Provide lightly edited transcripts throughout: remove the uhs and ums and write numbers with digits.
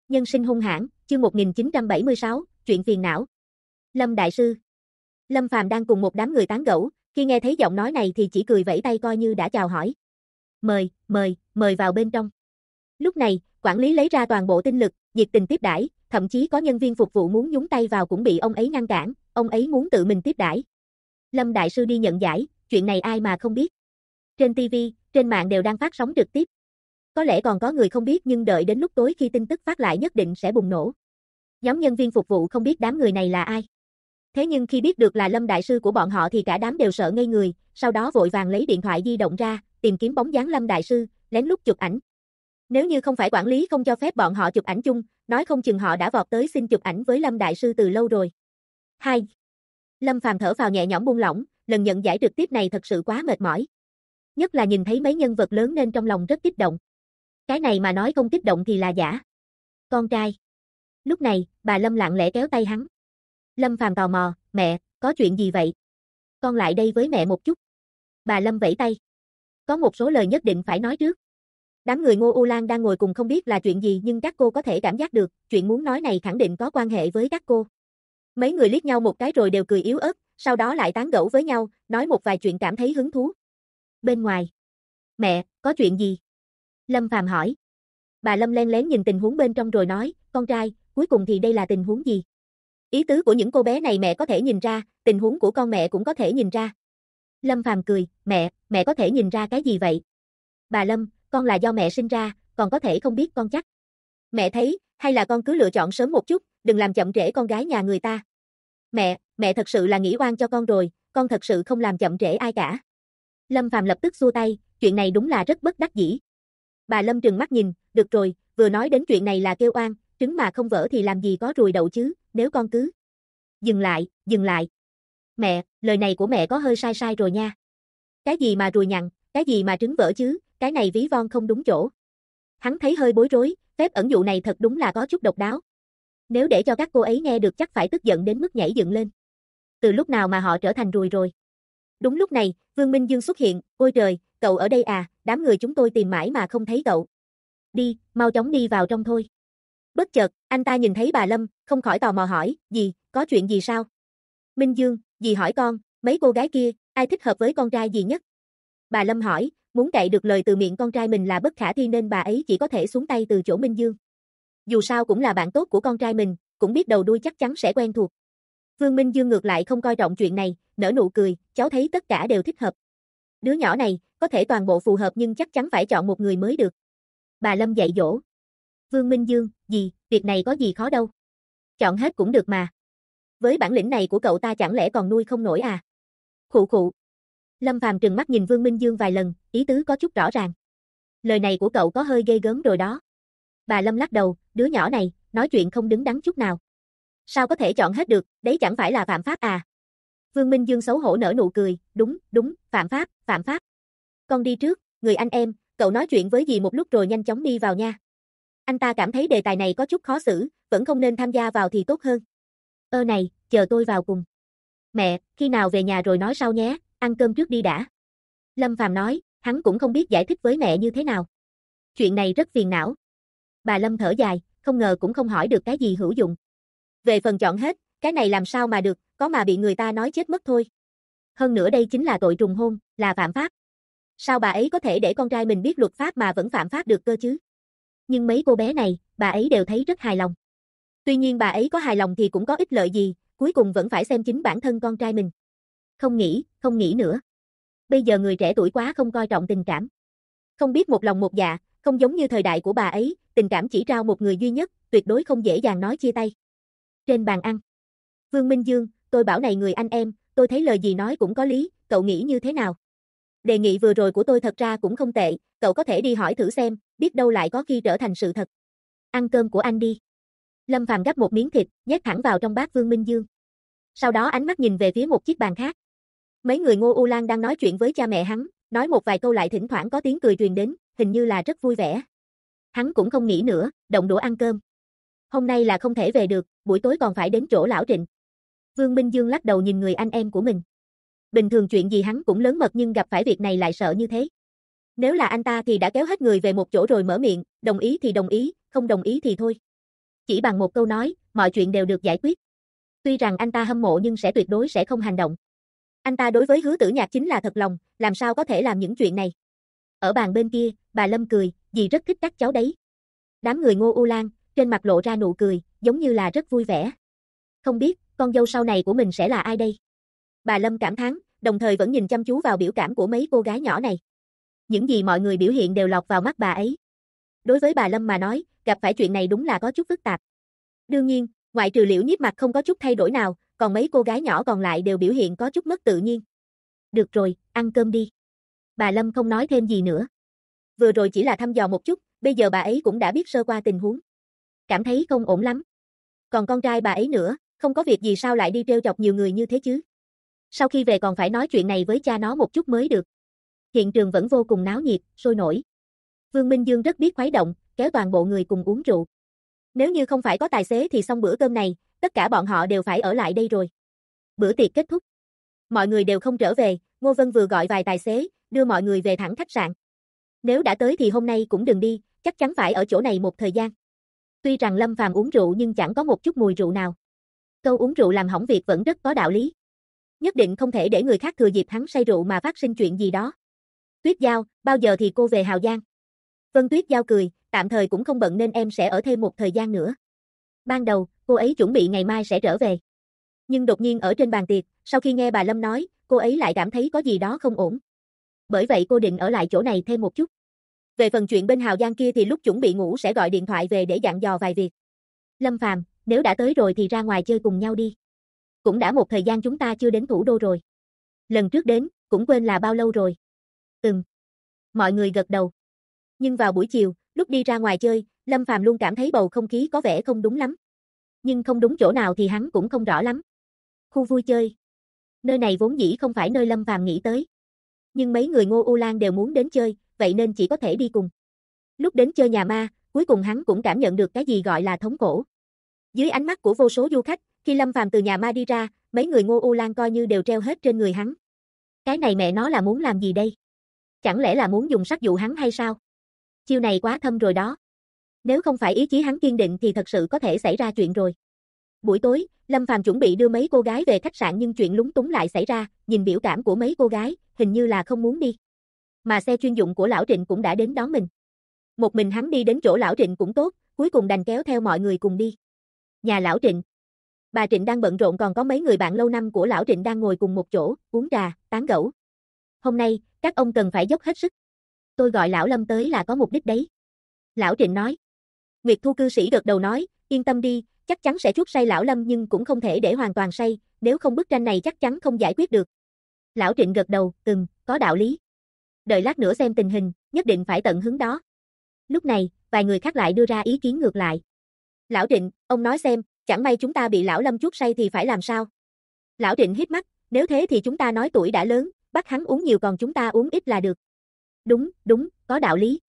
Nhân sinh hung hãn, chương 1976, chuyện phiền não. Lâm Đại Sư. Lâm Phàm đang cùng một đám người tán gẫu, khi nghe thấy giọng nói này thì chỉ cười vẫy tay coi như đã chào hỏi. Mời vào bên trong. Lúc này, quản lý lấy ra toàn bộ tinh lực, nhiệt tình tiếp đãi, thậm chí có nhân viên phục vụ muốn nhúng tay vào cũng bị ông ấy ngăn cản, ông ấy muốn tự mình tiếp đãi. Lâm Đại Sư đi nhận giải, chuyện này ai mà không biết. Trên TV, trên mạng đều đang phát sóng trực tiếp. Có lẽ còn có người không biết nhưng đợi đến lúc tối khi tin tức phát lại nhất định sẽ bùng nổ. Nhóm nhân viên phục vụ không biết đám người này là ai. Thế nhưng khi biết được là Lâm Đại Sư của bọn họ thì cả đám đều sợ ngây người, sau đó vội vàng lấy điện thoại di động ra, tìm kiếm bóng dáng Lâm Đại Sư, lén lút chụp ảnh. Nếu như không phải quản lý không cho phép bọn họ chụp ảnh chung, nói không chừng họ đã vọt tới xin chụp ảnh với Lâm Đại Sư từ lâu rồi. 2. Lâm Phàm thở phào nhẹ nhõm buông lỏng, lần nhận giải trực tiếp này thật sự quá mệt mỏi. Nhất là nhìn thấy mấy nhân vật lớn nên trong lòng rất kích động. Cái này mà nói không kích động thì là giả. Con trai. Lúc này, bà Lâm lặng lẽ kéo tay hắn. Lâm Phàm tò mò, mẹ, có chuyện gì vậy? Con lại đây với mẹ một chút. Bà Lâm vẫy tay. Có một số lời nhất định phải nói trước. Đám người Ngô U Lan đang ngồi cùng không biết là chuyện gì nhưng các cô có thể cảm giác được, chuyện muốn nói này khẳng định có quan hệ với các cô. Mấy người liếc nhau một cái rồi đều cười yếu ớt, sau đó lại tán gẫu với nhau, nói một vài chuyện cảm thấy hứng thú. Bên ngoài. Mẹ, có chuyện gì? Lâm Phàm hỏi. Bà Lâm len lén nhìn tình huống bên trong rồi nói, con trai, cuối cùng thì đây là tình huống gì? Ý tứ của những cô bé này mẹ có thể nhìn ra, tình huống của con mẹ cũng có thể nhìn ra. Lâm Phàm cười, mẹ có thể nhìn ra cái gì vậy? Bà Lâm, con là do mẹ sinh ra, còn có thể không biết con chắc. Mẹ thấy, hay là con cứ lựa chọn sớm một chút, đừng làm chậm trễ con gái nhà người ta. Mẹ thật sự là nghĩ oan cho con rồi, con thật sự không làm chậm trễ ai cả. Lâm Phàm lập tức xua tay, chuyện này đúng là rất bất đắc dĩ. Bà Lâm trừng mắt nhìn, được rồi, vừa nói đến chuyện này là kêu oan, trứng mà không vỡ thì làm gì có ruồi đậu chứ, nếu con cứ. Dừng lại. Mẹ, lời này của mẹ có hơi sai rồi nha. Cái gì mà ruồi nhặn, cái gì mà trứng vỡ chứ, cái này ví von không đúng chỗ. Hắn thấy hơi bối rối, phép ẩn dụ này thật đúng là có chút độc đáo. Nếu để cho các cô ấy nghe được chắc phải tức giận đến mức nhảy dựng lên. Từ lúc nào mà họ trở thành ruồi rồi? Đúng lúc này, Vương Minh Dương xuất hiện, ôi trời, cậu ở đây à, đám người chúng tôi tìm mãi mà không thấy cậu. Đi, mau chóng đi vào trong thôi. Bất chợt, anh ta nhìn thấy bà Lâm, không khỏi tò mò hỏi, gì, có chuyện gì sao? Minh Dương, dì hỏi con, mấy cô gái kia, ai thích hợp với con trai dì nhất? Bà Lâm hỏi, muốn cậy được lời từ miệng con trai mình là bất khả thi nên bà ấy chỉ có thể xuống tay từ chỗ Minh Dương. Dù sao cũng là bạn tốt của con trai mình, cũng biết đầu đuôi chắc chắn sẽ quen thuộc. Vương Minh Dương ngược lại không coi trọng chuyện này, nở nụ cười, cháu thấy tất cả đều thích hợp. Đứa nhỏ này, có thể toàn bộ phù hợp nhưng chắc chắn phải chọn một người mới được. Bà Lâm dạy dỗ. Vương Minh Dương, gì, việc này có gì khó đâu. Chọn hết cũng được mà. Với bản lĩnh này của cậu ta chẳng lẽ còn nuôi không nổi à? Khụ. Lâm Phàm trừng mắt nhìn Vương Minh Dương vài lần, ý tứ có chút rõ ràng. Lời này của cậu có hơi ghê gớm rồi đó. Bà Lâm lắc đầu, đứa nhỏ này, nói chuyện không đứng đắn chút nào. Sao có thể chọn hết được, đấy chẳng phải là phạm pháp à? Vương Minh Dương xấu hổ nở nụ cười, đúng, phạm pháp. Con đi trước, người anh em, cậu nói chuyện với dì một lúc rồi nhanh chóng đi vào nha. Anh ta cảm thấy đề tài này có chút khó xử, vẫn không nên tham gia vào thì tốt hơn. Này, chờ tôi vào cùng. Mẹ, khi nào về nhà rồi nói sau nhé, ăn cơm trước đi đã. Lâm Phàm nói, hắn cũng không biết giải thích với mẹ như thế nào. Chuyện này rất phiền não. Bà Lâm thở dài, không ngờ cũng không hỏi được cái gì hữu dụng. Về phần chọn hết, cái này làm sao mà được, có mà bị người ta nói chết mất thôi. Hơn nữa đây chính là tội trùng hôn, là phạm pháp. Sao bà ấy có thể để con trai mình biết luật pháp mà vẫn phạm pháp được cơ chứ? Nhưng mấy cô bé này, bà ấy đều thấy rất hài lòng. Tuy nhiên bà ấy có hài lòng thì cũng có ích lợi gì, cuối cùng vẫn phải xem chính bản thân con trai mình. Không nghĩ nữa. Bây giờ người trẻ tuổi quá không coi trọng tình cảm. Không biết một lòng một dạ, không giống như thời đại của bà ấy, tình cảm chỉ trao một người duy nhất, tuyệt đối không dễ dàng nói chia tay. Trên bàn ăn. Vương Minh Dương, tôi bảo này người anh em, tôi thấy lời gì nói cũng có lý, cậu nghĩ như thế nào? Đề nghị vừa rồi của tôi thật ra cũng không tệ, cậu có thể đi hỏi thử xem, biết đâu lại có khi trở thành sự thật. Ăn cơm của anh đi. Lâm Phàm gắp một miếng thịt, nhét thẳng vào trong bát Vương Minh Dương. Sau đó ánh mắt nhìn về phía một chiếc bàn khác. Mấy người Ngô U Lan đang nói chuyện với cha mẹ hắn, nói một vài câu lại thỉnh thoảng có tiếng cười truyền đến, hình như là rất vui vẻ. Hắn cũng không nghĩ nữa, động đũa ăn cơm. Hôm nay là không thể về được, buổi tối còn phải đến chỗ lão Trịnh. Vương Minh Dương lắc đầu nhìn người anh em của mình. Bình thường chuyện gì hắn cũng lớn mật nhưng gặp phải việc này lại sợ như thế. Nếu là anh ta thì đã kéo hết người về một chỗ rồi mở miệng, đồng ý thì đồng ý, không đồng ý thì thôi. Chỉ bằng một câu nói, mọi chuyện đều được giải quyết. Tuy rằng anh ta hâm mộ nhưng tuyệt đối sẽ không hành động. Anh ta đối với Hứa Tử Nhạc chính là thật lòng, làm sao có thể làm những chuyện này. Ở bàn bên kia, bà Lâm cười, dì rất thích các cháu đấy. Đám người Ngô U Lan, trên mặt lộ ra nụ cười, giống như là rất vui vẻ. Không biết, con dâu sau này của mình sẽ là ai đây? Bà Lâm cảm thán, đồng thời vẫn nhìn chăm chú vào biểu cảm của mấy cô gái nhỏ này. Những gì mọi người biểu hiện đều lọt vào mắt bà ấy. Đối với bà Lâm mà nói, gặp phải chuyện này đúng là có chút phức tạp. Đương nhiên, ngoại trừ Liễu Nhiếp mặt không có chút thay đổi nào, còn mấy cô gái nhỏ còn lại đều biểu hiện có chút mất tự nhiên. Được rồi, ăn cơm đi. Bà Lâm không nói thêm gì nữa. Vừa rồi chỉ là thăm dò một chút, bây giờ bà ấy cũng đã biết sơ qua tình huống. Cảm thấy không ổn lắm. Còn con trai bà ấy nữa, không có việc gì sao lại đi trêu chọc nhiều người như thế chứ? Sau khi về còn phải nói chuyện này với cha nó một chút mới được. Hiện trường vẫn vô cùng náo nhiệt, sôi nổi. Vương Minh Dương rất biết khuấy động, kéo toàn bộ người cùng uống rượu. Nếu như không phải có tài xế thì xong bữa cơm này, tất cả bọn họ đều phải ở lại đây rồi. Bữa tiệc kết thúc. Mọi người đều không trở về, Ngô Vân vừa gọi vài tài xế, đưa mọi người về thẳng khách sạn. Nếu đã tới thì hôm nay cũng đừng đi, chắc chắn phải ở chỗ này một thời gian. Tuy rằng Lâm Phàm uống rượu nhưng chẳng có một chút mùi rượu nào. Câu uống rượu làm hỏng việc vẫn rất có đạo lý. Nhất định không thể để người khác thừa dịp hắn say rượu mà phát sinh chuyện gì đó. Tuyết Giao, bao giờ thì cô về Hào Giang? Vân Tuyết Giao cười, tạm thời cũng không bận nên em sẽ ở thêm một thời gian nữa. Ban đầu, cô ấy chuẩn bị ngày mai sẽ trở về. Nhưng đột nhiên ở trên bàn tiệc, sau khi nghe bà Lâm nói, cô ấy lại cảm thấy có gì đó không ổn. Bởi vậy cô định ở lại chỗ này thêm một chút. Về phần chuyện bên Hào Giang kia thì lúc chuẩn bị ngủ sẽ gọi điện thoại về để dặn dò vài việc. Lâm Phàm, nếu đã tới rồi thì ra ngoài chơi cùng nhau đi. Cũng đã một thời gian chúng ta chưa đến thủ đô rồi. Lần trước đến, cũng quên là bao lâu rồi. Mọi người gật đầu. Nhưng vào buổi chiều, lúc đi ra ngoài chơi, Lâm Phàm luôn cảm thấy bầu không khí có vẻ không đúng lắm. Nhưng không đúng chỗ nào thì hắn cũng không rõ lắm. Khu vui chơi. Nơi này vốn dĩ không phải nơi Lâm Phàm nghĩ tới. Nhưng mấy người Ngô U Lan đều muốn đến chơi, vậy nên chỉ có thể đi cùng. Lúc đến chơi nhà ma, cuối cùng hắn cũng cảm nhận được cái gì gọi là thống khổ. Dưới ánh mắt của vô số du khách, khi Lâm Phàm từ nhà ma đi ra, mấy người Ngô U Lan coi như đều treo hết trên người hắn. Cái này mẹ nó là muốn làm gì đây? Chẳng lẽ là muốn dùng sắc dụ hắn hay sao? Chiêu này quá thâm rồi đó. Nếu không phải ý chí hắn kiên định thì thật sự có thể xảy ra chuyện rồi. Buổi tối, Lâm Phàm chuẩn bị đưa mấy cô gái về khách sạn nhưng chuyện lúng túng lại xảy ra, nhìn biểu cảm của mấy cô gái, hình như là không muốn đi. Mà xe chuyên dụng của lão Trịnh cũng đã đến đón mình. Một mình hắn đi đến chỗ lão Trịnh cũng tốt, cuối cùng đành kéo theo mọi người cùng đi. Nhà lão Trịnh. Bà Trịnh đang bận rộn còn có mấy người bạn lâu năm của lão Trịnh đang ngồi cùng một chỗ, uống trà, tán gẫu. Hôm nay, các ông cần phải dốc hết sức. Tôi gọi lão Lâm tới là có mục đích đấy. Lão Trịnh nói. Nguyệt Thu cư sĩ gật đầu nói, yên tâm đi, chắc chắn sẽ chuốc say lão Lâm nhưng cũng không thể để hoàn toàn say, nếu không bức tranh này chắc chắn không giải quyết được. Lão Trịnh gật đầu, có đạo lý. Đợi lát nữa xem tình hình, nhất định phải tận hứng đó. Lúc này, vài người khác lại đưa ra ý kiến ngược lại. Lão Trịnh, ông nói xem, chẳng may chúng ta bị lão Lâm chuốc say thì phải làm sao? Lão Trịnh hít mắt, nếu thế thì chúng ta nói tuổi đã lớn, bắt hắn uống nhiều còn chúng ta uống ít là được. Đúng, có đạo lý.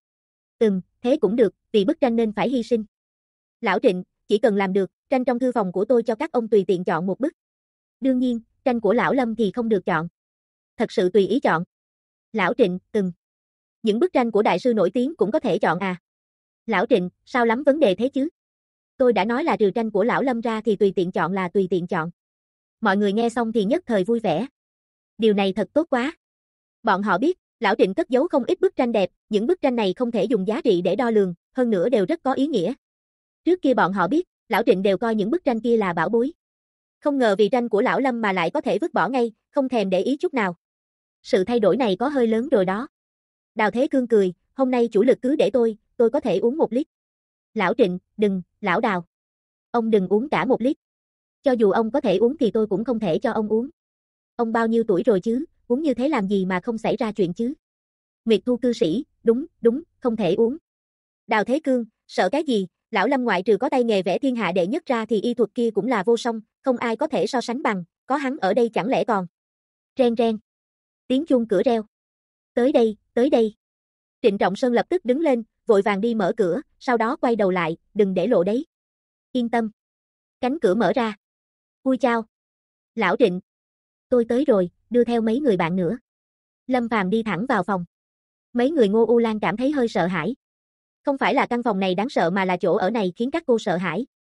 Thế cũng được, vì bức tranh nên phải hy sinh. Lão Trịnh, chỉ cần làm được, tranh trong thư phòng của tôi cho các ông tùy tiện chọn một bức. Đương nhiên, tranh của lão Lâm thì không được chọn. Thật sự tùy ý chọn. Lão Trịnh, những bức tranh của đại sư nổi tiếng cũng có thể chọn à? Lão Trịnh, sao lắm vấn đề thế chứ? Tôi đã nói là trừ tranh của lão Lâm ra thì tùy tiện chọn là tùy tiện chọn. Mọi người nghe xong thì nhất thời vui vẻ. Điều này thật tốt quá. Bọn họ biết, lão Trịnh cất giấu không ít bức tranh đẹp, những bức tranh này không thể dùng giá trị để đo lường, hơn nữa đều rất có ý nghĩa. Trước kia bọn họ biết, lão Trịnh đều coi những bức tranh kia là bảo bối. Không ngờ vì tranh của lão Lâm mà lại có thể vứt bỏ ngay, không thèm để ý chút nào. Sự thay đổi này có hơi lớn rồi đó. Đào Thế Cương cười, hôm nay chủ lực cứ để tôi có thể uống 1 lít. Lão Trịnh, đừng, lão Đào. Ông đừng uống cả 1 lít. Cho dù ông có thể uống thì tôi cũng không thể cho ông uống. Ông bao nhiêu tuổi rồi chứ, uống như thế làm gì mà không xảy ra chuyện chứ? Nguyệt Thu cư sĩ, đúng, không thể uống. Đào Thế Cương, sợ cái gì, lão Lâm ngoại trừ có tay nghề vẽ thiên hạ đệ nhất ra thì y thuật kia cũng là vô song, không ai có thể so sánh bằng, có hắn ở đây chẳng lẽ còn. Reng reng. Tiếng chuông cửa reo. Tới đây. Trịnh Trọng Sơn lập tức đứng lên, vội vàng đi mở cửa, sau đó quay đầu lại, đừng để lộ đấy. Yên tâm. Cánh cửa mở ra. Vui chào. Lão Trịnh. Tôi tới rồi, đưa theo mấy người bạn nữa. Lâm Phàm đi thẳng vào phòng. Mấy người Ngô U Lan cảm thấy hơi sợ hãi. Không phải là căn phòng này đáng sợ mà là chỗ ở này khiến các cô sợ hãi.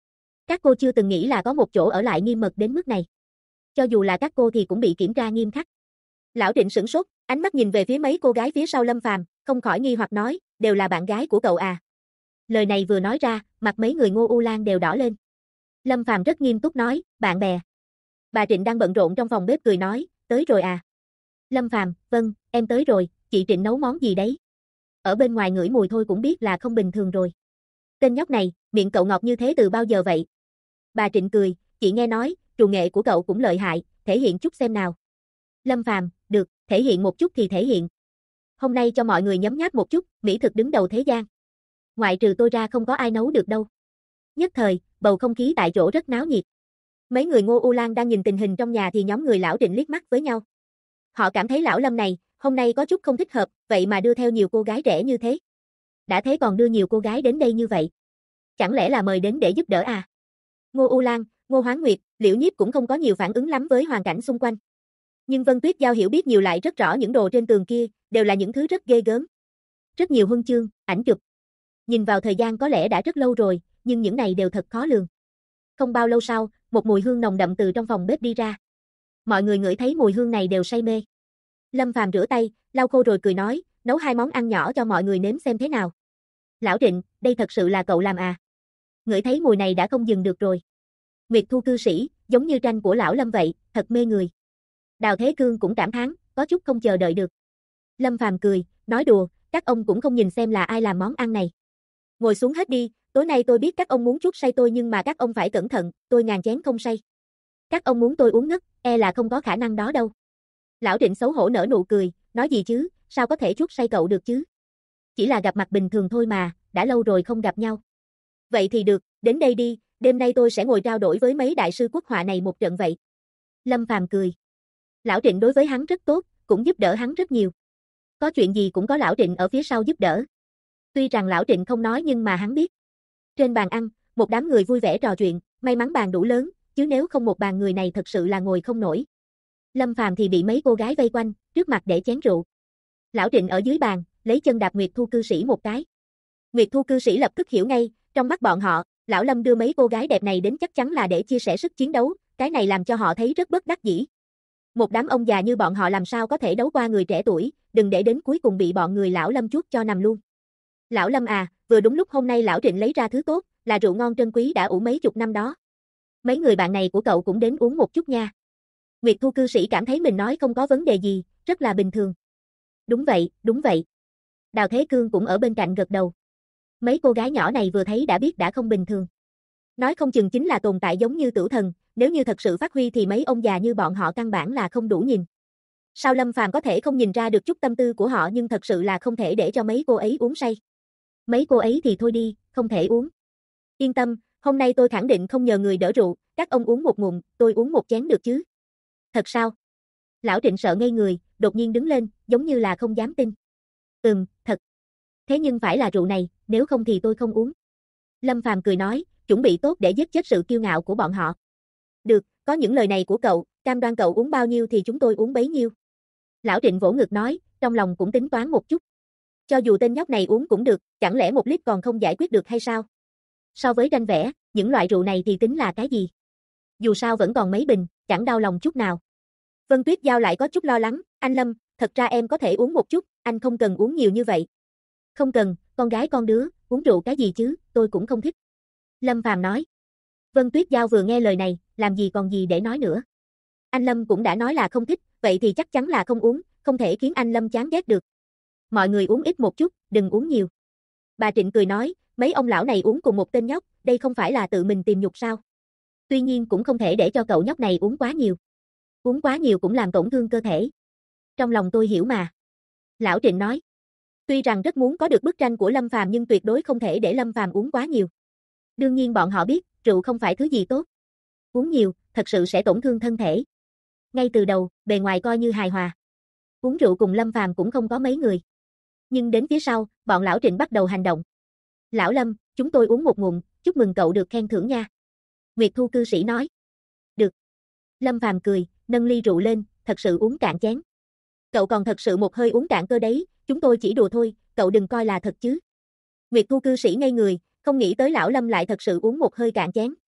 Các cô chưa từng nghĩ là có một chỗ ở lại nghiêm mật đến mức này. Cho dù là các cô thì cũng bị kiểm tra nghiêm khắc. Lão Trịnh sửng sốt, ánh mắt nhìn về phía mấy cô gái phía sau Lâm Phàm, không khỏi nghi hoặc nói, đều là bạn gái của cậu à. Lời này vừa nói ra, mặt mấy người Ngô U Lan đều đỏ lên. Lâm Phàm rất nghiêm túc nói, bạn bè. Bà Trịnh đang bận rộn trong phòng bếp cười nói, tới rồi à. Lâm Phàm, vâng, em tới rồi, chị Trịnh nấu món gì đấy? Ở bên ngoài ngửi mùi thôi cũng biết là không bình thường rồi. Tên nhóc này, miệng cậu ngọt như thế từ bao giờ vậy? Bà Trịnh cười, chị nghe nói, trù nghệ của cậu cũng lợi hại, thể hiện chút xem nào. Lâm Phàm, được, thể hiện một chút thì thể hiện. Hôm nay cho mọi người nhấm nháp một chút, mỹ thực đứng đầu thế gian. Ngoại trừ tôi ra không có ai nấu được đâu. Nhất thời, bầu không khí tại chỗ rất náo nhiệt. Mấy người Ngô U Lan đang nhìn tình hình trong nhà thì nhóm người lão Trịnh liếc mắt với nhau. Họ cảm thấy lão Lâm này, hôm nay có chút không thích hợp, vậy mà đưa theo nhiều cô gái rẻ như thế. Đã thế còn đưa nhiều cô gái đến đây như vậy. Chẳng lẽ là mời đến để giúp đỡ à? Ngô U Lan, Ngô Hoán Nguyệt, Liễu Nhiếp cũng không có nhiều phản ứng lắm với hoàn cảnh xung quanh. Nhưng Vân Tuyết Giao hiểu biết nhiều lại rất rõ những đồ trên tường kia, đều là những thứ rất ghê gớm. Rất nhiều huân chương, ảnh chụp. Nhìn vào thời gian có lẽ đã rất lâu rồi, nhưng những này đều thật khó lường. Không bao lâu sau, một mùi hương nồng đậm từ trong phòng bếp đi ra. Mọi người ngửi thấy mùi hương này đều say mê. Lâm Phàm rửa tay, lau khô rồi cười nói, nấu 2 món ăn nhỏ cho mọi người nếm xem thế nào. Lão Trịnh, đây thật sự là cậu làm à? Ngửi thấy mùi này đã không dừng được rồi. Nguyệt Thu cư sĩ, giống như tranh của lão Lâm vậy, thật mê người. Đào Thế Cương cũng cảm thán, có chút không chờ đợi được. Lâm Phàm cười, nói đùa, các ông cũng không nhìn xem là ai làm món ăn này. Ngồi xuống hết đi, tối nay tôi biết các ông muốn chuốc say tôi nhưng mà các ông phải cẩn thận, tôi ngàn chén không say. Các ông muốn tôi uống ngất, e là không có khả năng đó đâu. Lão Trịnh xấu hổ nở nụ cười, nói gì chứ, sao có thể chuốc say cậu được chứ? Chỉ là gặp mặt bình thường thôi mà, đã lâu rồi không gặp nhau. Vậy thì được, đến đây đi, đêm nay tôi sẽ ngồi trao đổi với mấy đại sư quốc họa này một trận vậy. Lâm Phàm cười. Lão Trịnh đối với hắn rất tốt, cũng giúp đỡ hắn rất nhiều. Có chuyện gì cũng có Lão Trịnh ở phía sau giúp đỡ. Tuy rằng Lão Trịnh không nói nhưng mà hắn biết. Trên bàn ăn, một đám người vui vẻ trò chuyện, may mắn bàn đủ lớn, chứ nếu không một bàn người này thật sự là ngồi không nổi. Lâm Phàm thì bị mấy cô gái vây quanh, trước mặt để chén rượu. Lão Trịnh ở dưới bàn, lấy chân đạp Nguyệt Thu cư sĩ một cái. Nguyệt Thu cư sĩ lập tức hiểu ngay, trong mắt bọn họ, Lão Lâm đưa mấy cô gái đẹp này đến chắc chắn là để chia sẻ sức chiến đấu, cái này làm cho họ thấy rất bất đắc dĩ. Một đám ông già như bọn họ làm sao có thể đấu qua người trẻ tuổi, đừng để đến cuối cùng bị bọn người Lão Lâm chuốt cho nằm luôn. Lão Lâm à, vừa đúng lúc hôm nay Lão Trịnh lấy ra thứ tốt, là rượu ngon trân quý đã ủ mấy chục năm đó. Mấy người bạn này của cậu cũng đến uống một chút nha. Nguyệt Thu cư sĩ cảm thấy mình nói không có vấn đề gì, rất là bình thường. Đúng vậy, đúng vậy. Đào Thế Cương cũng ở bên cạnh gật đầu. Mấy cô gái nhỏ này vừa thấy đã biết đã không bình thường. Nói không chừng chính là tồn tại giống như tử thần, nếu như thật sự phát huy thì mấy ông già như bọn họ căn bản là không đủ nhìn. Sao Lâm Phàm có thể không nhìn ra được chút tâm tư của họ nhưng thật sự là không thể để cho mấy cô ấy uống say. Mấy cô ấy thì thôi đi, không thể uống. Yên tâm, hôm nay tôi khẳng định không nhờ người đỡ rượu, các ông uống một ngụm, tôi uống một chén được chứ. Thật sao? Lão Trịnh sợ ngây người, đột nhiên đứng lên, giống như là không dám tin. Thật. Thế nhưng phải là rượu này, nếu không thì tôi không uống. Lâm Phàm cười nói, chuẩn bị tốt để giết chết sự kiêu ngạo của bọn họ. Được, có những lời này của cậu, cam đoan cậu uống bao nhiêu thì chúng tôi uống bấy nhiêu. Lão Trịnh vỗ ngực nói, trong lòng cũng tính toán một chút. Cho dù tên nhóc này uống cũng được, chẳng lẽ 1 lít còn không giải quyết được hay sao? So với tranh vẽ, những loại rượu này thì tính là cái gì? Dù sao vẫn còn mấy bình, chẳng đau lòng chút nào. Vân Tuyết Giao lại có chút lo lắng, anh Lâm, thật ra em có thể uống một chút, anh không cần uống nhiều như vậy. Không cần, con gái con đứa, uống rượu cái gì chứ, tôi cũng không thích. Lâm Phàm nói. Vân Tuyết Giao vừa nghe lời này, làm gì còn gì để nói nữa. Anh Lâm cũng đã nói là không thích, vậy thì chắc chắn là không uống, không thể khiến anh Lâm chán ghét được. Mọi người uống ít một chút, đừng uống nhiều. Bà Trịnh cười nói, mấy ông lão này uống cùng một tên nhóc, đây không phải là tự mình tìm nhục sao? Tuy nhiên cũng không thể để cho cậu nhóc này uống quá nhiều. Uống quá nhiều cũng làm tổn thương cơ thể. Trong lòng tôi hiểu mà. Lão Trịnh nói. Tuy rằng rất muốn có được bức tranh của Lâm Phàm nhưng tuyệt đối không thể để Lâm Phàm uống quá nhiều. Đương nhiên bọn họ biết, rượu không phải thứ gì tốt. Uống nhiều, thật sự sẽ tổn thương thân thể. Ngay từ đầu, bề ngoài coi như hài hòa. Uống rượu cùng Lâm Phàm cũng không có mấy người. Nhưng đến phía sau, bọn Lão Trịnh bắt đầu hành động. Lão Lâm, chúng tôi uống một ngụm, chúc mừng cậu được khen thưởng nha. Nguyệt Thu cư sĩ nói. Được. Lâm Phàm cười, nâng ly rượu lên, thật sự uống cạn chén. Cậu còn thật sự một hơi uống cạn cơ đấy, chúng tôi chỉ đùa thôi, cậu đừng coi là thật chứ. Nguyệt Thu cư sĩ ngây người, không nghĩ tới Lão Lâm lại thật sự uống một hơi cạn chén.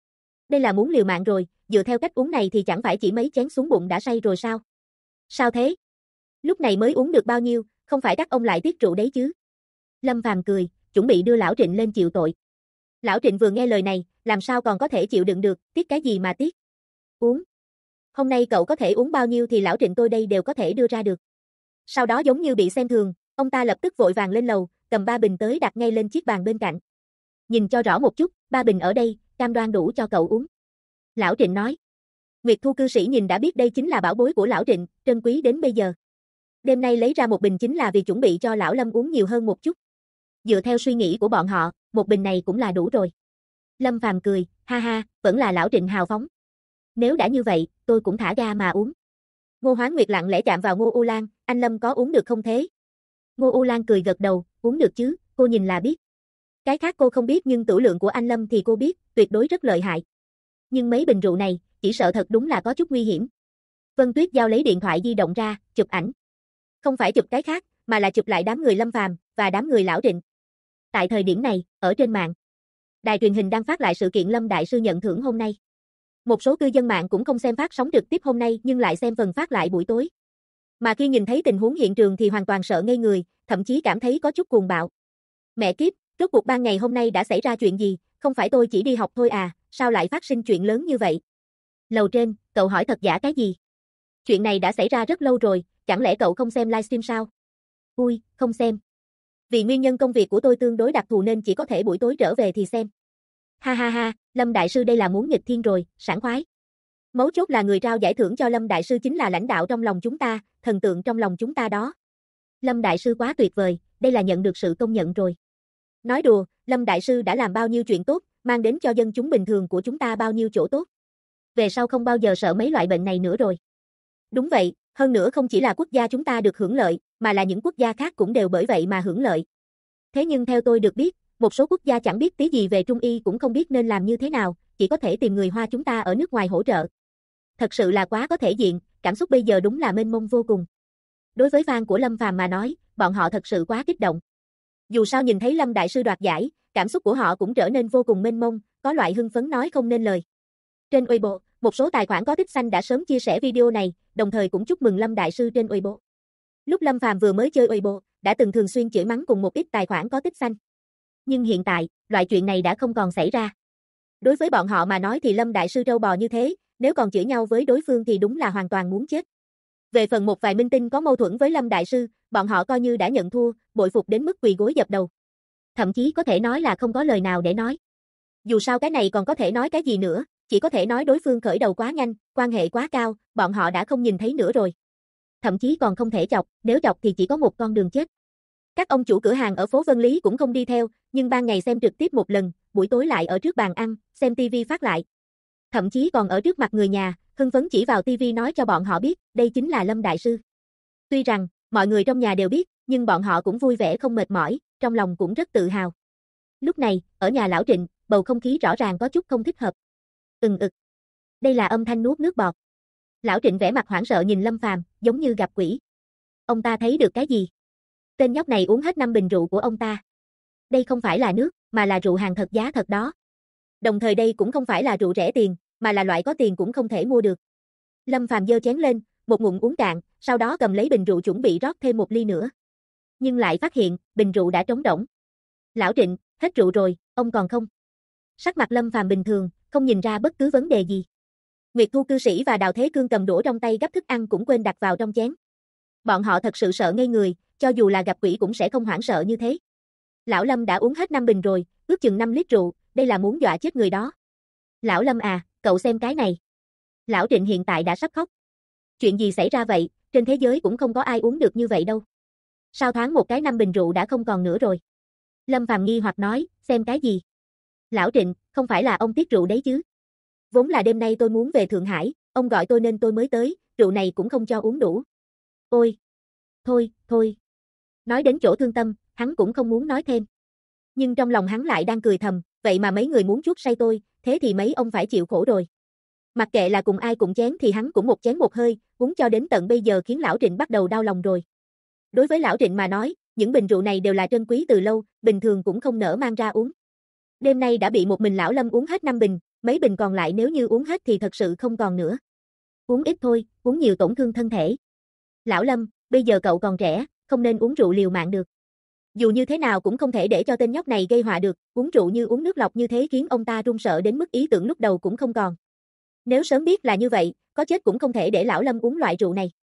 Đây là muốn liều mạng rồi, dựa theo cách uống này thì chẳng phải chỉ mấy chén xuống bụng đã say rồi sao? Sao thế? Lúc này mới uống được bao nhiêu, không phải các ông lại tiết rượu đấy chứ? Lâm Phàm cười, chuẩn bị đưa Lão Trịnh lên chịu tội. Lão Trịnh vừa nghe lời này, làm sao còn có thể chịu đựng được, tiếc cái gì mà tiếc? Uống. Hôm nay cậu có thể uống bao nhiêu thì Lão Trịnh tôi đây đều có thể đưa ra được. Sau đó giống như bị xem thường, ông ta lập tức vội vàng lên lầu, cầm 3 bình tới đặt ngay lên chiếc bàn bên cạnh. Nhìn cho rõ một chút, 3 bình ở đây, cam đoan đủ cho cậu uống. Lão Trịnh nói. Nguyệt Thu cư sĩ nhìn đã biết đây chính là bảo bối của Lão Trịnh, trân quý đến bây giờ. Đêm nay lấy ra một bình chính là vì chuẩn bị cho Lão Lâm uống nhiều hơn một chút. Dựa theo suy nghĩ của bọn họ, một bình này cũng là đủ rồi. Lâm Phàm cười, ha ha, vẫn là Lão Trịnh hào phóng. Nếu đã như vậy, tôi cũng thả ga mà uống. Ngô Hoán Nguyệt lặng lẽ chạm vào Ngô U Lan, anh Lâm có uống được không thế? Ngô U Lan cười gật đầu, uống được chứ, cô nhìn là biết. Cái khác cô không biết nhưng tửu lượng của anh Lâm thì cô biết, tuyệt đối rất lợi hại. Nhưng mấy bình rượu này, chỉ sợ thật đúng là có chút nguy hiểm. Vân Tuyết Giao lấy điện thoại di động ra, chụp ảnh. Không phải chụp cái khác, mà là chụp lại đám người Lâm Phàm và đám người Lão Trịnh. Tại thời điểm này, ở trên mạng, đài truyền hình đang phát lại sự kiện Lâm Đại Sư nhận thưởng hôm nay. Một số cư dân mạng cũng không xem phát sóng trực tiếp hôm nay nhưng lại xem phần phát lại buổi tối. Mà khi nhìn thấy tình huống hiện trường thì hoàn toàn sợ ngây người, thậm chí cảm thấy có chút cuồng bạo. Mẹ kiếp, rốt cuộc ban ngày hôm nay đã xảy ra chuyện gì, không phải tôi chỉ đi học thôi à, sao lại phát sinh chuyện lớn như vậy? Lầu trên, cậu hỏi thật giả cái gì? Chuyện này đã xảy ra rất lâu rồi, chẳng lẽ cậu không xem livestream sao? Ui, không xem. Vì nguyên nhân công việc của tôi tương đối đặc thù nên chỉ có thể buổi tối trở về thì xem. Ha ha ha, Lâm Đại Sư đây là muốn nghịch thiên rồi, sảng khoái. Mấu chốt là người trao giải thưởng cho Lâm Đại Sư chính là lãnh đạo trong lòng chúng ta, thần tượng trong lòng chúng ta đó. Lâm Đại Sư quá tuyệt vời, đây là nhận được sự công nhận rồi. Nói đùa, Lâm Đại Sư đã làm bao nhiêu chuyện tốt, mang đến cho dân chúng bình thường của chúng ta bao nhiêu chỗ tốt. Về sau không bao giờ sợ mấy loại bệnh này nữa rồi. Đúng vậy, hơn nữa không chỉ là quốc gia chúng ta được hưởng lợi, mà là những quốc gia khác cũng đều bởi vậy mà hưởng lợi. Thế nhưng theo tôi được biết, một số quốc gia chẳng biết tí gì về Trung y cũng không biết nên làm như thế nào, chỉ có thể tìm người Hoa chúng ta ở nước ngoài hỗ trợ. Thật sự là quá có thể diện, cảm xúc bây giờ đúng là mênh mông vô cùng. Đối với fan của Lâm Phàm mà nói, bọn họ thật sự quá kích động. Dù sao nhìn thấy Lâm Đại Sư đoạt giải, cảm xúc của họ cũng trở nên vô cùng mênh mông, có loại hưng phấn nói không nên lời. Trên Weibo, một số tài khoản có tích xanh đã sớm chia sẻ video này, đồng thời cũng chúc mừng Lâm Đại Sư trên Weibo. Lúc Lâm Phàm vừa mới chơi Weibo, đã từng thường xuyên chửi mắng cùng một ít tài khoản có tích xanh. Nhưng hiện tại, loại chuyện này đã không còn xảy ra. Đối với bọn họ mà nói thì Lâm Đại Sư trâu bò như thế, nếu còn chửi nhau với đối phương thì đúng là hoàn toàn muốn chết. Về phần một vài minh tinh có mâu thuẫn với Lâm Đại Sư, bọn họ coi như đã nhận thua, bội phục đến mức quỳ gối dập đầu. Thậm chí có thể nói là không có lời nào để nói. Dù sao cái này còn có thể nói cái gì nữa, chỉ có thể nói đối phương khởi đầu quá nhanh, quan hệ quá cao, bọn họ đã không nhìn thấy nữa rồi. Thậm chí còn không thể chọc, nếu chọc thì chỉ có một con đường chết. Các ông chủ cửa hàng ở phố Vân Lý cũng không đi theo, nhưng ban ngày xem trực tiếp một lần, buổi tối lại ở trước bàn ăn, xem tivi phát lại. Thậm chí còn ở trước mặt người nhà, hưng phấn chỉ vào tivi nói cho bọn họ biết, đây chính là Lâm Đại Sư. Tuy rằng, mọi người trong nhà đều biết, nhưng bọn họ cũng vui vẻ không mệt mỏi, trong lòng cũng rất tự hào. Lúc này, ở nhà Lão Trịnh, bầu không khí rõ ràng có chút không thích hợp. Ực. Đây là âm thanh nuốt nước bọt. Lão Trịnh vẻ mặt hoảng sợ nhìn Lâm Phàm, giống như gặp quỷ. Ông ta thấy được cái gì? Tên nhóc này uống hết 5 bình rượu của ông ta. Đây không phải là nước, mà là rượu hàng thật giá thật đó. Đồng thời đây cũng không phải là rượu rẻ tiền, mà là loại có tiền cũng không thể mua được. Lâm Phàm giơ chén lên, một ngụm uống cạn, sau đó cầm lấy bình rượu chuẩn bị rót thêm một ly nữa. Nhưng lại phát hiện, bình rượu đã trống rỗng. Lão Trịnh, hết rượu rồi, ông còn không? Sắc mặt Lâm Phàm bình thường, không nhìn ra bất cứ vấn đề gì. Nguyệt Thu cư sĩ và Đào Thế Cương cầm đũa trong tay gắp thức ăn cũng quên đặt vào trong chén. Bọn họ thật sự sợ ngây người, cho dù là gặp quỷ cũng sẽ không hoảng sợ như thế. Lão Lâm đã uống hết 5 bình rồi, ước chừng 5 lít rượu, đây là muốn dọa chết người đó. Lão Lâm à, cậu xem cái này. Lão Trịnh hiện tại đã sắp khóc. Chuyện gì xảy ra vậy, trên thế giới cũng không có ai uống được như vậy đâu. Sao thoáng một cái 5 bình rượu đã không còn nữa rồi. Lâm Phàm nghi hoặc nói, xem cái gì? Lão Trịnh, không phải là ông tiết rượu đấy chứ? Vốn là đêm nay tôi muốn về Thượng Hải, ông gọi tôi nên tôi mới tới, rượu này cũng không cho uống đủ. Ôi! Thôi. Nói đến chỗ thương tâm, hắn cũng không muốn nói thêm. Nhưng trong lòng hắn lại đang cười thầm, vậy mà mấy người muốn chuốc say tôi, thế thì mấy ông phải chịu khổ rồi. Mặc kệ là cùng ai cùng chén thì hắn cũng một chén một hơi, uống cho đến tận bây giờ khiến Lão Trịnh bắt đầu đau lòng rồi. Đối với Lão Trịnh mà nói, những bình rượu này đều là trân quý từ lâu, bình thường cũng không nỡ mang ra uống. Đêm nay đã bị một mình Lão Lâm uống hết 5 bình, mấy bình còn lại nếu như uống hết thì thật sự không còn nữa. Uống ít thôi, uống nhiều tổn thương thân thể. Lão Lâm, bây giờ cậu còn trẻ, không nên uống rượu liều mạng được. Dù như thế nào cũng không thể để cho tên nhóc này gây họa được, uống rượu như uống nước lọc như thế khiến ông ta run sợ đến mức ý tưởng lúc đầu cũng không còn. Nếu sớm biết là như vậy, có chết cũng không thể để lão Lâm uống loại rượu này.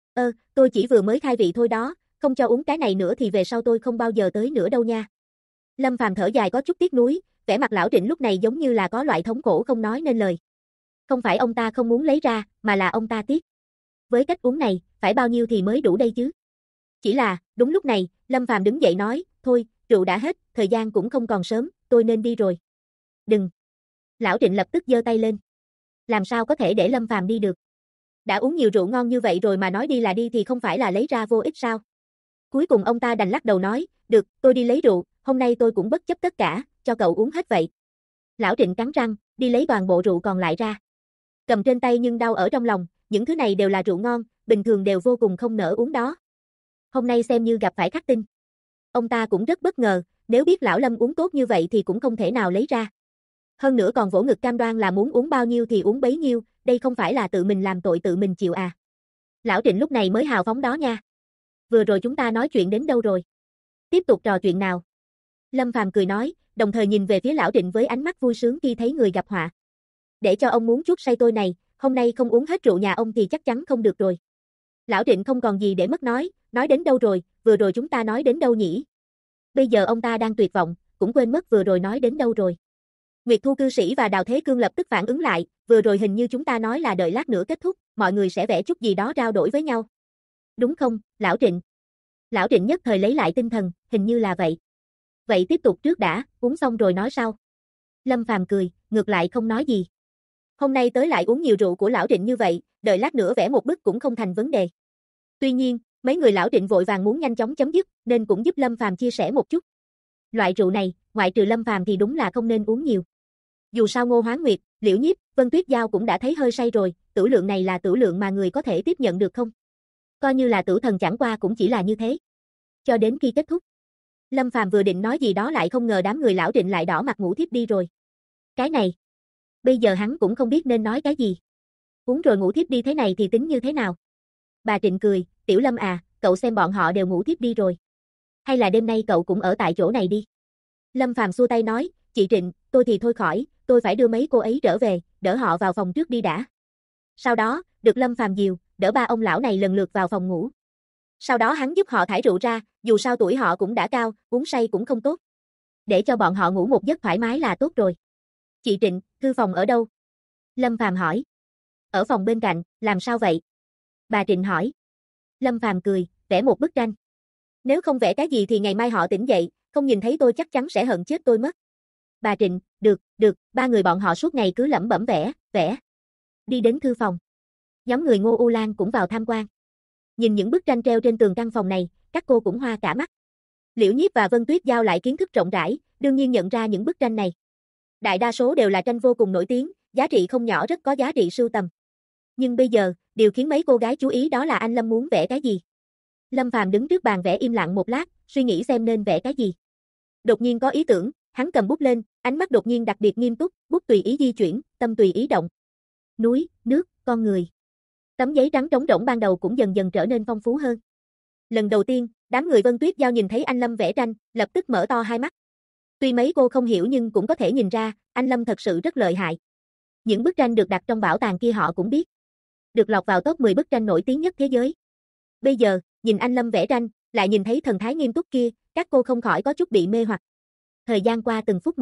Tôi chỉ vừa mới khai vị thôi đó, không cho uống cái này nữa thì về sau tôi không bao giờ tới nữa đâu nha. Lâm Phàm thở dài có chút tiếc nuối, vẻ mặt lão Trịnh lúc này giống như là có loại thống khổ không nói nên lời. Không phải ông ta không muốn lấy ra, mà là ông ta tiếc. Với cách uống này, phải bao nhiêu thì mới đủ đây chứ? Chỉ là, đúng lúc này, Lâm Phàm đứng dậy nói, thôi, rượu đã hết, thời gian cũng không còn sớm, tôi nên đi rồi. Đừng. Lão Trịnh lập tức giơ tay lên. Làm sao có thể để Lâm Phàm đi được? Đã uống nhiều rượu ngon như vậy rồi mà nói đi là đi thì không phải là lấy ra vô ích sao? Cuối cùng ông ta đành lắc đầu nói, được, tôi đi lấy rượu, hôm nay tôi cũng bất chấp tất cả, cho cậu uống hết vậy. Lão Trịnh cắn răng, đi lấy toàn bộ rượu còn lại ra. Cầm trên tay nhưng đau ở trong lòng, những thứ này đều là rượu ngon, bình thường đều vô cùng không nỡ uống đó. Hôm nay xem như gặp phải khắc tinh. Ông ta cũng rất bất ngờ, nếu biết lão Lâm uống tốt như vậy thì cũng không thể nào lấy ra. Hơn nữa còn vỗ ngực cam đoan là muốn uống bao nhiêu thì uống bấy nhiêu, đây không phải là tự mình làm tội tự mình chịu à. Lão Trịnh lúc này mới hào phóng đó nha. Vừa rồi chúng ta nói chuyện đến đâu rồi? Tiếp tục trò chuyện nào? Lâm Phàm cười nói, đồng thời nhìn về phía lão Trịnh với ánh mắt vui sướng khi thấy người gặp họa. Để cho ông muốn chút say tôi này, hôm nay không uống hết rượu nhà ông thì chắc chắn không được rồi. Lão Trịnh không còn gì để mất nói đến đâu rồi, vừa rồi chúng ta nói đến đâu nhỉ? Bây giờ ông ta đang tuyệt vọng, cũng quên mất vừa rồi nói đến đâu rồi. Nguyệt Thu cư sĩ và Đào Thế Cương lập tức phản ứng lại, vừa rồi hình như chúng ta nói là đợi lát nữa kết thúc, mọi người sẽ vẽ chút gì đó trao đổi với nhau. Đúng không, Lão Trịnh? Lão Trịnh nhất thời lấy lại tinh thần, hình như là vậy. Vậy tiếp tục trước đã, uống xong rồi nói sau. Lâm Phàm cười, ngược lại không nói gì. Hôm nay tới lại uống nhiều rượu của Lão Trịnh như vậy, đợi lát nữa vẽ một bức cũng không thành vấn đề. Tuy nhiên, mấy người Lão Trịnh vội vàng muốn nhanh chóng chấm dứt, nên cũng giúp Lâm Phàm chia sẻ một chút. Loại rượu này, ngoại trừ Lâm Phàm thì đúng là không nên uống nhiều. Dù sao Ngô Hoán Nguyệt, Liễu Nhiếp, Vân Tuyết Giao cũng đã thấy hơi say rồi, tửu lượng này là tửu lượng mà người có thể tiếp nhận được không? Coi như là tử thần chẳng qua cũng chỉ là như thế. Cho đến khi kết thúc. Lâm Phàm vừa định nói gì đó lại không ngờ đám người Lão Trịnh lại đỏ mặt ngủ thiếp đi rồi. Cái này, bây giờ hắn cũng không biết nên nói cái gì. Uống rồi ngủ thiếp đi thế này thì tính như thế nào? Bà Trịnh cười, Tiểu Lâm à, cậu xem bọn họ đều ngủ thiếp đi rồi. Hay là đêm nay cậu cũng ở tại chỗ này đi. Lâm Phàm xua tay nói, chị Trịnh, tôi thì thôi khỏi, tôi phải đưa mấy cô ấy trở về, đỡ họ vào phòng trước đi đã. Sau đó, được Lâm Phàm dìu, đỡ ba ông lão này lần lượt vào phòng ngủ. Sau đó hắn giúp họ thải rượu ra, dù sao tuổi họ cũng đã cao, uống say cũng không tốt. Để cho bọn họ ngủ một giấc thoải mái là tốt rồi. Chị Trịnh, thư phòng ở đâu? Lâm Phàm hỏi. Ở phòng bên cạnh, làm sao vậy? Bà Trịnh hỏi. Lâm Phàm cười, vẽ một bức tranh. Nếu không vẽ cái gì thì ngày mai họ tỉnh dậy, không nhìn thấy tôi chắc chắn sẽ hận chết tôi mất. Bà Trịnh, được, ba người bọn họ suốt ngày cứ lẩm bẩm vẽ. Đi đến thư phòng. Nhóm người Ngô U Lan cũng vào tham quan. Nhìn những bức tranh treo trên tường căn phòng này, các cô cũng hoa cả mắt. Liễu Nhiếp và Vân Tuyết Giao lại kiến thức rộng rãi, đương nhiên nhận ra những bức tranh này. Đại đa số đều là tranh vô cùng nổi tiếng, giá trị không nhỏ rất có giá trị sưu tầm. Nhưng bây giờ, điều khiến mấy cô gái chú ý đó là anh Lâm muốn vẽ cái gì. Lâm Phàm đứng trước bàn vẽ im lặng một lát, suy nghĩ xem nên vẽ cái gì. Đột nhiên có ý tưởng, hắn cầm bút lên, ánh mắt đột nhiên đặc biệt nghiêm túc, bút tùy ý di chuyển, tâm tùy ý động. Núi, nước, con người. Tấm giấy trắng trống rỗng ban đầu cũng dần dần trở nên phong phú hơn. Lần đầu tiên, đám người Vân Tuyết Giao nhìn thấy anh Lâm vẽ tranh, lập tức mở to hai mắt. Tuy mấy cô không hiểu nhưng cũng có thể nhìn ra, anh Lâm thật sự rất lợi hại. Những bức tranh được đặt trong bảo tàng kia họ cũng biết. Được lọt vào top 10 bức tranh nổi tiếng nhất thế giới. Bây giờ, nhìn anh Lâm vẽ tranh, lại nhìn thấy thần thái nghiêm túc kia, các cô không khỏi có chút bị mê hoặc. Thời gian qua từng phút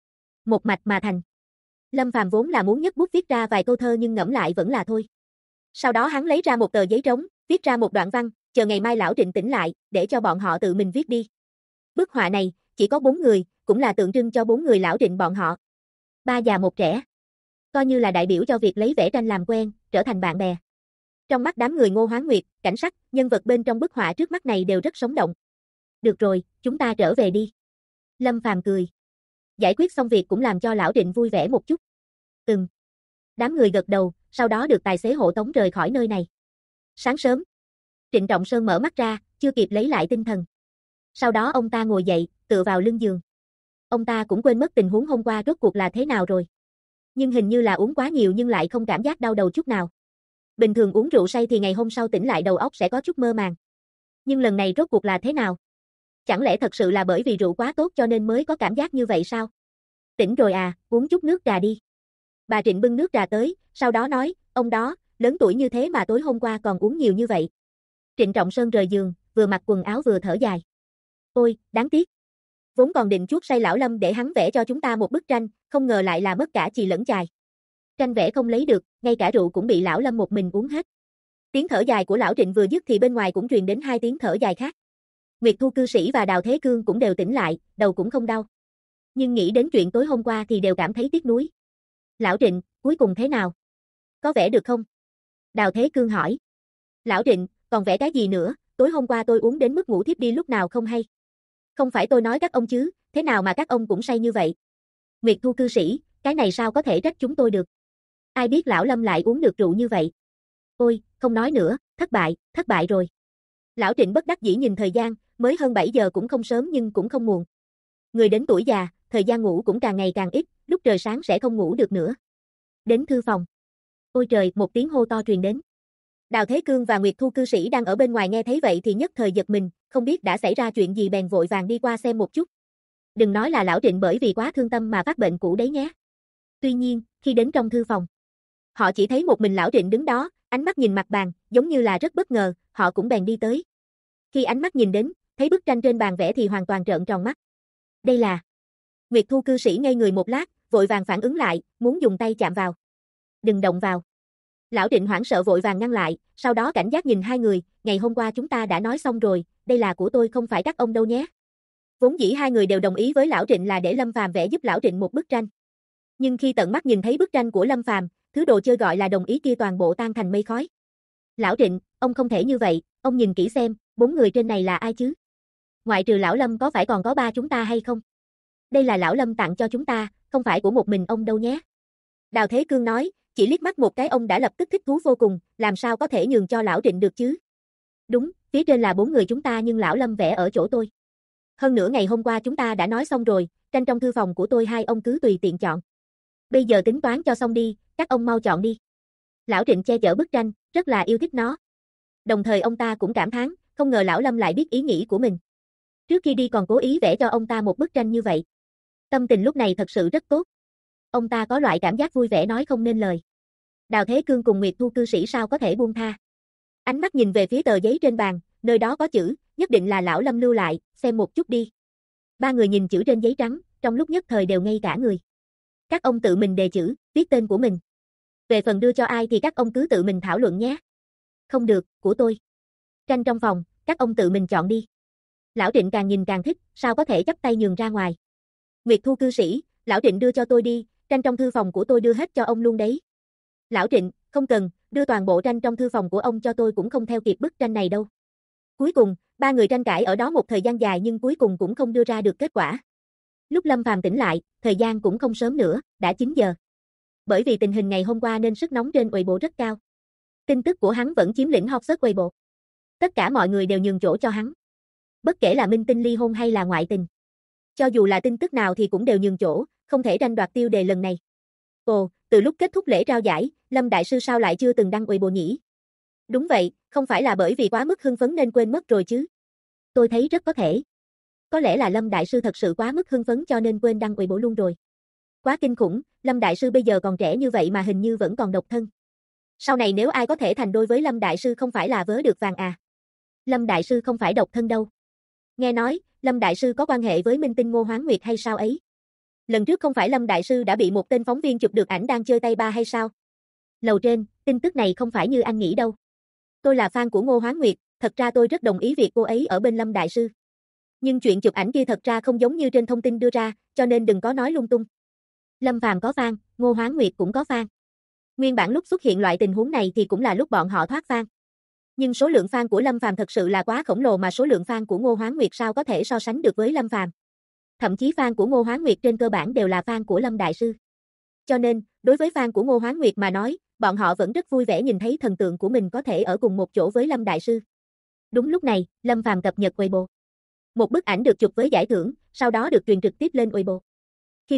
một mạch mà thành. Lâm Phàm vốn là muốn nhấc bút viết ra vài câu thơ nhưng ngẫm lại vẫn là thôi. Sau đó hắn lấy ra một tờ giấy trống, viết ra một đoạn văn, chờ ngày mai Lão Trịnh tỉnh lại, để cho bọn họ tự mình viết đi. Bức họa này, chỉ có 4 người, cũng là tượng trưng cho 4 người Lão Trịnh bọn họ. 3 già một trẻ. Coi như là đại biểu cho việc lấy vẽ tranh làm quen, trở thành bạn bè. Trong mắt đám người Ngô Hoán Nguyệt, cảnh sắc, nhân vật bên trong bức họa trước mắt này đều rất sống động. Được rồi, chúng ta trở về đi. Lâm Phàm cười. Giải quyết xong việc cũng làm cho Lão Trịnh vui vẻ một chút. Đám người gật đầu, sau đó được tài xế hộ tống rời khỏi nơi này. Sáng sớm, Trịnh Trọng Sơn mở mắt ra, chưa kịp lấy lại tinh thần. Sau đó ông ta ngồi dậy, tựa vào lưng giường. Ông ta cũng quên mất tình huống hôm qua rốt cuộc là thế nào rồi. Nhưng hình như là uống quá nhiều nhưng lại không cảm giác đau đầu chút nào. Bình thường uống rượu say thì ngày hôm sau tỉnh lại đầu óc sẽ có chút mơ màng. Nhưng lần này rốt cuộc là thế nào? Chẳng lẽ thật sự là bởi vì rượu quá tốt cho nên mới có cảm giác như vậy sao? Tỉnh rồi à, uống chút nước trà đi. Bà Trịnh bưng nước trà tới, sau đó nói, ông đó, lớn tuổi như thế mà tối hôm qua còn uống nhiều như vậy. Trịnh Trọng Sơn rời giường, vừa mặc quần áo vừa thở dài. Ôi, đáng tiếc. Vốn còn định chuốc say lão Lâm để hắn vẽ cho chúng ta một bức tranh, không ngờ lại là mất cả chì lẫn chài. Tranh vẽ không lấy được, ngay cả rượu cũng bị lão Lâm một mình uống hết. Tiếng thở dài của lão Trịnh vừa dứt thì bên ngoài cũng truyền đến hai tiếng thở dài khác. Nguyệt Thu cư sĩ và Đào Thế Cương cũng đều tỉnh lại, đầu cũng không đau. Nhưng nghĩ đến chuyện tối hôm qua thì đều cảm thấy tiếc nuối. Lão Trịnh, cuối cùng thế nào? Có vẽ được không? Đào Thế Cương hỏi. Lão Trịnh, còn vẽ cái gì nữa, tối hôm qua tôi uống đến mức ngủ thiếp đi lúc nào không hay. Không phải tôi nói các ông chứ, thế nào mà các ông cũng say như vậy? Nguyệt Thu cư sĩ, cái này sao có thể trách chúng tôi được? Ai biết lão Lâm lại uống được rượu như vậy? Ôi, không nói nữa, thất bại rồi. Lão Trịnh bất đắc dĩ nhìn thời gian, mới hơn 7 giờ cũng không sớm nhưng cũng không muộn. Người đến tuổi già, thời gian ngủ cũng càng ngày càng ít, lúc trời sáng sẽ không ngủ được nữa. Đến thư phòng. Ôi trời, một tiếng hô to truyền đến. Đào Thế Cương và Nguyệt Thu cư sĩ đang ở bên ngoài nghe thấy vậy thì nhất thời giật mình, không biết đã xảy ra chuyện gì bèn vội vàng đi qua xem một chút. Đừng nói là lão Trịnh bởi vì quá thương tâm mà phát bệnh cũ đấy nhé. Tuy nhiên, khi đến trong thư phòng, họ chỉ thấy một mình lão Trịnh đứng đó, ánh mắt nhìn mặt bàn, giống như là rất bất ngờ, họ cũng bèn đi tới. Khi ánh mắt nhìn đến, thấy bức tranh trên bàn vẽ thì hoàn toàn trợn tròn mắt. Đây là... Nguyệt Thu cư sĩ ngây người một lát, vội vàng phản ứng lại, muốn dùng tay chạm vào. Đừng động vào. Lão Trịnh hoảng sợ vội vàng ngăn lại, sau đó cảnh giác nhìn hai người, ngày hôm qua chúng ta đã nói xong rồi, đây là của tôi không phải các ông đâu nhé. Vốn dĩ hai người đều đồng ý với lão Trịnh là để Lâm Phàm vẽ giúp lão Trịnh một bức tranh. Nhưng khi tận mắt nhìn thấy bức tranh của Lâm Phàm, thứ đồ chơi gọi là đồng ý kia toàn bộ tan thành mây khói. Lão Trịnh, ông không thể như vậy, ông nhìn kỹ xem, 4 người trên này là ai chứ? Ngoại trừ lão Lâm có phải còn có ba chúng ta hay không? Đây là lão Lâm tặng cho chúng ta, không phải của một mình ông đâu nhé. Đào Thế Cương nói, chỉ liếc mắt một cái ông đã lập tức thích thú vô cùng, làm sao có thể nhường cho lão Trịnh được chứ? Đúng, phía trên là 4 người chúng ta nhưng lão Lâm vẽ ở chỗ tôi. Hơn nữa ngày hôm qua chúng ta đã nói xong rồi, tranh trong thư phòng của tôi hai ông cứ tùy tiện chọn. Bây giờ tính toán cho xong đi, các ông mau chọn đi. Lão Trịnh che chở bức tranh, rất là yêu thích nó. Đồng thời ông ta cũng cảm thán, không ngờ lão Lâm lại biết ý nghĩ của mình. Trước khi đi còn cố ý vẽ cho ông ta một bức tranh như vậy. Tâm tình lúc này thật sự rất tốt. Ông ta có loại cảm giác vui vẻ nói không nên lời. Đào Thế Cương cùng Nguyệt Thu cư sĩ sao có thể buông tha. Ánh mắt nhìn về phía tờ giấy trên bàn, nơi đó có chữ, nhất định là lão Lâm lưu lại, xem một chút đi. Ba người nhìn chữ trên giấy trắng, trong lúc nhất thời đều ngây cả người. Các ông tự mình đề chữ, viết tên của mình. Về phần đưa cho ai thì các ông cứ tự mình thảo luận nhé. Không được, của tôi. Tranh trong phòng, các ông tự mình chọn đi. Lão Trịnh càng nhìn càng thích, sao có thể chắp tay nhường ra ngoài. Nguyệt Thu cư sĩ, lão Trịnh đưa cho tôi đi, tranh trong thư phòng của tôi đưa hết cho ông luôn đấy. Lão Trịnh, không cần, đưa toàn bộ tranh trong thư phòng của ông cho tôi cũng không theo kịp bức tranh này đâu. Cuối cùng, ba người tranh cãi ở đó một thời gian dài nhưng cuối cùng cũng không đưa ra được kết quả. Lúc Lâm Phàm tỉnh lại, thời gian cũng không sớm nữa, đã 9 giờ. Bởi vì tình hình ngày hôm qua nên sức nóng trên Weibo rất cao. Tin tức của hắn vẫn chiếm lĩnh hot search Weibo. Tất cả mọi người đều nhường chỗ cho hắn. Bất kể là minh tinh ly hôn hay là ngoại tình. Cho dù là tin tức nào thì cũng đều nhường chỗ, không thể tranh đoạt tiêu đề lần này. Ồ, từ lúc kết thúc lễ trao giải, Lâm Đại Sư sao lại chưa từng đăng Weibo nhỉ? Đúng vậy, không phải là bởi vì quá mức hưng phấn nên quên mất rồi chứ. Tôi thấy rất có thể. Có lẽ là Lâm Đại Sư thật sự quá mức hưng phấn cho nên quên đăng Weibo luôn rồi. Quá kinh khủng, Lâm Đại Sư bây giờ còn trẻ như vậy mà hình như vẫn còn độc thân. Sau này nếu ai có thể thành đôi với Lâm Đại Sư không phải là vớ được vàng à? Lâm Đại Sư không phải độc thân đâu. Nghe nói, Lâm Đại Sư có quan hệ với minh tinh Ngô Hoán Nguyệt hay sao ấy? Lần trước không phải Lâm Đại Sư đã bị một tên phóng viên chụp được ảnh đang chơi tay ba hay sao? Lầu trên, tin tức này không phải như anh nghĩ đâu. Tôi là fan của Ngô Hoán Nguyệt, thật ra tôi rất đồng ý việc cô ấy ở bên Lâm Đại Sư. Nhưng chuyện chụp ảnh kia thật ra không giống như trên thông tin đưa ra, cho nên đừng có nói lung tung. Lâm Phàm có fan, Ngô Hoán Nguyệt cũng có fan. Nguyên bản lúc xuất hiện loại tình huống này thì cũng là lúc bọn họ thoát fan. Nhưng số lượng fan của Lâm Phàm thật sự là quá khổng lồ mà số lượng fan của Ngô Hoán Nguyệt sao có thể so sánh được với Lâm Phàm. Thậm chí fan của Ngô Hoán Nguyệt trên cơ bản đều là fan của Lâm Đại Sư. Cho nên, đối với fan của Ngô Hoán Nguyệt mà nói, bọn họ vẫn rất vui vẻ nhìn thấy thần tượng của mình có thể ở cùng một chỗ với Lâm Đại Sư. Đúng lúc này, Lâm Phàm cập nhật Weibo. Một bức ảnh được chụp với giải thưởng, sau đó được truyền trực tiếp lên Weibo. Khiêm tốn,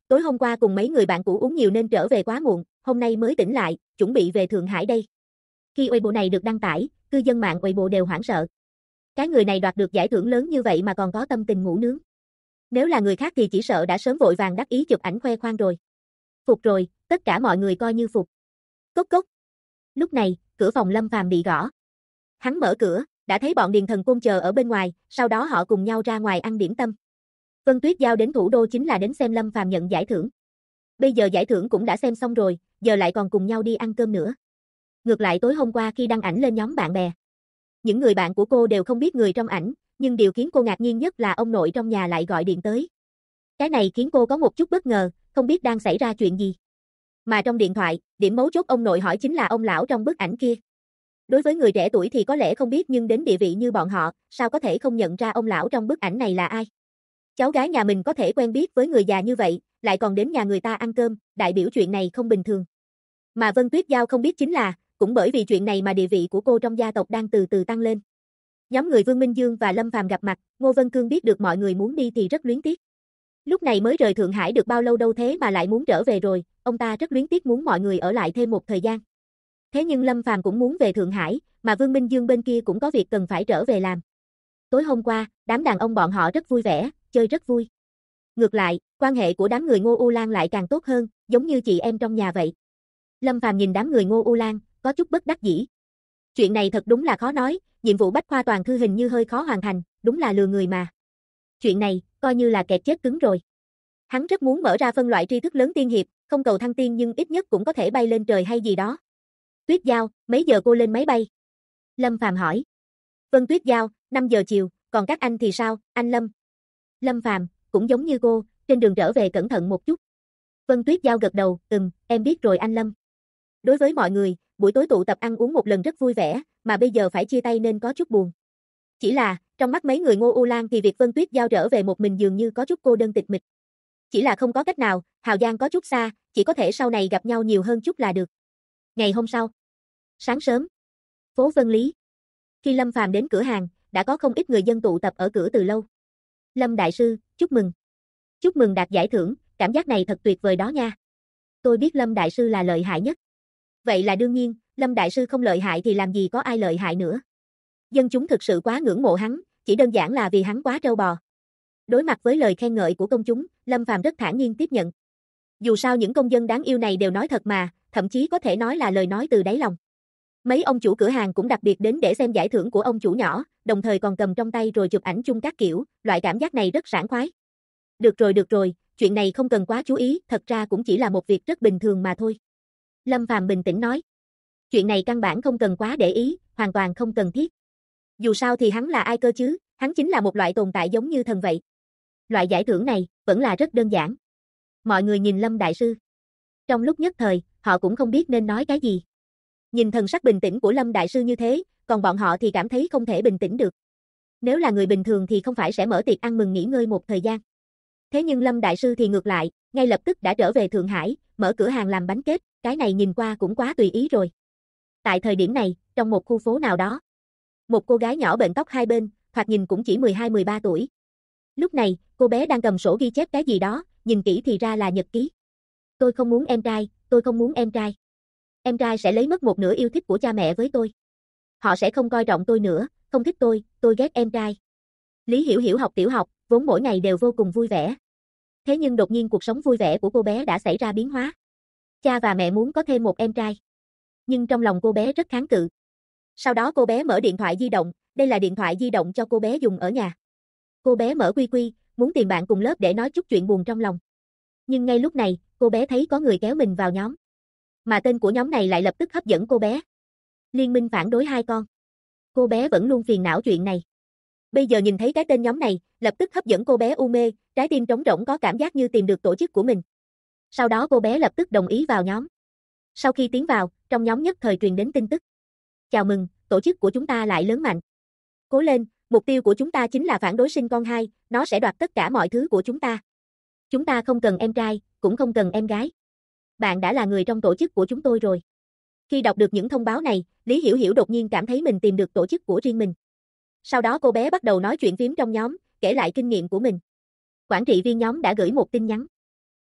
tối hôm qua cùng mấy người bạn cũ uống nhiều nên trở về quá muộn, hôm nay mới tỉnh lại, chuẩn bị về Thượng Hải đây. Khi Weibo này được đăng tải, cư dân mạng Weibo đều hoảng sợ. Cái người này đoạt được giải thưởng lớn như vậy mà còn có tâm tình ngủ nướng. Nếu là người khác thì chỉ sợ đã sớm vội vàng đắc ý chụp ảnh khoe khoang rồi. Phục rồi, tất cả mọi người coi như phục. Cốc cốc. Lúc này, cửa phòng Lâm Phàm bị gõ. Hắn mở cửa, đã thấy bọn Điền Thần Côn chờ ở bên ngoài, sau đó họ cùng nhau ra ngoài ăn điểm tâm. Vân Tuyết Giao đến thủ đô chính là đến xem Lâm Phàm nhận giải thưởng. Bây giờ giải thưởng cũng đã xem xong rồi, giờ lại còn cùng nhau đi ăn cơm nữa. Ngược lại tối hôm qua khi đăng ảnh lên nhóm bạn bè, những người bạn của cô đều không biết người trong ảnh, nhưng điều khiến cô ngạc nhiên nhất là ông nội trong nhà lại gọi điện tới. Cái này khiến cô có một chút bất ngờ, không biết đang xảy ra chuyện gì. Mà trong điện thoại, điểm mấu chốt ông nội hỏi chính là ông lão trong bức ảnh kia. Đối với người trẻ tuổi thì có lẽ không biết nhưng đến địa vị như bọn họ, sao có thể không nhận ra ông lão trong bức ảnh này là ai. Cháu gái nhà mình có thể quen biết với người già như vậy, lại còn đến nhà người ta ăn cơm, đại biểu chuyện này không bình thường. Mà Vân Tuyết Giao không biết chính là, cũng bởi vì chuyện này mà địa vị của cô trong gia tộc đang từ từ tăng lên. Nhóm người Vương Minh Dương và Lâm Phàm gặp mặt, Ngô Vân Cương biết được mọi người muốn đi thì rất luyến tiếc. Lúc này mới rời Thượng Hải được bao lâu đâu thế mà lại muốn trở về rồi, ông ta rất luyến tiếc muốn mọi người ở lại thêm một thời gian. Thế nhưng Lâm Phàm cũng muốn về Thượng Hải, mà Vương Minh Dương bên kia cũng có việc cần phải trở về làm. Tối hôm qua, đám đàn ông bọn họ rất vui vẻ, chơi rất vui. Ngược lại, quan hệ của đám người Ngô U Lan lại càng tốt hơn, giống như chị em trong nhà vậy. Lâm Phàm nhìn đám người Ngô U Lan, có chút bất đắc dĩ. Chuyện này thật đúng là khó nói, nhiệm vụ bách khoa toàn thư hình như hơi khó hoàn thành, đúng là lừa người mà. Chuyện này, coi như là kẹt chết cứng rồi. Hắn rất muốn mở ra phân loại tri thức lớn tiên hiệp, không cầu thăng tiên nhưng ít nhất cũng có thể bay lên trời hay gì đó. Tuyết Giao, mấy giờ cô lên máy bay? Lâm Phàm hỏi. Vân Tuyết Giao, 5 giờ chiều, còn các anh thì sao, anh Lâm? Lâm Phàm, cũng giống như cô, trên đường trở về cẩn thận một chút. Vân Tuyết Giao gật đầu, em biết rồi anh Lâm. Đối với mọi người, buổi tối tụ tập ăn uống một lần rất vui vẻ, mà bây giờ phải chia tay nên có chút buồn. Chỉ là, trong mắt mấy người Ngô U Lan thì việc Vân Tuyết Giao trở về một mình dường như có chút cô đơn tịch mịch. Chỉ là không có cách nào, Hào Giang có chút xa, chỉ có thể sau này gặp nhau nhiều hơn chút là được. Ngày hôm sau, sáng sớm, phố Vân Lý. Khi Lâm Phàm đến cửa hàng, đã có không ít người dân tụ tập ở cửa từ lâu. Lâm đại sư, chúc mừng. Chúc mừng đạt giải thưởng, cảm giác này thật tuyệt vời đó nha. Tôi biết Lâm đại sư là lợi hại nhất. Vậy là đương nhiên, Lâm đại sư không lợi hại thì làm gì có ai lợi hại nữa. Dân chúng thực sự quá ngưỡng mộ hắn, chỉ đơn giản là vì hắn quá trâu bò. Đối mặt với lời khen ngợi của công chúng, Lâm Phàm rất thản nhiên tiếp nhận. Dù sao những công dân đáng yêu này đều nói thật mà, thậm chí có thể nói là lời nói từ đáy lòng. Mấy ông chủ cửa hàng cũng đặc biệt đến để xem giải thưởng của ông chủ nhỏ, đồng thời còn cầm trong tay rồi chụp ảnh chung các kiểu, loại cảm giác này rất sảng khoái. Được rồi, chuyện này không cần quá chú ý, thật ra cũng chỉ là một việc rất bình thường mà thôi. Lâm Phàm bình tĩnh nói. Chuyện này căn bản không cần quá để ý, hoàn toàn không cần thiết. Dù sao thì hắn là ai cơ chứ, hắn chính là một loại tồn tại giống như thần vậy. Loại giải thưởng này, vẫn là rất đơn giản. Mọi người nhìn Lâm đại sư. Trong lúc nhất thời, họ cũng không biết nên nói cái gì. Nhìn thần sắc bình tĩnh của Lâm đại sư như thế, còn bọn họ thì cảm thấy không thể bình tĩnh được. Nếu là người bình thường thì không phải sẽ mở tiệc ăn mừng nghỉ ngơi một thời gian. Thế nhưng Lâm đại sư thì ngược lại, ngay lập tức đã trở về Thượng Hải, mở cửa hàng làm bánh kết, cái này nhìn qua cũng quá tùy ý rồi. Tại thời điểm này, trong một khu phố nào đó, một cô gái nhỏ bện tóc hai bên, thoạt nhìn cũng chỉ 12-13 tuổi. Lúc này, cô bé đang cầm sổ ghi chép cái gì đó, nhìn kỹ thì ra là nhật ký. Tôi không muốn em trai, tôi không muốn em trai. Em trai sẽ lấy mất một nửa yêu thích của cha mẹ với tôi. Họ sẽ không coi trọng tôi nữa, không thích tôi ghét em trai. Lý Hiểu Hiểu học tiểu học, vốn mỗi ngày đều vô cùng vui vẻ. Thế nhưng đột nhiên cuộc sống vui vẻ của cô bé đã xảy ra biến hóa. Cha và mẹ muốn có thêm một em trai. Nhưng trong lòng cô bé rất kháng cự. Sau đó cô bé mở điện thoại di động, đây là điện thoại di động cho cô bé dùng ở nhà. Cô bé mở quy, muốn tìm bạn cùng lớp để nói chút chuyện buồn trong lòng. Nhưng ngay lúc này, cô bé thấy có người kéo mình vào nhóm. Mà tên của nhóm này lại lập tức hấp dẫn cô bé. Liên minh phản đối hai con. Cô bé vẫn luôn phiền não chuyện này. Bây giờ nhìn thấy cái tên nhóm này, lập tức hấp dẫn cô bé u mê, trái tim trống rỗng có cảm giác như tìm được tổ chức của mình. Sau đó cô bé lập tức đồng ý vào nhóm. Sau khi tiến vào, trong nhóm nhất thời truyền đến tin tức. Chào mừng, tổ chức của chúng ta lại lớn mạnh. Cố lên, mục tiêu của chúng ta chính là phản đối sinh con hai, nó sẽ đoạt tất cả mọi thứ của chúng ta. Chúng ta không cần em trai, cũng không cần em gái. Bạn đã là người trong tổ chức của chúng tôi rồi. Khi đọc được những thông báo này, Lý Hiểu Hiểu đột nhiên cảm thấy mình tìm được tổ chức của riêng mình. Sau đó cô bé bắt đầu nói chuyện phím trong nhóm, kể lại kinh nghiệm của mình. Quản trị viên nhóm đã gửi một tin nhắn.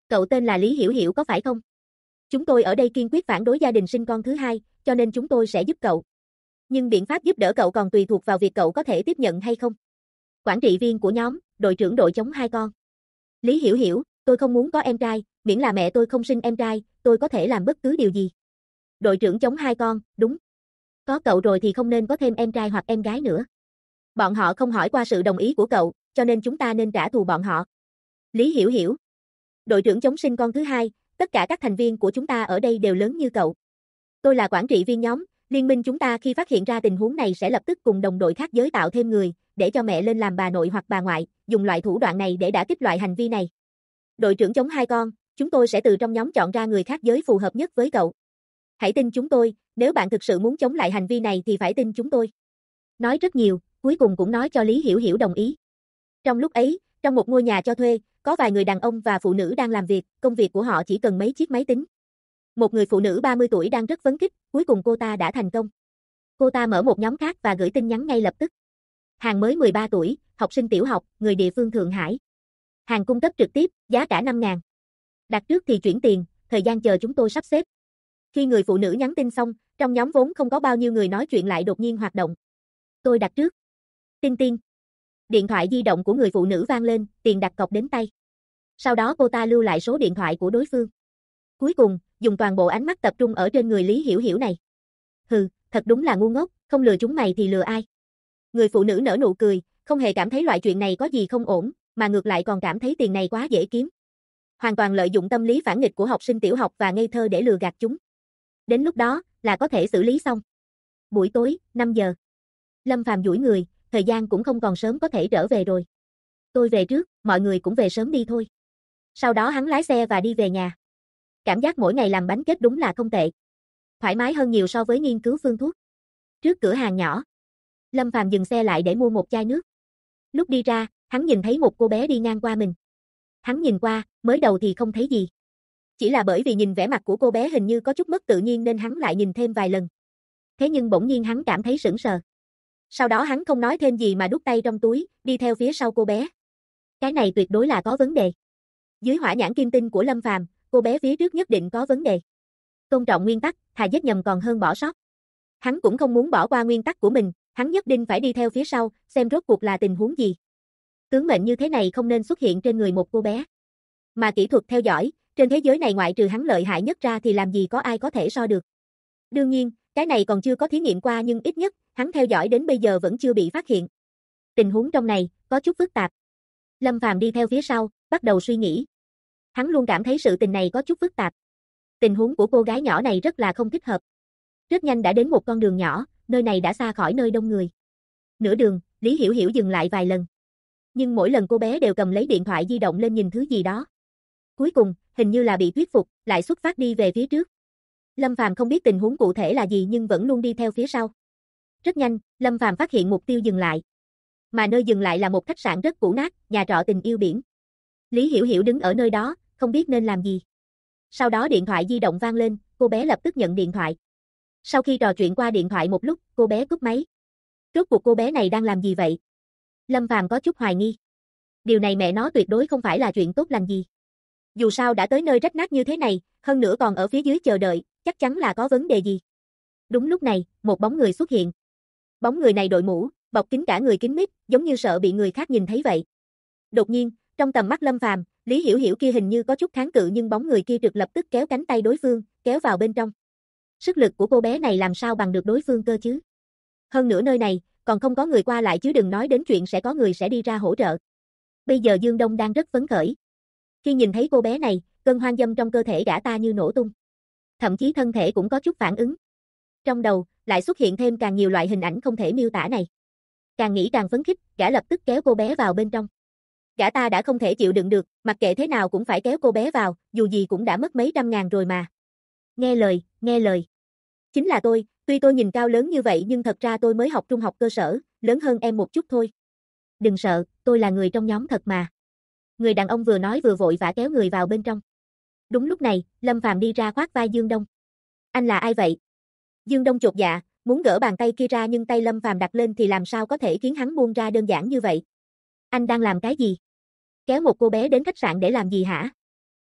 Cậu tên là Lý Hiểu Hiểu có phải không? Chúng tôi ở đây kiên quyết phản đối gia đình sinh con thứ hai, cho nên chúng tôi sẽ giúp cậu. Nhưng biện pháp giúp đỡ cậu còn tùy thuộc vào việc cậu có thể tiếp nhận hay không. Quản trị viên của nhóm, đội trưởng đội chống hai con. Lý Hiểu Hiểu, tôi không muốn có em trai, miễn là mẹ tôi không sinh em trai, tôi có thể làm bất cứ điều gì. Đội trưởng chống hai con, đúng. Có cậu rồi thì không nên có thêm em trai hoặc em gái nữa. Bọn họ không hỏi qua sự đồng ý của cậu, cho nên chúng ta nên trả thù bọn họ. Lý Hiểu Hiểu. Đội trưởng chống sinh con thứ hai, tất cả các thành viên của chúng ta ở đây đều lớn như cậu. Tôi là quản trị viên nhóm, liên minh chúng ta khi phát hiện ra tình huống này sẽ lập tức cùng đồng đội khác giới tạo thêm người, để cho mẹ lên làm bà nội hoặc bà ngoại, dùng loại thủ đoạn này để đả kích loại hành vi này. Đội trưởng chống hai con, chúng tôi sẽ từ trong nhóm chọn ra người khác giới phù hợp nhất với cậu. Hãy tin chúng tôi, nếu bạn thực sự muốn chống lại hành vi này thì phải tin chúng tôi. Nói rất nhiều, cuối cùng cũng nói cho Lý Hiểu Hiểu đồng ý. Trong lúc ấy, trong một ngôi nhà cho thuê, có vài người đàn ông và phụ nữ đang làm việc, công việc của họ chỉ cần mấy chiếc máy tính. Một người phụ nữ 30 tuổi đang rất phấn khích, cuối cùng cô ta đã thành công. Cô ta mở một nhóm khác và gửi tin nhắn ngay lập tức. Hàng mới 13 tuổi, học sinh tiểu học, người địa phương Thượng Hải. Hàng cung cấp trực tiếp, giá cả 5.000. Đặt trước thì chuyển tiền, thời gian chờ chúng tôi sắp xếp. Khi người phụ nữ nhắn tin xong, trong nhóm vốn không có bao nhiêu người nói chuyện lại đột nhiên hoạt động. Tôi đặt trước. Tin tin. Điện thoại di động của người phụ nữ vang lên, tiền đặt cọc đến tay. Sau đó cô ta lưu lại số điện thoại của đối phương. Cuối cùng, dùng toàn bộ ánh mắt tập trung ở trên người Lý Hiểu Hiểu này. Hừ, thật đúng là ngu ngốc, không lừa chúng mày thì lừa ai. Người phụ nữ nở nụ cười, không hề cảm thấy loại chuyện này có gì không ổn, mà ngược lại còn cảm thấy tiền này quá dễ kiếm. Hoàn toàn lợi dụng tâm lý phản nghịch của học sinh tiểu học và ngây thơ để lừa gạt chúng. Đến lúc đó, là có thể xử lý xong. Buổi tối, 5 giờ. Lâm Phàm duỗi người, thời gian cũng không còn sớm có thể trở về rồi. Tôi về trước, mọi người cũng về sớm đi thôi. Sau đó hắn lái xe và đi về nhà. Cảm giác mỗi ngày làm bánh kết đúng là không tệ. Thoải mái hơn nhiều so với nghiên cứu phương thuốc. Trước cửa hàng nhỏ, Lâm Phàm dừng xe lại để mua một chai nước. Lúc đi ra, hắn nhìn thấy một cô bé đi ngang qua mình. Hắn nhìn qua, mới đầu thì không thấy gì. Chỉ là bởi vì nhìn vẻ mặt của cô bé hình như có chút mất tự nhiên nên hắn lại nhìn thêm vài lần. Thế nhưng bỗng nhiên hắn cảm thấy sững sờ. Sau đó hắn không nói thêm gì mà đút tay trong túi, đi theo phía sau cô bé. Cái này tuyệt đối là có vấn đề. Dưới hỏa nhãn kim tinh của Lâm Phàm, cô bé phía trước nhất định có vấn đề. Tôn trọng nguyên tắc, thà giết nhầm còn hơn bỏ sót. Hắn cũng không muốn bỏ qua nguyên tắc của mình, hắn nhất định phải đi theo phía sau, xem rốt cuộc là tình huống gì. Tướng mệnh như thế này không nên xuất hiện trên người một cô bé. Mà kỹ thuật theo dõi, trên thế giới này ngoại trừ hắn lợi hại nhất ra thì làm gì có ai có thể so được. Đương nhiên, cái này còn chưa có thí nghiệm qua nhưng ít nhất, hắn theo dõi đến bây giờ vẫn chưa bị phát hiện. Tình huống trong này, có chút phức tạp. Lâm Phàm đi theo phía sau, bắt đầu suy nghĩ. Hắn luôn cảm thấy sự tình này có chút phức tạp. Tình huống của cô gái nhỏ này rất là không thích hợp. Rất nhanh đã đến một con đường nhỏ, nơi này đã xa khỏi nơi đông người. Nửa đường, Lý Hiểu Hiểu dừng lại vài lần. Nhưng mỗi lần cô bé đều cầm lấy điện thoại di động lên nhìn thứ gì đó. Cuối cùng, hình như là bị thuyết phục, lại xuất phát đi về phía trước. Lâm Phàm không biết tình huống cụ thể là gì nhưng vẫn luôn đi theo phía sau. Rất nhanh, Lâm Phàm phát hiện mục tiêu dừng lại. Mà nơi dừng lại là một khách sạn rất cũ nát, nhà trọ tình yêu biển. Lý Hiểu Hiểu đứng ở nơi đó, không biết nên làm gì. Sau đó điện thoại di động vang lên, cô bé lập tức nhận điện thoại. Sau khi trò chuyện qua điện thoại một lúc, cô bé cúp máy. Rốt cuộc cô bé này đang làm gì vậy? Lâm Phàm có chút hoài nghi. Điều này mẹ nó tuyệt đối không phải là chuyện tốt lành gì. Dù sao đã tới nơi rách nát như thế này, hơn nữa còn ở phía dưới chờ đợi, chắc chắn là có vấn đề gì. Đúng lúc này, một bóng người xuất hiện. Bóng người này đội mũ, bọc kín cả người kín mít, giống như sợ bị người khác nhìn thấy vậy. Đột nhiên, trong tầm mắt Lâm Phàm, Lý Hiểu Hiểu kia hình như có chút kháng cự nhưng bóng người kia trực lập tức kéo cánh tay đối phương, kéo vào bên trong. Sức lực của cô bé này làm sao bằng được đối phương cơ chứ? Hơn nữa nơi này, còn không có người qua lại chứ đừng nói đến chuyện sẽ có người sẽ đi ra hỗ trợ. Bây giờ Dương Đông đang rất phấn khởi. Khi nhìn thấy cô bé này, cơn hoang dâm trong cơ thể gã ta như nổ tung. Thậm chí thân thể cũng có chút phản ứng. Trong đầu, lại xuất hiện thêm càng nhiều loại hình ảnh không thể miêu tả này. Càng nghĩ càng phấn khích, gã lập tức kéo cô bé vào bên trong. Gã ta đã không thể chịu đựng được, mặc kệ thế nào cũng phải kéo cô bé vào, dù gì cũng đã mất mấy trăm ngàn rồi mà. Nghe lời, nghe lời. Chính là tôi, tuy tôi nhìn cao lớn như vậy nhưng thật ra tôi mới học trung học cơ sở, lớn hơn em một chút thôi. Đừng sợ, tôi là người trong nhóm thật mà. Người đàn ông vừa nói vừa vội vã kéo người vào bên trong. Đúng lúc này, Lâm Phàm đi ra khoác vai Dương Đông. Anh là ai vậy? Dương Đông chột dạ, muốn gỡ bàn tay kia ra nhưng tay Lâm Phàm đặt lên thì làm sao có thể khiến hắn buông ra đơn giản như vậy. Anh đang làm cái gì? Kéo một cô bé đến khách sạn để làm gì hả?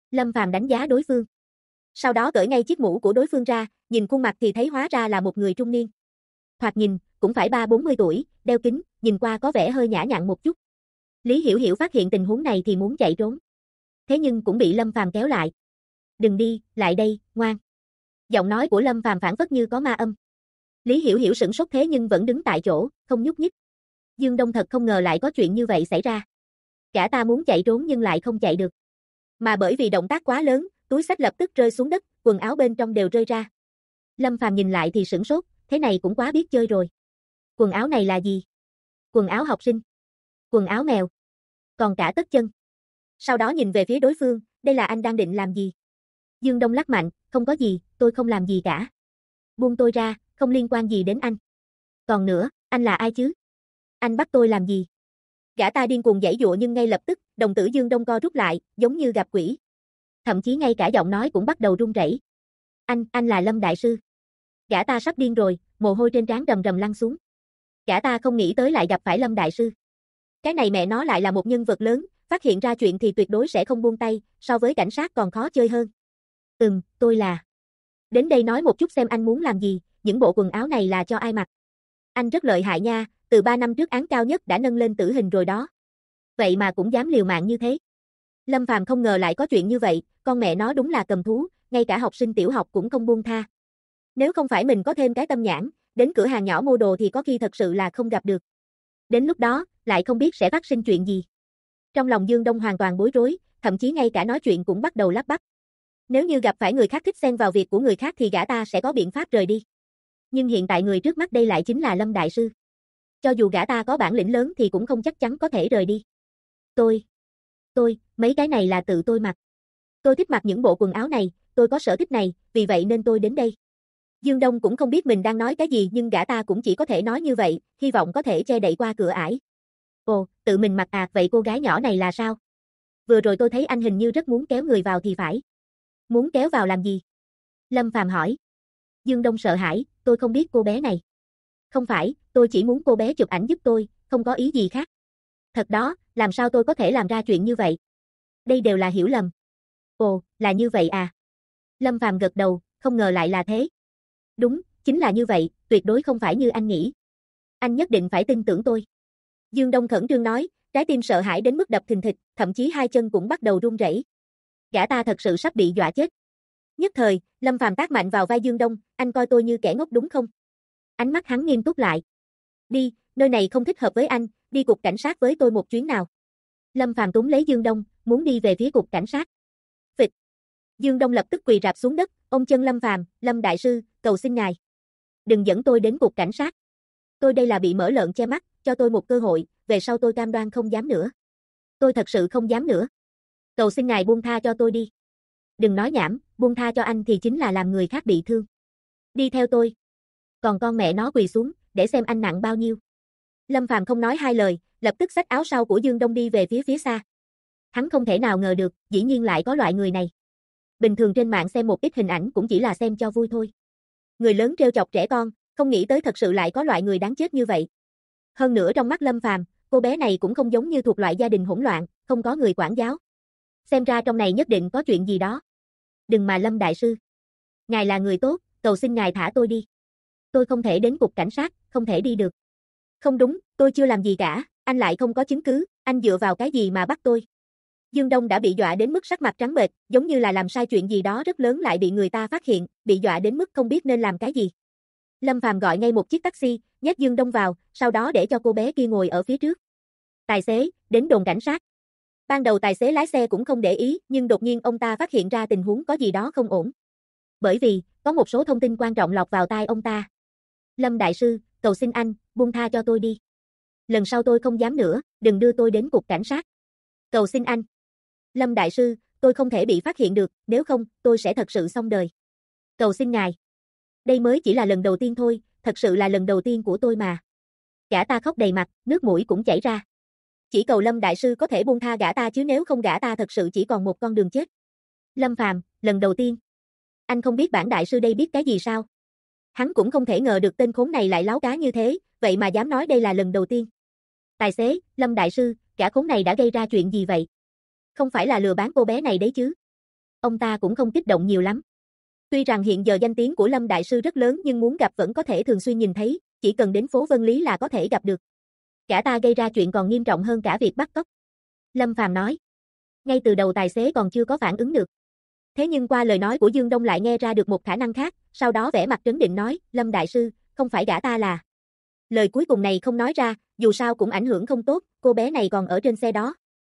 Lâm Phàm đánh giá đối phương. Sau đó cởi ngay chiếc mũ của đối phương ra, nhìn khuôn mặt thì thấy hóa ra là một người trung niên. Thoạt nhìn, cũng phải 30-40 tuổi, đeo kính, nhìn qua có vẻ hơi nhã nhặn một chút. Lý Hiểu Hiểu phát hiện tình huống này thì muốn chạy trốn. Thế nhưng cũng bị Lâm Phàm kéo lại. Đừng đi, lại đây, ngoan. Giọng nói của Lâm Phàm phảng phất như có ma âm. Lý Hiểu Hiểu sửng sốt thế nhưng vẫn đứng tại chỗ, không nhúc nhích. Dương Đông thật không ngờ lại có chuyện như vậy xảy ra. Gã ta muốn chạy trốn nhưng lại không chạy được. Mà bởi vì động tác quá lớn, túi xách lập tức rơi xuống đất, quần áo bên trong đều rơi ra. Lâm Phàm nhìn lại thì sửng sốt, thế này cũng quá biết chơi rồi. Quần áo này là gì? Quần áo học sinh. Quần áo mèo. Còn cả tất chân. Sau đó nhìn về phía đối phương, đây là anh đang định làm gì? Dương Đông lắc mạnh, không có gì, tôi không làm gì cả. Buông tôi ra, không liên quan gì đến anh. Còn nữa, anh là ai chứ? Anh bắt tôi làm gì? Gã ta điên cuồng giãy giụa nhưng ngay lập tức, đồng tử Dương Đông co rút lại, giống như gặp quỷ. Thậm chí ngay cả giọng nói cũng bắt đầu run rẩy. Anh là Lâm đại sư. Gã ta sắp điên rồi, mồ hôi trên trán rầm rầm lăn xuống. Gã ta không nghĩ tới lại gặp phải Lâm đại sư. Cái này mẹ nó lại là một nhân vật lớn, phát hiện ra chuyện thì tuyệt đối sẽ không buông tay, so với cảnh sát còn khó chơi hơn. Tôi là. Đến đây nói một chút xem anh muốn làm gì, những bộ quần áo này là cho ai mặc? Anh rất lợi hại nha, từ 3 năm trước án cao nhất đã nâng lên tử hình rồi đó. Vậy mà cũng dám liều mạng như thế. Lâm Phàm không ngờ lại có chuyện như vậy, con mẹ nó đúng là cầm thú, ngay cả học sinh tiểu học cũng không buông tha. Nếu không phải mình có thêm cái tâm nhãn, đến cửa hàng nhỏ mua đồ thì có khi thật sự là không gặp được. Đến lúc đó, lại không biết sẽ phát sinh chuyện gì. Trong lòng Dương Đông hoàn toàn bối rối, thậm chí ngay cả nói chuyện cũng bắt đầu lắp bắp. Nếu như gặp phải người khác thích xen vào việc của người khác thì gã ta sẽ có biện pháp rời đi. Nhưng hiện tại người trước mắt đây lại chính là Lâm đại sư. Cho dù gã ta có bản lĩnh lớn thì cũng không chắc chắn có thể rời đi. Mấy cái này là tự tôi mặc. Tôi thích mặc những bộ quần áo này, tôi có sở thích này, vì vậy nên tôi đến đây. Dương Đông cũng không biết mình đang nói cái gì nhưng gã ta cũng chỉ có thể nói như vậy, hy vọng có thể che đậy qua cửa ải. Ồ, tự mình mặc à, vậy cô gái nhỏ này là sao? Vừa rồi tôi thấy anh hình như rất muốn kéo người vào thì phải. Muốn kéo vào làm gì? Lâm Phàm hỏi. Dương Đông sợ hãi, tôi không biết cô bé này. Không phải, tôi chỉ muốn cô bé chụp ảnh giúp tôi, không có ý gì khác. Thật đó, làm sao tôi có thể làm ra chuyện như vậy? Đây đều là hiểu lầm. Ồ, là như vậy à? Lâm Phàm gật đầu, không ngờ lại là thế. Đúng, chính là như vậy, tuyệt đối không phải như anh nghĩ. Anh nhất định phải tin tưởng tôi. Dương Đông khẩn trương nói, trái tim sợ hãi đến mức đập thình thịch, thậm chí hai chân cũng bắt đầu run rẩy. Gã ta thật sự sắp bị dọa chết. Nhất thời, Lâm Phàm tát mạnh vào vai Dương Đông, anh coi tôi như kẻ ngốc đúng không? Ánh mắt hắn nghiêm túc lại. Đi, nơi này không thích hợp với anh, đi cục cảnh sát với tôi một chuyến nào. Lâm Phàm túm lấy Dương Đông, muốn đi về phía cục cảnh sát. Phịch. Dương Đông lập tức quỳ rạp xuống đất, ôm chân Lâm Phàm, Lâm đại sư, cầu xin ngài. Đừng dẫn tôi đến cục cảnh sát. Tôi đây là bị mở lợn che mắt, cho tôi một cơ hội, về sau tôi cam đoan không dám nữa. Tôi thật sự không dám nữa. Cầu xin ngài buông tha cho tôi đi. Đừng nói nhảm, buông tha cho anh thì chính là làm người khác bị thương. Đi theo tôi. Còn con mẹ nó quỳ xuống, để xem anh nặng bao nhiêu. Lâm Phàm không nói hai lời, lập tức xách áo sau của Dương Đông đi về phía xa. Hắn không thể nào ngờ được, dĩ nhiên lại có loại người này. Bình thường trên mạng xem một ít hình ảnh cũng chỉ là xem cho vui thôi. Người lớn trêu chọc trẻ con, không nghĩ tới thật sự lại có loại người đáng chết như vậy. Hơn nữa trong mắt Lâm Phàm, cô bé này cũng không giống như thuộc loại gia đình hỗn loạn, không có người quản giáo. Xem ra trong này nhất định có chuyện gì đó. Đừng mà Lâm đại sư. Ngài là người tốt, cầu xin ngài thả tôi đi. Tôi không thể đến cục cảnh sát, không thể đi được. Không đúng, tôi chưa làm gì cả, anh lại không có chứng cứ, anh dựa vào cái gì mà bắt tôi? Dương Đông đã bị dọa đến mức sắc mặt trắng bệch, giống như là làm sai chuyện gì đó rất lớn lại bị người ta phát hiện, bị dọa đến mức không biết nên làm cái gì. Lâm Phàm gọi ngay một chiếc taxi, nhét Dương Đông vào, sau đó để cho cô bé kia ngồi ở phía trước. Tài xế, đến đồn cảnh sát. Ban đầu tài xế lái xe cũng không để ý, nhưng đột nhiên ông ta phát hiện ra tình huống có gì đó không ổn. Bởi vì, có một số thông tin quan trọng lọt vào tai ông ta. Lâm đại sư, cầu xin anh, buông tha cho tôi đi. Lần sau tôi không dám nữa, đừng đưa tôi đến cục cảnh sát. Cầu xin anh. Lâm đại sư, tôi không thể bị phát hiện được, nếu không, tôi sẽ thật sự xong đời. Cầu xin ngài. Đây mới chỉ là lần đầu tiên thôi, thật sự là lần đầu tiên của tôi mà. Gã ta khóc đầy mặt, nước mũi cũng chảy ra. Chỉ cầu Lâm đại sư có thể buông tha gã ta chứ nếu không gã ta thật sự chỉ còn một con đường chết. Lâm Phàm, lần đầu tiên. Anh không biết bản đại sư đây biết cái gì sao? Hắn cũng không thể ngờ được tên khốn này lại láo cá như thế, vậy mà dám nói đây là lần đầu tiên. Tài xế, Lâm đại sư, gã khốn này đã gây ra chuyện gì vậy? Không phải là lừa bán cô bé này đấy chứ? Ông ta cũng không kích động nhiều lắm. Tuy rằng hiện giờ danh tiếng của Lâm Đại Sư rất lớn nhưng muốn gặp vẫn có thể thường xuyên nhìn thấy, chỉ cần đến phố Vân Lý là có thể gặp được. Gã ta gây ra chuyện còn nghiêm trọng hơn cả việc bắt cóc. Lâm Phàm nói. Ngay từ đầu tài xế còn chưa có phản ứng được. Thế nhưng qua lời nói của Dương Đông lại nghe ra được một khả năng khác, sau đó vẻ mặt trấn định nói, Lâm Đại Sư, không phải gã ta là. Lời cuối cùng này không nói ra, dù sao cũng ảnh hưởng không tốt, cô bé này còn ở trên xe đó.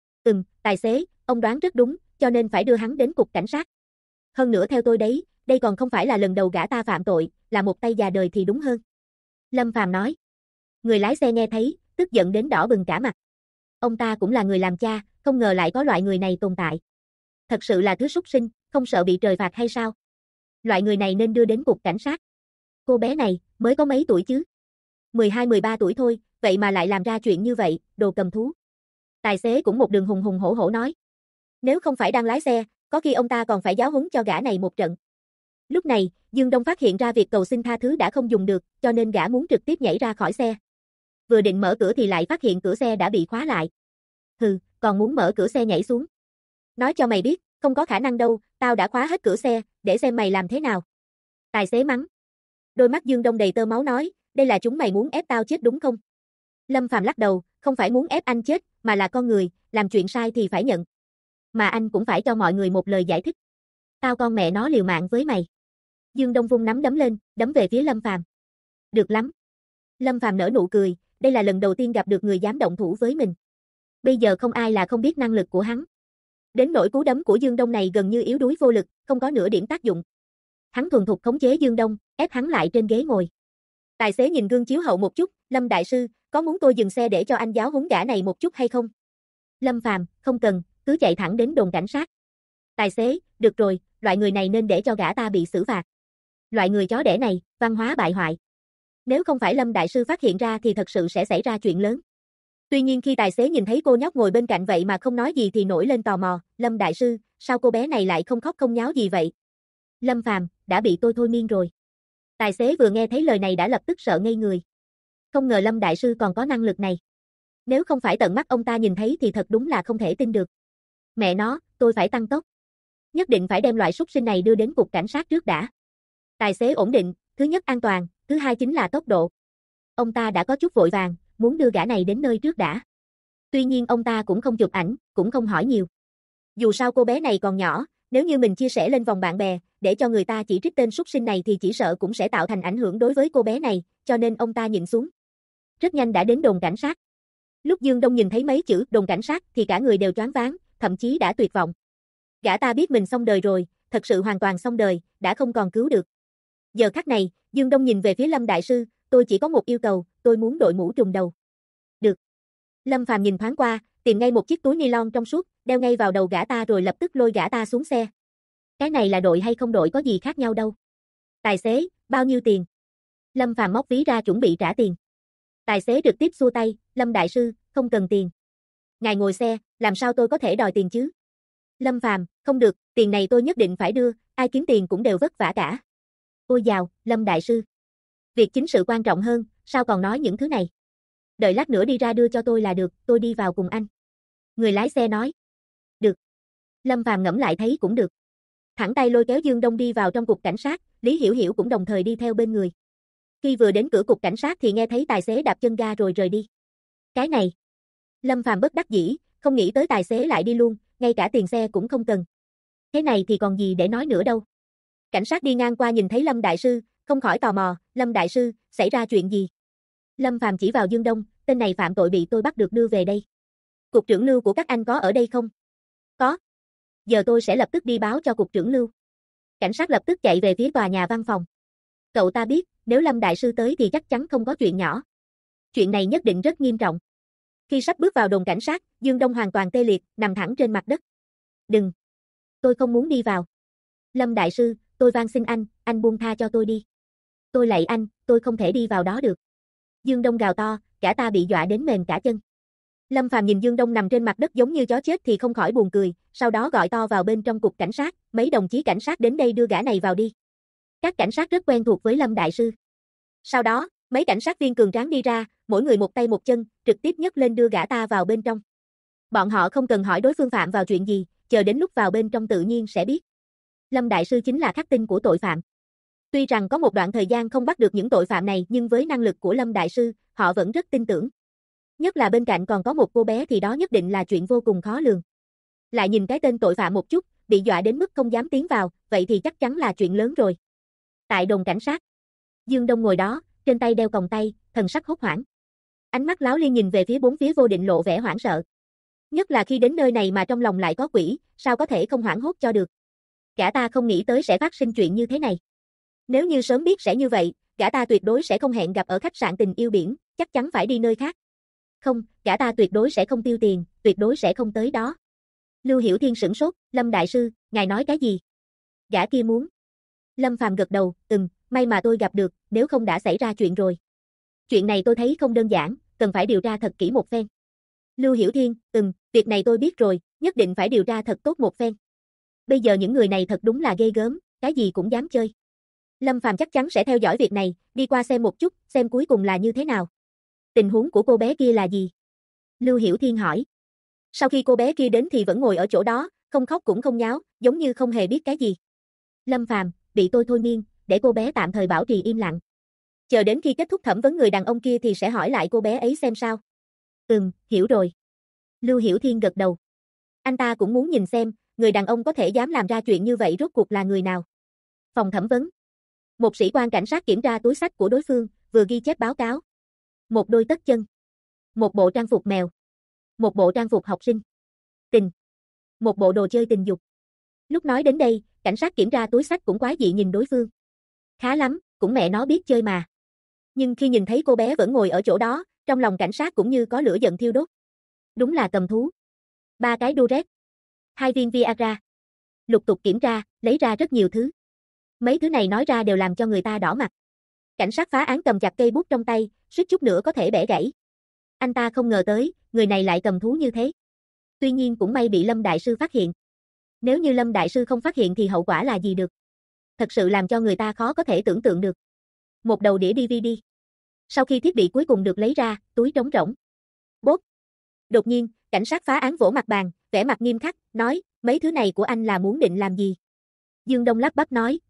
Tài xế, ông đoán rất đúng, cho nên phải đưa hắn đến cục cảnh sát. Hơn nữa theo tôi đấy, đây còn không phải là lần đầu gã ta phạm tội, là một tay già đời thì đúng hơn. Lâm Phàm nói. Người lái xe nghe thấy, tức giận đến đỏ bừng cả mặt. Ông ta cũng là người làm cha, không ngờ lại có loại người này tồn tại. Thật sự là thứ súc sinh, không sợ bị trời phạt hay sao? Loại người này nên đưa đến cục cảnh sát. Cô bé này, mới có mấy tuổi chứ? 12-13 tuổi thôi, vậy mà lại làm ra chuyện như vậy, đồ cầm thú. Tài xế cũng một đường hùng hùng hổ hổ nói. Nếu không phải đang lái xe, có khi ông ta còn phải giáo huấn cho gã này một trận. Lúc này, Dương Đông phát hiện ra việc cầu xin tha thứ đã không dùng được, cho nên gã muốn trực tiếp nhảy ra khỏi xe. Vừa định mở cửa thì lại phát hiện cửa xe đã bị khóa lại. Hừ, còn muốn mở cửa xe nhảy xuống. Nói cho mày biết, không có khả năng đâu, tao đã khóa hết cửa xe, để xem mày làm thế nào. Tài xế mắng. Đôi mắt Dương Đông đầy tơ máu nói, đây là chúng mày muốn ép tao chết đúng không? Lâm Phàm lắc đầu, không phải muốn ép anh chết, mà là con người, làm chuyện sai thì phải nhận. Mà anh cũng phải cho mọi người một lời giải thích. Tao con mẹ nó liều mạng với mày. Dương Đông vung nắm đấm lên, đấm về phía Lâm Phàm. Được lắm. Lâm Phàm nở nụ cười, đây là lần đầu tiên gặp được người dám động thủ với mình. Bây giờ không ai là không biết năng lực của hắn. Đến nỗi cú đấm của Dương Đông này gần như yếu đuối vô lực, không có nửa điểm tác dụng. Hắn thuần thục khống chế Dương Đông, ép hắn lại trên ghế ngồi. Tài xế nhìn gương chiếu hậu một chút, Lâm Đại Sư, có muốn tôi dừng xe để cho anh giáo huấn gã này một chút hay không? Lâm Phàm, không cần, cứ chạy thẳng đến đồn cảnh sát. Tài xế, được rồi, loại người này nên để cho gã ta bị xử phạt. Loại người chó đẻ này, văn hóa bại hoại. Nếu không phải Lâm Đại Sư phát hiện ra thì thật sự sẽ xảy ra chuyện lớn. Tuy nhiên khi tài xế nhìn thấy cô nhóc ngồi bên cạnh vậy mà không nói gì thì nổi lên tò mò, Lâm Đại Sư, sao cô bé này lại không khóc không nháo gì vậy? Lâm Phàm, đã bị tôi thôi miên rồi. Tài xế vừa nghe thấy lời này đã lập tức sợ ngây người. Không ngờ Lâm Đại Sư còn có năng lực này. Nếu không phải tận mắt ông ta nhìn thấy thì thật đúng là không thể tin được. Mẹ nó, tôi phải tăng tốc. Nhất định phải đem loại súc sinh này đưa đến cục cảnh sát trước đã. Tài xế ổn định, thứ nhất an toàn, thứ hai chính là tốc độ. Ông ta đã có chút vội vàng, muốn đưa gã này đến nơi trước đã. Tuy nhiên ông ta cũng không chụp ảnh, cũng không hỏi nhiều. Dù sao cô bé này còn nhỏ, nếu như mình chia sẻ lên vòng bạn bè, để cho người ta chỉ trích tên súc sinh này thì chỉ sợ cũng sẽ tạo thành ảnh hưởng đối với cô bé này, cho nên ông ta nhịn xuống. Rất nhanh đã đến đồn cảnh sát. Lúc Dương Đông nhìn thấy mấy chữ đồn cảnh sát thì cả người đều choáng váng, thậm chí đã tuyệt vọng. Gã ta biết mình xong đời rồi, thật sự hoàn toàn xong đời, đã không còn cứu được. Giờ khắc này, Dương Đông nhìn về phía Lâm Đại Sư, tôi chỉ có một yêu cầu, tôi muốn đội mũ trùm đầu. Được. Lâm Phàm nhìn thoáng qua, tìm ngay một chiếc túi ni lông trong suốt, đeo ngay vào đầu gã ta rồi lập tức lôi gã ta xuống xe. Cái này là đội hay không đội có gì khác nhau đâu. Tài xế, bao nhiêu tiền? Lâm Phàm móc ví ra chuẩn bị trả tiền. Tài xế trực tiếp xua tay, Lâm Đại Sư, không cần tiền. Ngài ngồi xe, làm sao tôi có thể đòi tiền chứ? Lâm Phàm, không được, tiền này tôi nhất định phải đưa, ai kiếm tiền cũng đều vất vả cả. Ôi dào, Lâm Đại Sư. Việc chính sự quan trọng hơn, sao còn nói những thứ này? Đợi lát nữa đi ra đưa cho tôi là được, tôi đi vào cùng anh. Người lái xe nói. Được. Lâm Phàm ngẫm lại thấy cũng được. Thẳng tay lôi kéo Dương Đông đi vào trong cục cảnh sát, Lý Hiểu Hiểu cũng đồng thời đi theo bên người. Khi vừa đến cửa cục cảnh sát thì nghe thấy tài xế đạp chân ga rồi rời đi. Cái này. Lâm Phàm bất đắc dĩ, không nghĩ tới tài xế lại đi luôn, ngay cả tiền xe cũng không cần. Thế này thì còn gì để nói nữa đâu. Cảnh sát đi ngang qua nhìn thấy Lâm Đại Sư, không khỏi tò mò, Lâm Đại Sư, xảy ra chuyện gì? Lâm Phàm chỉ vào Dương Đông, tên này phạm tội bị tôi bắt được đưa về đây. Cục trưởng Lưu của các anh có ở đây không? Có. Giờ tôi sẽ lập tức đi báo cho cục trưởng Lưu. Cảnh sát lập tức chạy về phía tòa nhà văn phòng. Cậu ta biết, nếu Lâm Đại Sư tới thì chắc chắn không có chuyện nhỏ. Chuyện này nhất định rất nghiêm trọng. Khi sắp bước vào đồn cảnh sát, Dương Đông hoàn toàn tê liệt, nằm thẳng trên mặt đất. Đừng. Tôi không muốn đi vào. Lâm Đại Sư, tôi van xin anh buông tha cho tôi đi. Tôi lạy anh, tôi không thể đi vào đó được. Dương Đông gào to, cả ta bị dọa đến mềm cả chân. Lâm Phàm nhìn Dương Đông nằm trên mặt đất giống như chó chết thì không khỏi buồn cười, sau đó gọi to vào bên trong cục cảnh sát, mấy đồng chí cảnh sát đến đây đưa gã này vào đi. Các cảnh sát rất quen thuộc với Lâm Đại Sư. Sau đó, mấy cảnh sát viên cường tráng đi ra, mỗi người một tay một chân, trực tiếp nhấc lên đưa gã ta vào bên trong. Bọn họ không cần hỏi đối phương phạm vào chuyện gì, chờ đến lúc vào bên trong tự nhiên sẽ biết. Lâm Đại Sư chính là khắc tinh của tội phạm. Tuy rằng có một đoạn thời gian không bắt được những tội phạm này nhưng với năng lực của Lâm Đại Sư, họ vẫn rất tin tưởng. Nhất là bên cạnh còn có một cô bé thì đó nhất định là chuyện vô cùng khó lường. Lại nhìn cái tên tội phạm một chút, bị dọa đến mức không dám tiến vào, vậy thì chắc chắn là chuyện lớn rồi. Tại đồn cảnh sát, Dương Đông ngồi đó, trên tay đeo còng tay, thần sắc hốt hoảng. Ánh mắt láo liên nhìn về phía bốn phía vô định lộ vẻ hoảng sợ. Nhất là khi đến nơi này mà trong lòng lại có quỷ, sao có thể không hoảng hốt cho được. Gã ta không nghĩ tới sẽ phát sinh chuyện như thế này. Nếu như sớm biết sẽ như vậy, gã ta tuyệt đối sẽ không hẹn gặp ở khách sạn Tình Yêu Biển, chắc chắn phải đi nơi khác. Không, gã ta tuyệt đối sẽ không tiêu tiền, tuyệt đối sẽ không tới đó. Lưu Hiểu Thiên sửng sốt, Lâm Đại Sư, ngài nói cái gì? Gã kia muốn. Lâm Phàm gật đầu, may mà tôi gặp được, nếu không đã xảy ra chuyện rồi. Chuyện này tôi thấy không đơn giản, cần phải điều tra thật kỹ một phen. Lưu Hiểu Thiên, việc này tôi biết rồi, nhất định phải điều tra thật tốt một phen. Bây giờ những người này thật đúng là ghê gớm, cái gì cũng dám chơi. Lâm Phàm chắc chắn sẽ theo dõi việc này, đi qua xem một chút, xem cuối cùng là như thế nào. Tình huống của cô bé kia là gì? Lưu Hiểu Thiên hỏi. Sau khi cô bé kia đến thì vẫn ngồi ở chỗ đó, không khóc cũng không nháo, giống như không hề biết cái gì. Lâm Phàm, bị tôi thôi miên, để cô bé tạm thời bảo trì im lặng. Chờ đến khi kết thúc thẩm vấn người đàn ông kia thì sẽ hỏi lại cô bé ấy xem sao. Hiểu rồi. Lưu Hiểu Thiên gật đầu. Anh ta cũng muốn nhìn xem, người đàn ông có thể dám làm ra chuyện như vậy rốt cuộc là người nào. Phòng thẩm vấn. Một sĩ quan cảnh sát kiểm tra túi xách của đối phương, vừa ghi chép báo cáo. Một đôi tất chân. Một bộ trang phục mèo. Một bộ trang phục học sinh. Tình. Một bộ đồ chơi tình dục. Lúc nói đến đây, cảnh sát kiểm tra túi xách cũng quái dị nhìn đối phương. Khá lắm, cũng mẹ nó biết chơi mà. Nhưng khi nhìn thấy cô bé vẫn ngồi ở chỗ đó, trong lòng cảnh sát cũng như có lửa giận thiêu đốt. Đúng là cầm thú. 3 cái Durex. 2 viên Viagra. Lục tục kiểm tra, lấy ra rất nhiều thứ. Mấy thứ này nói ra đều làm cho người ta đỏ mặt. Cảnh sát phá án cầm chặt cây bút trong tay, suýt chút nữa có thể bẻ gãy. Anh ta không ngờ tới, người này lại cầm thú như thế. Tuy nhiên cũng may bị Lâm Đại Sư phát hiện. Nếu như Lâm Đại Sư không phát hiện thì hậu quả là gì được? Thật sự làm cho người ta khó có thể tưởng tượng được. Một đầu đĩa DVD. Sau khi thiết bị cuối cùng được lấy ra, túi trống rỗng. Bốp. Đột nhiên, cảnh sát phá án vỗ mặt bàn, vẻ mặt nghiêm khắc, nói, mấy thứ này của anh là muốn định làm gì? Dương Đông lắp bắp nói,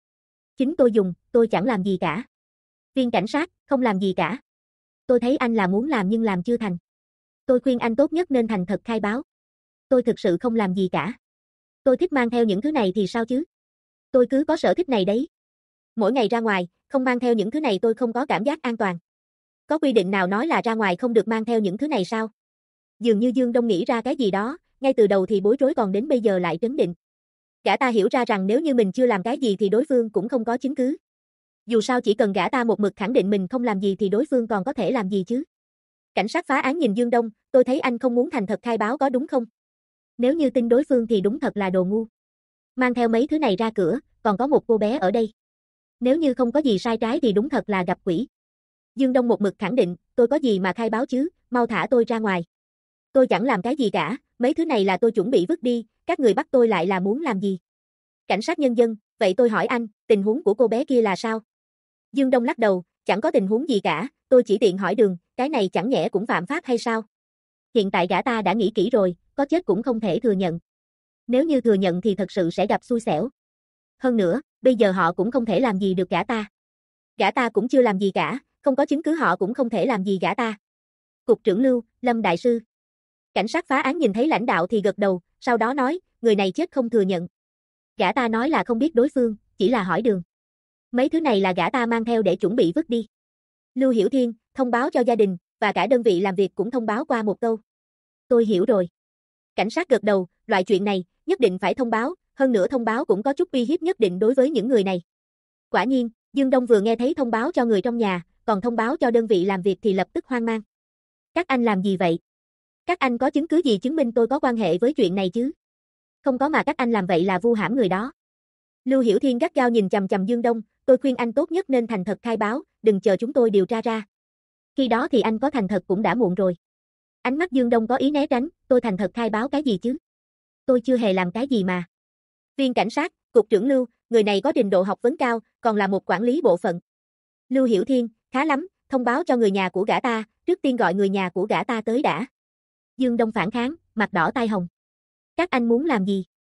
chính tôi dùng, tôi chẳng làm gì cả. Viên cảnh sát, không làm gì cả. Tôi thấy anh là muốn làm nhưng làm chưa thành. Tôi khuyên anh tốt nhất nên thành thật khai báo. Tôi thực sự không làm gì cả. Tôi thích mang theo những thứ này thì sao chứ? Tôi cứ có sở thích này đấy. Mỗi ngày ra ngoài, không mang theo những thứ này tôi không có cảm giác an toàn. Có quy định nào nói là ra ngoài không được mang theo những thứ này sao? Dường như Dương Đông nghĩ ra cái gì đó, ngay từ đầu thì bối rối còn đến bây giờ lại trấn định. Gã ta hiểu ra rằng nếu như mình chưa làm cái gì thì đối phương cũng không có chứng cứ. Dù sao chỉ cần gã ta một mực khẳng định mình không làm gì thì đối phương còn có thể làm gì chứ. Cảnh sát phá án nhìn Dương Đông, tôi thấy anh không muốn thành thật khai báo có đúng không? Nếu như tin đối phương thì đúng thật là đồ ngu. Mang theo mấy thứ này ra cửa, còn có một cô bé ở đây. Nếu như không có gì sai trái thì đúng thật là gặp quỷ. Dương Đông một mực khẳng định, tôi có gì mà khai báo chứ, mau thả tôi ra ngoài. Tôi chẳng làm cái gì cả, mấy thứ này là tôi chuẩn bị vứt đi, các người bắt tôi lại là muốn làm gì? Cảnh sát nhân dân, vậy tôi hỏi anh, tình huống của cô bé kia là sao? Dương Đông lắc đầu, chẳng có tình huống gì cả, tôi chỉ tiện hỏi đường, cái này chẳng nhẽ cũng phạm pháp hay sao? Hiện tại gã ta đã nghĩ kỹ rồi, có chết cũng không thể thừa nhận. Nếu như thừa nhận thì thật sự sẽ gặp xui xẻo. Hơn nữa, bây giờ họ cũng không thể làm gì được gã ta. Gã ta cũng chưa làm gì cả, không có chứng cứ họ cũng không thể làm gì gã ta. Cục trưởng Lưu, Lâm Đại Sư. Cảnh sát phá án nhìn thấy lãnh đạo thì gật đầu, sau đó nói, người này chết không thừa nhận. Gã ta nói là không biết đối phương, chỉ là hỏi đường. Mấy thứ này là gã ta mang theo để chuẩn bị vứt đi. Lưu Hiểu Thiên, thông báo cho gia đình, và cả đơn vị làm việc cũng thông báo qua một câu. Tôi hiểu rồi. Cảnh sát gật đầu, loại chuyện này, nhất định phải thông báo, hơn nữa thông báo cũng có chút uy hiếp nhất định đối với những người này. Quả nhiên, Dương Đông vừa nghe thấy thông báo cho người trong nhà, còn thông báo cho đơn vị làm việc thì lập tức hoang mang. Các anh làm gì vậy? Các anh có chứng cứ gì chứng minh tôi có quan hệ với chuyện này chứ? Không có mà các anh làm vậy là vu hãm người đó. Lưu Hiểu Thiên gắt gao nhìn chằm chằm Dương Đông, tôi khuyên anh tốt nhất nên thành thật khai báo, đừng chờ chúng tôi điều tra ra. Khi đó thì anh có thành thật cũng đã muộn rồi. Ánh mắt Dương Đông có ý né tránh, tôi thành thật khai báo cái gì chứ? Tôi chưa hề làm cái gì mà. Viên cảnh sát, cục trưởng Lưu, người này có trình độ học vấn cao, còn là một quản lý bộ phận. Lưu Hiểu Thiên, khá lắm, thông báo cho người nhà của gã ta, trước tiên gọi người nhà của gã ta tới đã. Dương Đông phản kháng, mặt đỏ tai hồng. Các anh muốn làm gì?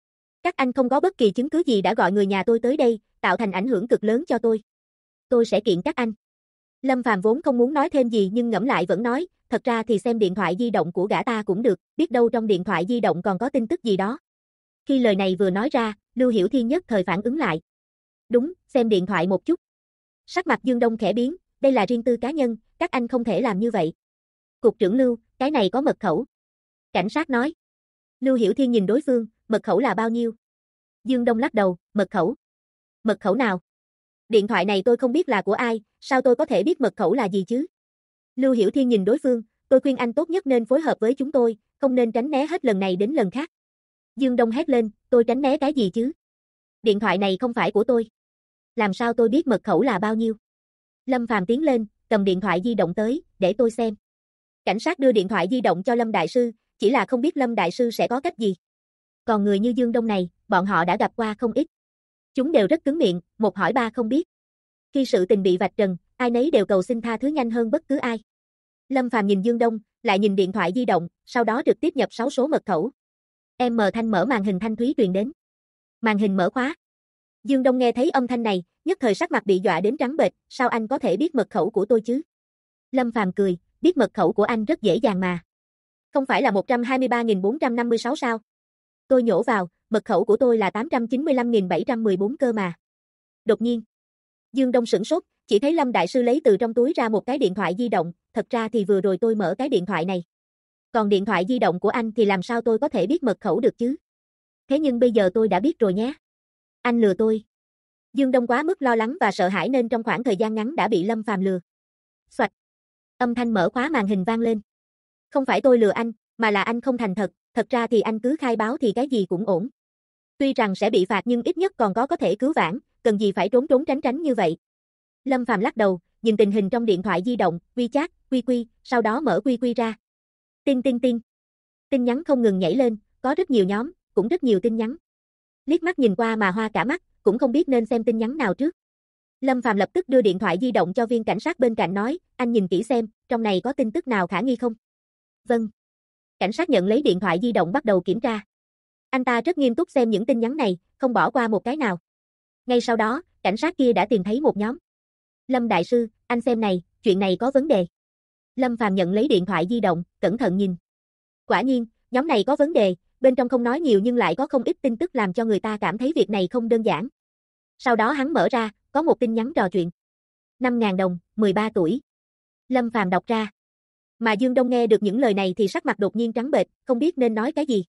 Các anh không có bất kỳ chứng cứ gì đã gọi người nhà tôi tới đây, tạo thành ảnh hưởng cực lớn cho tôi. Tôi sẽ kiện các anh. Lâm Phàm vốn không muốn nói thêm gì nhưng ngẫm lại vẫn nói, thật ra thì xem điện thoại di động của gã ta cũng được, biết đâu trong điện thoại di động còn có tin tức gì đó. Khi lời này vừa nói ra, Lưu Hiểu Thiên nhất thời phản ứng lại. Đúng, xem điện thoại một chút. Sắc mặt Dương Đông khẽ biến, đây là riêng tư cá nhân, các anh không thể làm như vậy. Cục trưởng Lưu, cái này có mật khẩu. Cảnh sát nói. Lưu Hiểu Thiên nhìn đối phương, mật khẩu là bao nhiêu? Dương Đông lắc đầu, mật khẩu. Mật khẩu nào? Điện thoại này tôi không biết là của ai, sao tôi có thể biết mật khẩu là gì chứ? Lưu Hiểu Thiên nhìn đối phương, tôi khuyên anh tốt nhất nên phối hợp với chúng tôi, không nên tránh né hết lần này đến lần khác. Dương Đông hét lên, tôi tránh né cái gì chứ? Điện thoại này không phải của tôi. Làm sao tôi biết mật khẩu là bao nhiêu? Lâm Phàm tiến lên, cầm điện thoại di động tới, để tôi xem. Cảnh sát đưa điện thoại di động cho Lâm Đại Sư, chỉ là không biết Lâm Đại Sư sẽ có cách gì. Còn người như Dương Đông này, bọn họ đã gặp qua không ít. Chúng đều rất cứng miệng, một hỏi ba không biết. Khi sự tình bị vạch trần, ai nấy đều cầu xin tha thứ nhanh hơn bất cứ ai. Lâm Phàm nhìn Dương Đông, lại nhìn điện thoại di động, sau đó trực tiếp nhập 6 số mật khẩu. M thanh mở màn hình thanh thúy truyền đến. Màn hình mở khóa. Dương Đông nghe thấy âm thanh này, nhất thời sắc mặt bị dọa đến trắng bệch, sao anh có thể biết mật khẩu của tôi chứ? Lâm Phàm cười, biết mật khẩu của anh rất dễ dàng mà. Không phải là 123.456 sao? Tôi nhổ vào, mật khẩu của tôi là 895.714 cơ mà. Đột nhiên, Dương Đông sửng sốt, chỉ thấy Lâm Đại Sư lấy từ trong túi ra một cái điện thoại di động, thật ra thì vừa rồi tôi mở cái điện thoại này. Còn điện thoại di động của anh thì làm sao tôi có thể biết mật khẩu được chứ? Thế nhưng bây giờ tôi đã biết rồi nhé. Anh lừa tôi. Dương Đông quá mức lo lắng và sợ hãi nên trong khoảng thời gian ngắn đã bị Lâm Phàm lừa. Xoạch. Âm thanh mở khóa màn hình vang lên. Không phải tôi lừa anh, mà là anh không thành thật ra thì anh cứ khai báo thì cái gì cũng ổn. Tuy rằng sẽ bị phạt nhưng ít nhất còn có thể cứu vãn, cần gì phải trốn trốn tránh tránh như vậy. Lâm Phàm lắc đầu, nhìn tình hình trong điện thoại di động, WeChat, QQ, sau đó mở QQ ra. Tin tin tin. Tin nhắn không ngừng nhảy lên, có rất nhiều nhóm, cũng rất nhiều tin nhắn. Liếc mắt nhìn qua mà hoa cả mắt, cũng không biết nên xem tin nhắn nào trước. Lâm Phàm lập tức đưa điện thoại di động cho viên cảnh sát bên cạnh nói, anh nhìn kỹ xem, trong này có tin tức nào khả nghi không? Vâng. Cảnh sát nhận lấy điện thoại di động bắt đầu kiểm tra. Anh ta rất nghiêm túc xem những tin nhắn này, không bỏ qua một cái nào. Ngay sau đó, cảnh sát kia đã tìm thấy một nhóm. Lâm Đại Sư, anh xem này, chuyện này có vấn đề. Lâm Phàm nhận lấy điện thoại di động, cẩn thận nhìn. Quả nhiên, nhóm này có vấn đề, bên trong không nói nhiều nhưng lại có không ít tin tức làm cho người ta cảm thấy việc này không đơn giản. Sau đó hắn mở ra, có một tin nhắn trò chuyện. 5.000 đồng, 13 tuổi. Lâm Phàm đọc ra. Mà Dương Đông nghe được những lời này thì sắc mặt đột nhiên trắng bệch, không biết nên nói cái gì.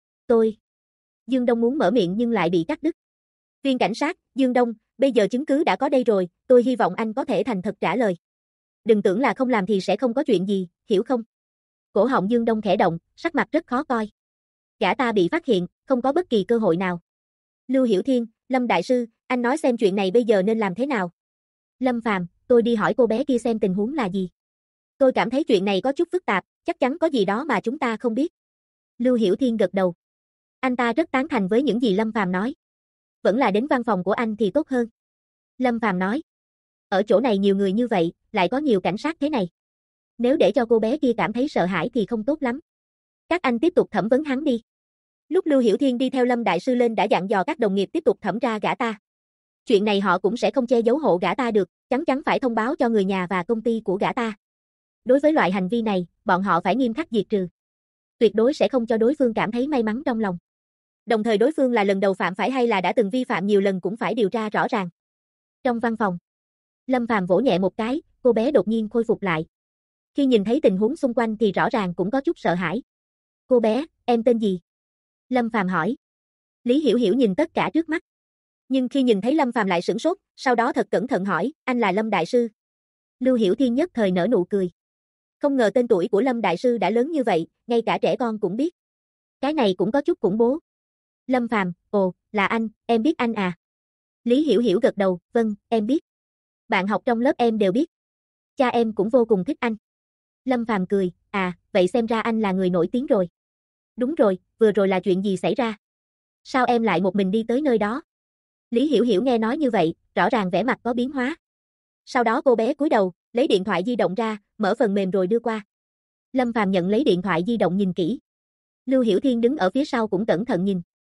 Dương Đông muốn mở miệng nhưng lại bị cắt đứt. Viên cảnh sát, Dương Đông, bây giờ chứng cứ đã có đây rồi, tôi hy vọng anh có thể thành thật trả lời. Đừng tưởng là không làm thì sẽ không có chuyện gì, hiểu không? Cổ họng Dương Đông khẽ động, sắc mặt rất khó coi. Gã ta bị phát hiện, không có bất kỳ cơ hội nào. Lưu Hiểu Thiên, Lâm Đại Sư, anh nói xem chuyện này bây giờ nên làm thế nào? Lâm Phàm, tôi đi hỏi cô bé kia xem tình huống là gì. Tôi cảm thấy chuyện này có chút phức tạp, chắc chắn có gì đó mà chúng ta không biết. Lưu Hiểu Thiên gật đầu. Anh ta rất tán thành với những gì Lâm Phàm nói. Vẫn là đến văn phòng của anh thì tốt hơn. Lâm Phàm nói. Ở chỗ này nhiều người như vậy, lại có nhiều cảnh sát thế này. Nếu để cho cô bé kia cảm thấy sợ hãi thì không tốt lắm. Các anh tiếp tục thẩm vấn hắn đi. Lúc Lưu Hiểu Thiên đi theo Lâm Đại Sư lên đã dặn dò các đồng nghiệp tiếp tục thẩm tra gã ta. Chuyện này họ cũng sẽ không che giấu hộ gã ta được, chắc chắn phải thông báo cho người nhà và công ty của gã ta. Đối với loại hành vi này, bọn họ phải nghiêm khắc diệt trừ. Tuyệt đối sẽ không cho đối phương cảm thấy may mắn trong lòng. Đồng thời đối phương là lần đầu phạm phải hay là đã từng vi phạm nhiều lần cũng phải điều tra rõ ràng. Trong văn phòng, Lâm Phàm vỗ nhẹ một cái, cô bé đột nhiên khôi phục lại. Khi nhìn thấy tình huống xung quanh thì rõ ràng cũng có chút sợ hãi. Cô bé, em tên gì? Lâm Phàm hỏi. Lý Hiểu Hiểu nhìn tất cả trước mắt. Nhưng khi nhìn thấy Lâm Phàm lại sửng sốt, sau đó thật cẩn thận hỏi, anh là Lâm Đại Sư. Lưu Hiểu Thiên nhất thời nở nụ cười. Không ngờ tên tuổi của Lâm Đại Sư đã lớn như vậy, ngay cả trẻ con cũng biết. Cái này cũng có chút khủng bố. Lâm Phàm, ồ, là anh, em biết anh à? Lý Hiểu Hiểu gật đầu, vâng, em biết. Bạn học trong lớp em đều biết. Cha em cũng vô cùng thích anh. Lâm Phàm cười, à, vậy xem ra anh là người nổi tiếng rồi. Đúng rồi, vừa rồi là chuyện gì xảy ra? Sao em lại một mình đi tới nơi đó? Lý Hiểu Hiểu nghe nói như vậy, rõ ràng vẻ mặt có biến hóa. Sau đó cô bé cúi đầu, lấy điện thoại di động ra, mở phần mềm rồi đưa qua. Lâm Phàm nhận lấy điện thoại di động nhìn kỹ. Lưu Hiểu Thiên đứng ở phía sau cũng cẩn thận nhìn.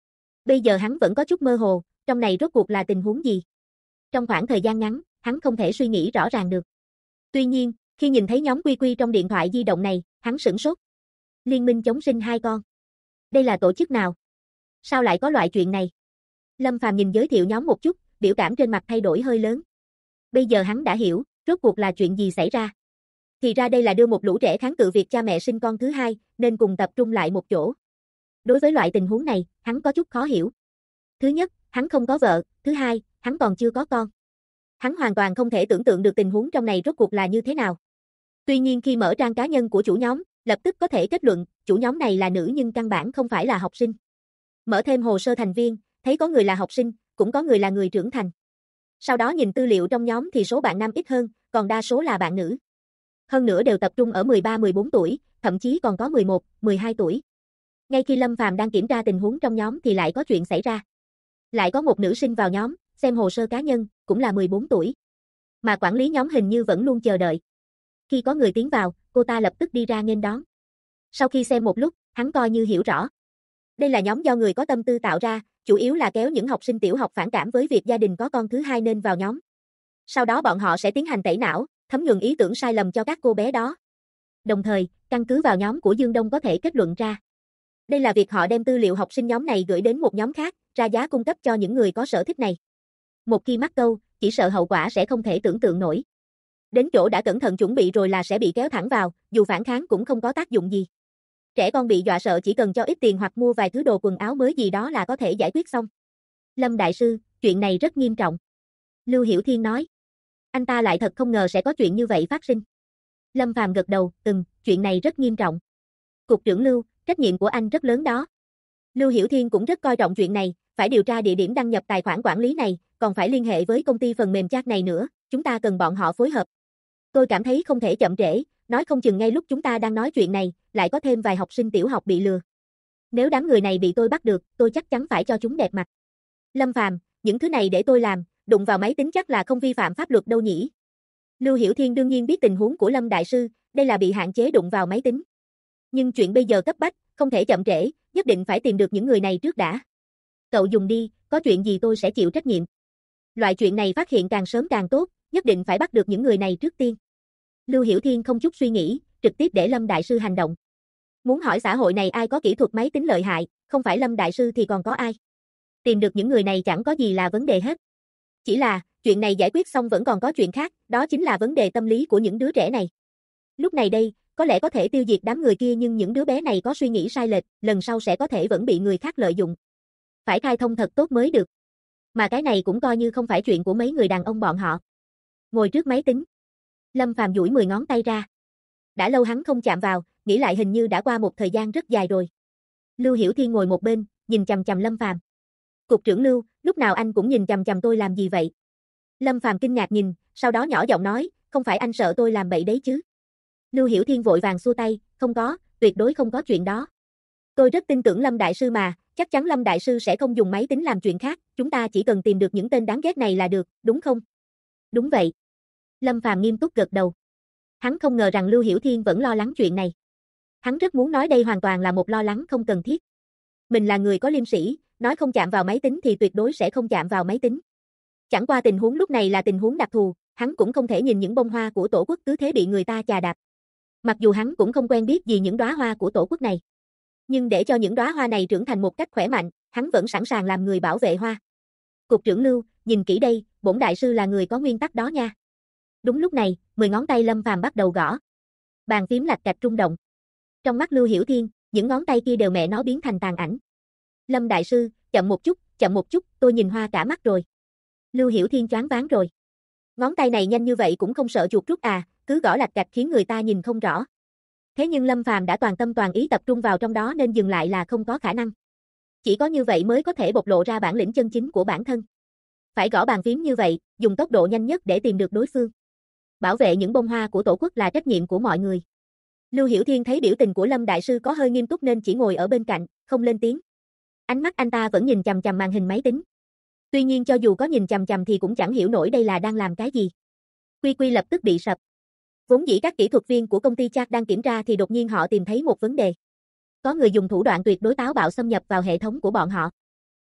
Bây giờ hắn vẫn có chút mơ hồ, trong này rốt cuộc là tình huống gì? Trong khoảng thời gian ngắn, hắn không thể suy nghĩ rõ ràng được. Tuy nhiên, khi nhìn thấy nhóm Quy Quy trong điện thoại di động này, hắn sửng sốt. Liên minh chống sinh hai con. Đây là tổ chức nào? Sao lại có loại chuyện này? Lâm Phàm nhìn giới thiệu nhóm một chút, biểu cảm trên mặt thay đổi hơi lớn. Bây giờ hắn đã hiểu, rốt cuộc là chuyện gì xảy ra. Thì ra đây là đưa một lũ trẻ kháng cự việc cha mẹ sinh con thứ hai, nên cùng tập trung lại một chỗ. Đối với loại tình huống này, hắn có chút khó hiểu. Thứ nhất, hắn không có vợ, thứ hai, hắn còn chưa có con. Hắn hoàn toàn không thể tưởng tượng được tình huống trong này rốt cuộc là như thế nào. Tuy nhiên khi mở trang cá nhân của chủ nhóm, lập tức có thể kết luận, chủ nhóm này là nữ nhưng căn bản không phải là học sinh. Mở thêm hồ sơ thành viên, thấy có người là học sinh, cũng có người là người trưởng thành. Sau đó nhìn tư liệu trong nhóm thì số bạn nam ít hơn, còn đa số là bạn nữ. Hơn nữa đều tập trung ở 13-14 tuổi, thậm chí còn có 11-12 tuổi. Ngay khi Lâm Phàm đang kiểm tra tình huống trong nhóm thì lại có chuyện xảy ra. Lại có một nữ sinh vào nhóm, xem hồ sơ cá nhân, cũng là 14 tuổi. Mà quản lý nhóm hình như vẫn luôn chờ đợi. Khi có người tiến vào, cô ta lập tức đi ra nghênh đón. Sau khi xem một lúc, hắn coi như hiểu rõ. Đây là nhóm do người có tâm tư tạo ra, chủ yếu là kéo những học sinh tiểu học phản cảm với việc gia đình có con thứ hai nên vào nhóm. Sau đó bọn họ sẽ tiến hành tẩy não, thấm nhuần ý tưởng sai lầm cho các cô bé đó. Đồng thời, căn cứ vào nhóm của Dương Đông có thể kết luận ra. Đây là việc họ đem tư liệu học sinh nhóm này gửi đến một nhóm khác, ra giá cung cấp cho những người có sở thích này. Một khi mắc câu, chỉ sợ hậu quả sẽ không thể tưởng tượng nổi. Đến chỗ đã cẩn thận chuẩn bị rồi là sẽ bị kéo thẳng vào, dù phản kháng cũng không có tác dụng gì. Trẻ con bị dọa sợ chỉ cần cho ít tiền hoặc mua vài thứ đồ quần áo mới gì đó là có thể giải quyết xong. Lâm Đại Sư, chuyện này rất nghiêm trọng. Lưu Hiểu Thiên nói. Anh ta lại thật không ngờ sẽ có chuyện như vậy phát sinh. Lâm Phàm gật đầu, chuyện này rất nghiêm trọng. Cục trưởng Lưu, trách nhiệm của anh rất lớn đó. Lưu Hiểu Thiên cũng rất coi trọng chuyện này, phải điều tra địa điểm đăng nhập tài khoản quản lý này, còn phải liên hệ với công ty phần mềm chat này nữa, chúng ta cần bọn họ phối hợp. Tôi cảm thấy không thể chậm trễ, nói không chừng ngay lúc chúng ta đang nói chuyện này, lại có thêm vài học sinh tiểu học bị lừa. Nếu đám người này bị tôi bắt được, tôi chắc chắn phải cho chúng đẹp mặt. Lâm Phàm, những thứ này để tôi làm, đụng vào máy tính chắc là không vi phạm pháp luật đâu nhỉ. Lưu Hiểu Thiên đương nhiên biết tình huống của Lâm Đại Sư, đây là bị hạn chế đụng vào máy tính. Nhưng chuyện bây giờ cấp bách, không thể chậm trễ, nhất định phải tìm được những người này trước đã. Cậu dùng đi, có chuyện gì tôi sẽ chịu trách nhiệm. Loại chuyện này phát hiện càng sớm càng tốt, nhất định phải bắt được những người này trước tiên. Lưu Hiểu Thiên không chút suy nghĩ, trực tiếp để Lâm Đại Sư hành động. Muốn hỏi xã hội này ai có kỹ thuật máy tính lợi hại, không phải Lâm Đại Sư thì còn có ai. Tìm được những người này chẳng có gì là vấn đề hết. Chỉ là, chuyện này giải quyết xong vẫn còn có chuyện khác, đó chính là vấn đề tâm lý của những đứa trẻ này. Lúc này đây, có lẽ có thể tiêu diệt đám người kia nhưng những đứa bé này có suy nghĩ sai lệch, lần sau sẽ có thể vẫn bị người khác lợi dụng. Phải khai thông thật tốt mới được. Mà cái này cũng coi như không phải chuyện của mấy người đàn ông bọn họ. Ngồi trước máy tính. Lâm Phàm duỗi 10 ngón tay ra. Đã lâu hắn không chạm vào, nghĩ lại hình như đã qua một thời gian rất dài rồi. Lưu Hiểu Thiên ngồi một bên, nhìn chằm chằm Lâm Phàm. Cục trưởng Lưu, lúc nào anh cũng nhìn chằm chằm tôi làm gì vậy? Lâm Phàm kinh ngạc nhìn, sau đó nhỏ giọng nói, không phải anh sợ tôi làm bậy đấy chứ? Lưu Hiểu Thiên vội vàng xua tay, không có, tuyệt đối không có chuyện đó. Tôi rất tin tưởng Lâm Đại Sư mà, chắc chắn Lâm Đại Sư sẽ không dùng máy tính làm chuyện khác, chúng ta chỉ cần tìm được những tên đáng ghét này là được, đúng không? Đúng vậy. Lâm Phàm nghiêm túc gật đầu. Hắn không ngờ rằng Lưu Hiểu Thiên vẫn lo lắng chuyện này. Hắn rất muốn nói đây hoàn toàn là một lo lắng không cần thiết. Mình là người có liêm sĩ, nói không chạm vào máy tính thì tuyệt đối sẽ không chạm vào máy tính. Chẳng qua tình huống lúc này là tình huống đặc thù, hắn cũng không thể nhìn những bông hoa của tổ quốc cứ thế bị người ta chà đạp. Mặc dù hắn cũng không quen biết gì những đóa hoa của tổ quốc này. Nhưng để cho những đóa hoa này trưởng thành một cách khỏe mạnh, hắn vẫn sẵn sàng làm người bảo vệ hoa. Cục trưởng Lưu, nhìn kỹ đây, bổn đại sư là người có nguyên tắc đó nha. Đúng lúc này, 10 ngón tay Lâm Phàm bắt đầu gõ. Bàn phím lạch cạch rung động. Trong mắt Lưu Hiểu Thiên, những ngón tay kia đều mẹ nó biến thành tàn ảnh. Lâm Đại Sư, chậm một chút, tôi nhìn hoa cả mắt rồi. Lưu Hiểu Thiên choáng váng rồi. Ngón tay này nhanh như vậy cũng không sợ chuột rút à, cứ gõ lạch cạch khiến người ta nhìn không rõ. Thế nhưng Lâm Phàm đã toàn tâm toàn ý tập trung vào trong đó nên dừng lại là không có khả năng. Chỉ có như vậy mới có thể bộc lộ ra bản lĩnh chân chính của bản thân. Phải gõ bàn phím như vậy, dùng tốc độ nhanh nhất để tìm được đối phương. Bảo vệ những bông hoa của tổ quốc là trách nhiệm của mọi người. Lưu Hiểu Thiên thấy biểu tình của Lâm Đại Sư có hơi nghiêm túc nên chỉ ngồi ở bên cạnh, không lên tiếng. Ánh mắt anh ta vẫn nhìn chằm chằm màn hình máy tính. Tuy nhiên cho dù có nhìn chằm chằm thì cũng chẳng hiểu nổi đây là đang làm cái gì. Quy Quy lập tức bị sập. Vốn dĩ các kỹ thuật viên của công ty chat đang kiểm tra thì đột nhiên họ tìm thấy một vấn đề. Có người dùng thủ đoạn tuyệt đối táo bạo xâm nhập vào hệ thống của bọn họ.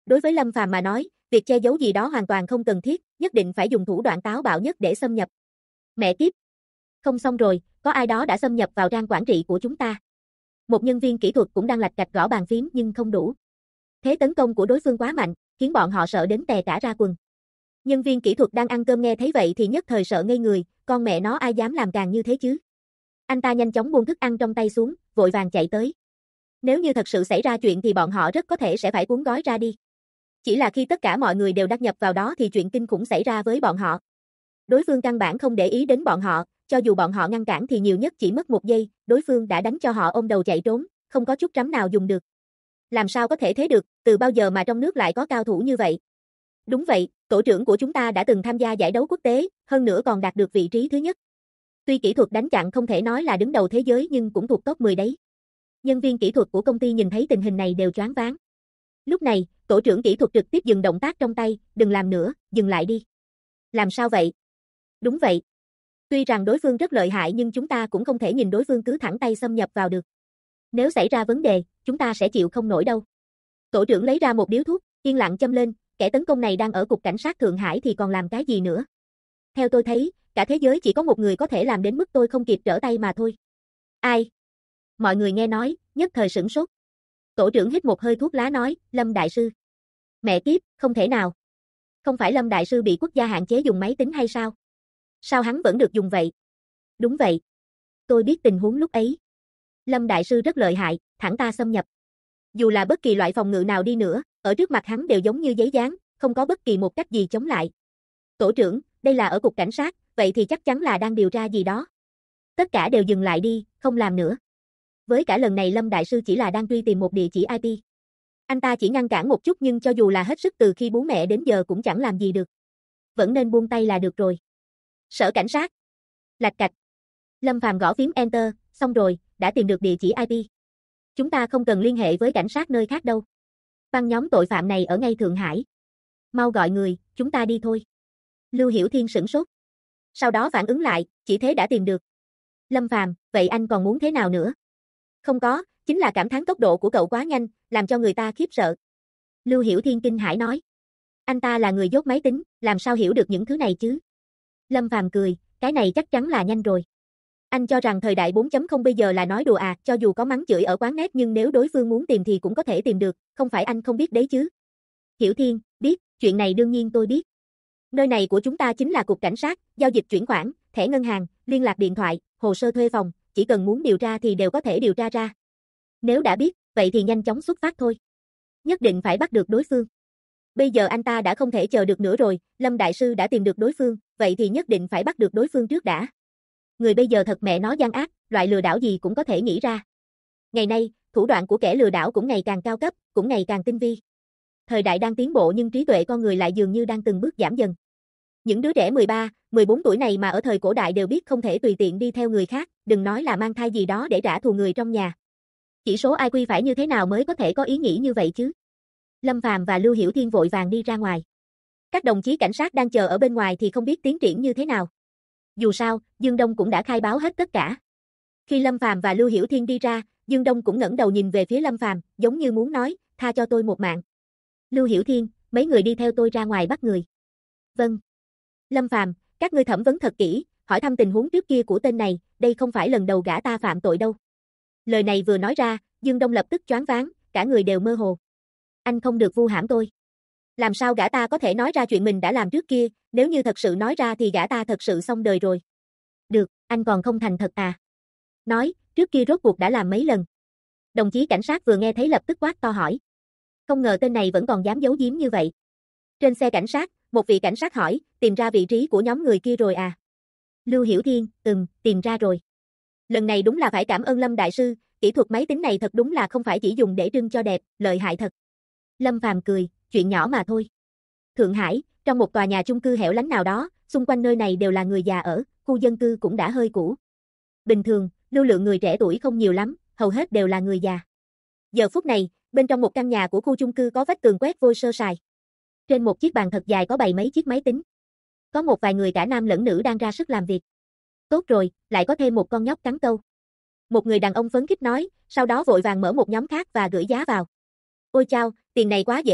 Đối với Lâm Phàm mà nói, việc che giấu gì đó hoàn toàn không cần thiết, nhất định phải dùng thủ đoạn táo bạo nhất để xâm nhập. Mẹ kiếp! Không xong rồi, có ai đó đã xâm nhập vào trang quản trị của chúng ta. Một nhân viên kỹ thuật cũng đang lạch cạch gõ bàn phím nhưng không đủ. Thế tấn công của đối phương quá mạnh, khiến bọn họ sợ đến tè cả ra quần. Nhân viên kỹ thuật đang ăn cơm nghe thấy vậy thì nhất thời sợ ngây người, con mẹ nó ai dám làm càng như thế chứ. Anh ta nhanh chóng buông thức ăn trong tay xuống, vội vàng chạy tới. Nếu như thật sự xảy ra chuyện thì bọn họ rất có thể sẽ phải cuốn gói ra đi. Chỉ là khi tất cả mọi người đều đắc nhập vào đó thì chuyện kinh khủng xảy ra với bọn họ. Đối phương căn bản không để ý đến bọn họ, cho dù bọn họ ngăn cản thì nhiều nhất chỉ mất 1 giây, đối phương đã đánh cho họ ôm đầu chạy trốn, không có chút trắm nào dùng được. Làm sao có thể thế được, từ bao giờ mà trong nước lại có cao thủ như vậy? Đúng vậy, tổ trưởng của chúng ta đã từng tham gia giải đấu quốc tế, hơn nữa còn đạt được vị trí thứ nhất. Tuy kỹ thuật đánh chặn không thể nói là đứng đầu thế giới nhưng cũng thuộc top 10 đấy. Nhân viên kỹ thuật của công ty nhìn thấy tình hình này đều choáng váng. Lúc này, tổ trưởng kỹ thuật trực tiếp dừng động tác trong tay, đừng làm nữa, dừng lại đi. Làm sao vậy? Đúng vậy. Tuy rằng đối phương rất lợi hại nhưng chúng ta cũng không thể nhìn đối phương cứ thẳng tay xâm nhập vào được. Nếu xảy ra vấn đề, chúng ta sẽ chịu không nổi đâu. Tổ trưởng lấy ra một điếu thuốc, yên lặng châm lên, kẻ tấn công này đang ở cục cảnh sát Thượng Hải thì còn làm cái gì nữa. Theo tôi thấy, cả thế giới chỉ có một người có thể làm đến mức tôi không kịp trở tay mà thôi. Ai? Mọi người nghe nói, nhất thời sửng sốt. Tổ trưởng hít một hơi thuốc lá nói, Lâm Đại Sư. Mẹ kiếp, không thể nào. Không phải Lâm Đại Sư bị quốc gia hạn chế dùng máy tính hay sao? Sao hắn vẫn được dùng vậy? Đúng vậy. Tôi biết tình huống lúc ấy. Lâm Đại Sư rất lợi hại, thẳng ta xâm nhập. Dù là bất kỳ loại phòng ngự nào đi nữa, ở trước mặt hắn đều giống như giấy dán, không có bất kỳ một cách gì chống lại. Tổ trưởng, đây là ở cục cảnh sát, vậy thì chắc chắn là đang điều tra gì đó. Tất cả đều dừng lại đi, không làm nữa. Với cả lần này Lâm Đại Sư chỉ là đang truy tìm một địa chỉ IP. Anh ta chỉ ngăn cản một chút nhưng cho dù là hết sức từ khi bố mẹ đến giờ cũng chẳng làm gì được. Vẫn nên buông tay là được rồi. Sở cảnh sát. Lạch cạch. Lâm Phàm gõ phím Enter, xong rồi, đã tìm được địa chỉ IP. Chúng ta không cần liên hệ với cảnh sát nơi khác đâu. Băng nhóm tội phạm này ở ngay Thượng Hải. Mau gọi người, chúng ta đi thôi. Lưu Hiểu Thiên sửng sốt. Sau đó phản ứng lại, chỉ thế đã tìm được. Lâm Phàm, vậy anh còn muốn thế nào nữa? Không có, chính là cảm thán tốc độ của cậu quá nhanh, làm cho người ta khiếp sợ. Lưu Hiểu Thiên kinh hãi nói. Anh ta là người dốt máy tính, làm sao hiểu được những thứ này chứ? Lâm Phàm cười, cái này chắc chắn là nhanh rồi. Anh cho rằng thời đại 4.0 bây giờ là nói đùa à, cho dù có mắng chửi ở quán net nhưng nếu đối phương muốn tìm thì cũng có thể tìm được, không phải anh không biết đấy chứ. Hiểu Thiên, biết, chuyện này đương nhiên tôi biết. Nơi này của chúng ta chính là cục cảnh sát, giao dịch chuyển khoản, thẻ ngân hàng, liên lạc điện thoại, hồ sơ thuê phòng, chỉ cần muốn điều tra thì đều có thể điều tra ra. Nếu đã biết, vậy thì nhanh chóng xuất phát thôi. Nhất định phải bắt được đối phương. Bây giờ anh ta đã không thể chờ được nữa rồi, Lâm Đại Sư đã tìm được đối phương, vậy thì nhất định phải bắt được đối phương trước đã. Người bây giờ thật mẹ nó gian ác, loại lừa đảo gì cũng có thể nghĩ ra. Ngày nay, thủ đoạn của kẻ lừa đảo cũng ngày càng cao cấp, cũng ngày càng tinh vi. Thời đại đang tiến bộ nhưng trí tuệ con người lại dường như đang từng bước giảm dần. Những đứa trẻ 13, 14 tuổi này mà ở thời cổ đại đều biết không thể tùy tiện đi theo người khác, đừng nói là mang thai gì đó để trả thù người trong nhà. Chỉ số IQ phải như thế nào mới có thể có ý nghĩ như vậy chứ? Lâm Phàm và Lưu Hiểu Thiên vội vàng đi ra ngoài. Các đồng chí cảnh sát đang chờ ở bên ngoài thì không biết tiến triển như thế nào. Dù sao, Dương Đông cũng đã khai báo hết tất cả. Khi Lâm Phàm và Lưu Hiểu Thiên đi ra, Dương Đông cũng ngẩng đầu nhìn về phía Lâm Phàm, giống như muốn nói, tha cho tôi một mạng. Lưu Hiểu Thiên, mấy người đi theo tôi ra ngoài bắt người. Vâng. Lâm Phàm, các ngươi thẩm vấn thật kỹ, hỏi thăm tình huống trước kia của tên này, đây không phải lần đầu gã ta phạm tội đâu. Lời này vừa nói ra, Dương Đông lập tức choáng váng, cả người đều mơ hồ. Anh không được vu hãm tôi. Làm sao gã ta có thể nói ra chuyện mình đã làm trước kia, nếu như thật sự nói ra thì gã ta thật sự xong đời rồi. Được, anh còn không thành thật à? Nói, trước kia rốt cuộc đã làm mấy lần. Đồng chí cảnh sát vừa nghe thấy lập tức quát to hỏi. Không ngờ tên này vẫn còn dám giấu giếm như vậy. Trên xe cảnh sát, một vị cảnh sát hỏi, tìm ra vị trí của nhóm người kia rồi à? Lưu Hiểu Thiên, tìm ra rồi. Lần này đúng là phải cảm ơn Lâm Đại Sư, kỹ thuật máy tính này thật đúng là không phải chỉ dùng để trưng cho đẹp, lợi hại thật. Lâm Phàm cười, chuyện nhỏ mà thôi. Thượng Hải, trong một tòa nhà chung cư hẻo lánh nào đó, xung quanh nơi này đều là người già ở, khu dân cư cũng đã hơi cũ. Bình thường, lưu lượng người trẻ tuổi không nhiều lắm, hầu hết đều là người già. Giờ phút này, bên trong một căn nhà của khu chung cư có vách tường quét vôi sơ sài. Trên một chiếc bàn thật dài có bày mấy chiếc máy tính. Có một vài người cả nam lẫn nữ đang ra sức làm việc. Tốt rồi, lại có thêm một con nhóc cắn câu. Một người đàn ông phấn khích nói, sau đó vội vàng mở một nhóm khác và gửi giá vào. Ôi chao, tiền này quá dễ kiếm,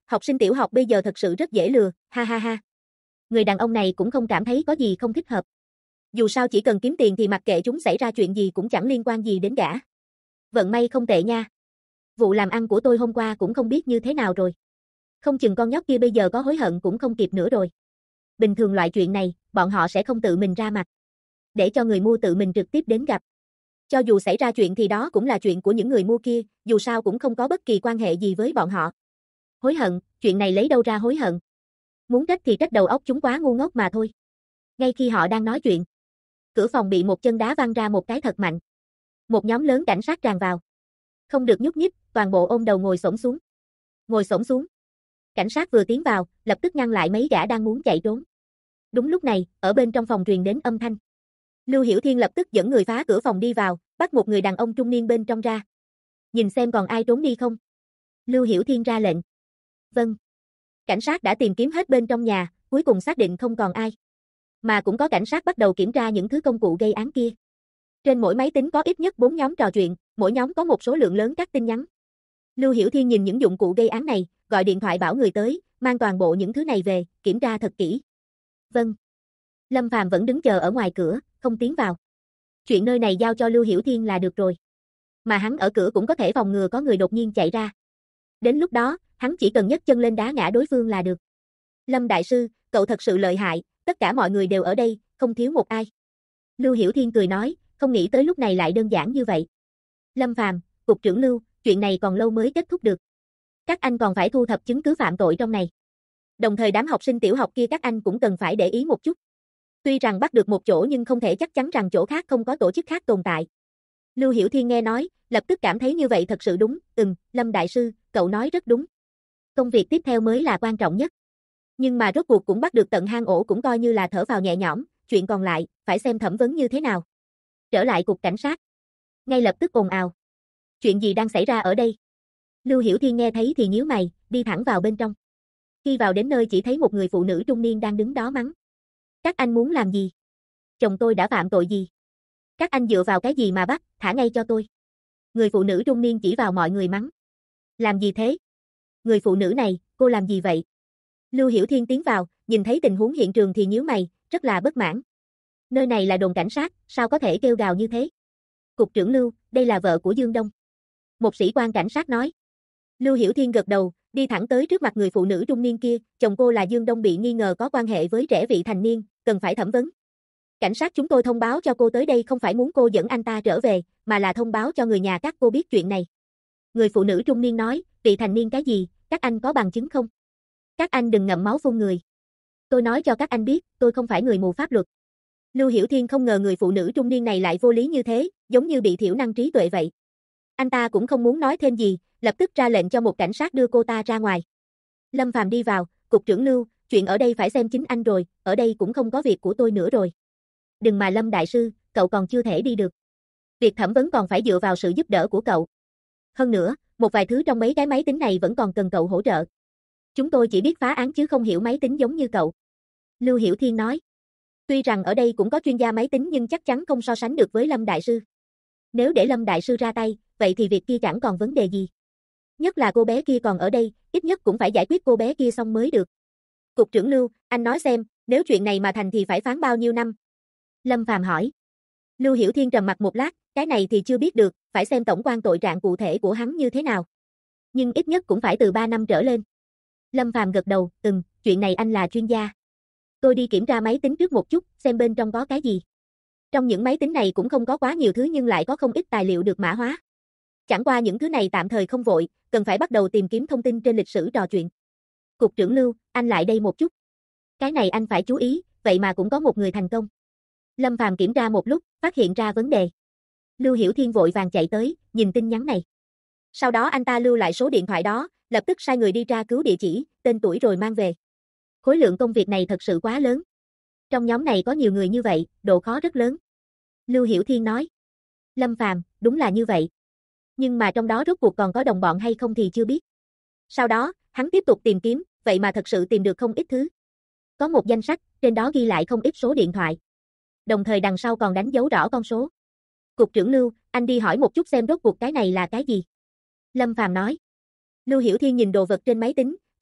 học sinh tiểu học bây giờ thật sự rất dễ lừa, ha ha ha. Người đàn ông này cũng không cảm thấy có gì không thích hợp. Dù sao chỉ cần kiếm tiền thì mặc kệ chúng xảy ra chuyện gì cũng chẳng liên quan gì đến gã. Vận may không tệ nha. Vụ làm ăn của tôi hôm qua cũng không biết như thế nào rồi. Không chừng con nhóc kia bây giờ có hối hận cũng không kịp nữa rồi. Bình thường loại chuyện này, bọn họ sẽ không tự mình ra mặt. Để cho người mua tự mình trực tiếp đến gặp. Cho dù xảy ra chuyện thì đó cũng là chuyện của những người mua kia, dù sao cũng không có bất kỳ quan hệ gì với bọn họ. Hối hận, chuyện này lấy đâu ra hối hận. Muốn trách thì trách đầu óc chúng quá ngu ngốc mà thôi. Ngay khi họ đang nói chuyện, cửa phòng bị một chân đá văng ra một cái thật mạnh. Một nhóm lớn cảnh sát tràn vào. Không được nhúc nhích, toàn bộ ôm đầu ngồi xổm xuống. Ngồi xổm xuống. Cảnh sát vừa tiến vào, lập tức ngăn lại mấy gã đang muốn chạy trốn. Đúng lúc này, ở bên trong phòng truyền đến âm thanh. Lưu Hiểu Thiên lập tức dẫn người phá cửa phòng đi vào, bắt một người đàn ông trung niên bên trong ra. Nhìn xem còn ai trốn đi không? Lưu Hiểu Thiên ra lệnh. Vâng. Cảnh sát đã tìm kiếm hết bên trong nhà, cuối cùng xác định không còn ai. Mà cũng có cảnh sát bắt đầu kiểm tra những thứ công cụ gây án kia. Trên mỗi máy tính có ít nhất 4 nhóm trò chuyện, mỗi nhóm có một số lượng lớn các tin nhắn. Lưu Hiểu Thiên nhìn những dụng cụ gây án này, gọi điện thoại bảo người tới, mang toàn bộ những thứ này về, kiểm tra thật kỹ. Vâng. Lâm Phàm vẫn đứng chờ ở ngoài cửa, không tiến vào. Chuyện nơi này giao cho Lưu Hiểu Thiên là được rồi. Mà hắn ở cửa cũng có thể phòng ngừa có người đột nhiên chạy ra. Đến lúc đó, hắn chỉ cần nhấc chân lên đá ngã đối phương là được. Lâm đại sư, cậu thật sự lợi hại, tất cả mọi người đều ở đây, không thiếu một ai. Lưu Hiểu Thiên cười nói, không nghĩ tới lúc này lại đơn giản như vậy. Lâm Phàm, cục trưởng Lưu, chuyện này còn lâu mới kết thúc được. Các anh còn phải thu thập chứng cứ phạm tội trong này. Đồng thời đám học sinh tiểu học kia các anh cũng cần phải để ý một chút. Tuy rằng bắt được một chỗ nhưng không thể chắc chắn rằng chỗ khác không có tổ chức khác tồn tại. Lưu Hiểu Thiên nghe nói, lập tức cảm thấy như vậy thật sự đúng, Lâm đại sư, cậu nói rất đúng. Công việc tiếp theo mới là quan trọng nhất. Nhưng mà rốt cuộc cũng bắt được tận hang ổ cũng coi như là thở phào nhẹ nhõm, chuyện còn lại, phải xem thẩm vấn như thế nào. Trở lại cục cảnh sát. Ngay lập tức ồn ào. Chuyện gì đang xảy ra ở đây? Lưu Hiểu Thiên nghe thấy thì nhíu mày, đi thẳng vào bên trong. Khi vào đến nơi chỉ thấy một người phụ nữ trung niên đang đứng đó mắng. Các anh muốn làm gì? Chồng tôi đã phạm tội gì? Các anh dựa vào cái gì mà bắt, thả ngay cho tôi. Người phụ nữ trung niên chỉ vào mọi người mắng. Làm gì thế? Người phụ nữ này, cô làm gì vậy? Lưu Hiểu Thiên tiến vào, nhìn thấy tình huống hiện trường thì nhíu mày, rất là bất mãn. Nơi này là đồn cảnh sát, sao có thể kêu gào như thế? Cục trưởng Lưu, đây là vợ của Dương Đông. Một sĩ quan cảnh sát nói. Lưu Hiểu Thiên gật đầu, đi thẳng tới trước mặt người phụ nữ trung niên kia, chồng cô là Dương Đông bị nghi ngờ có quan hệ với trẻ vị thành niên, cần phải thẩm vấn. Cảnh sát chúng tôi thông báo cho cô tới đây không phải muốn cô dẫn anh ta trở về, mà là thông báo cho người nhà các cô biết chuyện này. Người phụ nữ trung niên nói, vị thành niên cái gì, các anh có bằng chứng không? Các anh đừng ngậm máu phun người. Tôi nói cho các anh biết, tôi không phải người mù pháp luật. Lưu Hiểu Thiên không ngờ người phụ nữ trung niên này lại vô lý như thế, giống như bị thiểu năng trí tuệ vậy. Anh ta cũng không muốn nói thêm gì, lập tức ra lệnh cho một cảnh sát đưa cô ta ra ngoài. Lâm Phàm đi vào, cục trưởng Lưu, chuyện ở đây phải xem chính anh rồi, ở đây cũng không có việc của tôi nữa rồi. Đừng mà Lâm đại sư, cậu còn chưa thể đi được. Việc thẩm vấn còn phải dựa vào sự giúp đỡ của cậu. Hơn nữa, một vài thứ trong mấy cái máy tính này vẫn còn cần cậu hỗ trợ. Chúng tôi chỉ biết phá án chứ không hiểu máy tính giống như cậu. Lưu Hiểu Thiên nói. Tuy rằng ở đây cũng có chuyên gia máy tính nhưng chắc chắn không so sánh được với Lâm đại sư. Nếu để Lâm đại sư ra tay, vậy thì việc kia chẳng còn vấn đề gì. Nhất là cô bé kia còn ở đây, ít nhất cũng phải giải quyết cô bé kia xong mới được. Cục trưởng Lưu, anh nói xem, nếu chuyện này mà thành thì phải phán bao nhiêu năm? Lâm Phàm hỏi. Lưu Hiểu Thiên trầm mặt một lát, cái này thì chưa biết được, phải xem tổng quan tội trạng cụ thể của hắn như thế nào. Nhưng ít nhất cũng phải từ 3 năm trở lên. Lâm Phàm gật đầu, chuyện này anh là chuyên gia. Tôi đi kiểm tra máy tính trước một chút, xem bên trong có cái gì. Trong những máy tính này cũng không có quá nhiều thứ nhưng lại có không ít tài liệu được mã hóa. Chẳng qua những thứ này tạm thời không vội, cần phải bắt đầu tìm kiếm thông tin trên lịch sử trò chuyện. Cục trưởng Lưu, anh lại đây một chút. Cái này anh phải chú ý, vậy mà cũng có một người thành công. Lâm Phàm kiểm tra một lúc, phát hiện ra vấn đề. Lưu Hiểu Thiên vội vàng chạy tới, nhìn tin nhắn này. Sau đó anh ta lưu lại số điện thoại đó, lập tức sai người đi tra cứu địa chỉ, tên tuổi rồi mang về. Khối lượng công việc này thật sự quá lớn. Trong nhóm này có nhiều người như vậy, độ khó rất lớn. Lưu Hiểu Thiên nói. Lâm Phàm, đúng là như vậy. Nhưng mà trong đó rốt cuộc còn có đồng bọn hay không thì chưa biết. Sau đó, hắn tiếp tục tìm kiếm, vậy mà thật sự tìm được không ít thứ. Có một danh sách, trên đó ghi lại không ít số điện thoại. Đồng thời đằng sau còn đánh dấu rõ con số. Cục trưởng Lưu, anh đi hỏi một chút xem rốt cuộc cái này là cái gì. Lâm Phàm nói. Lưu Hiểu Thiên nhìn đồ vật trên máy tính,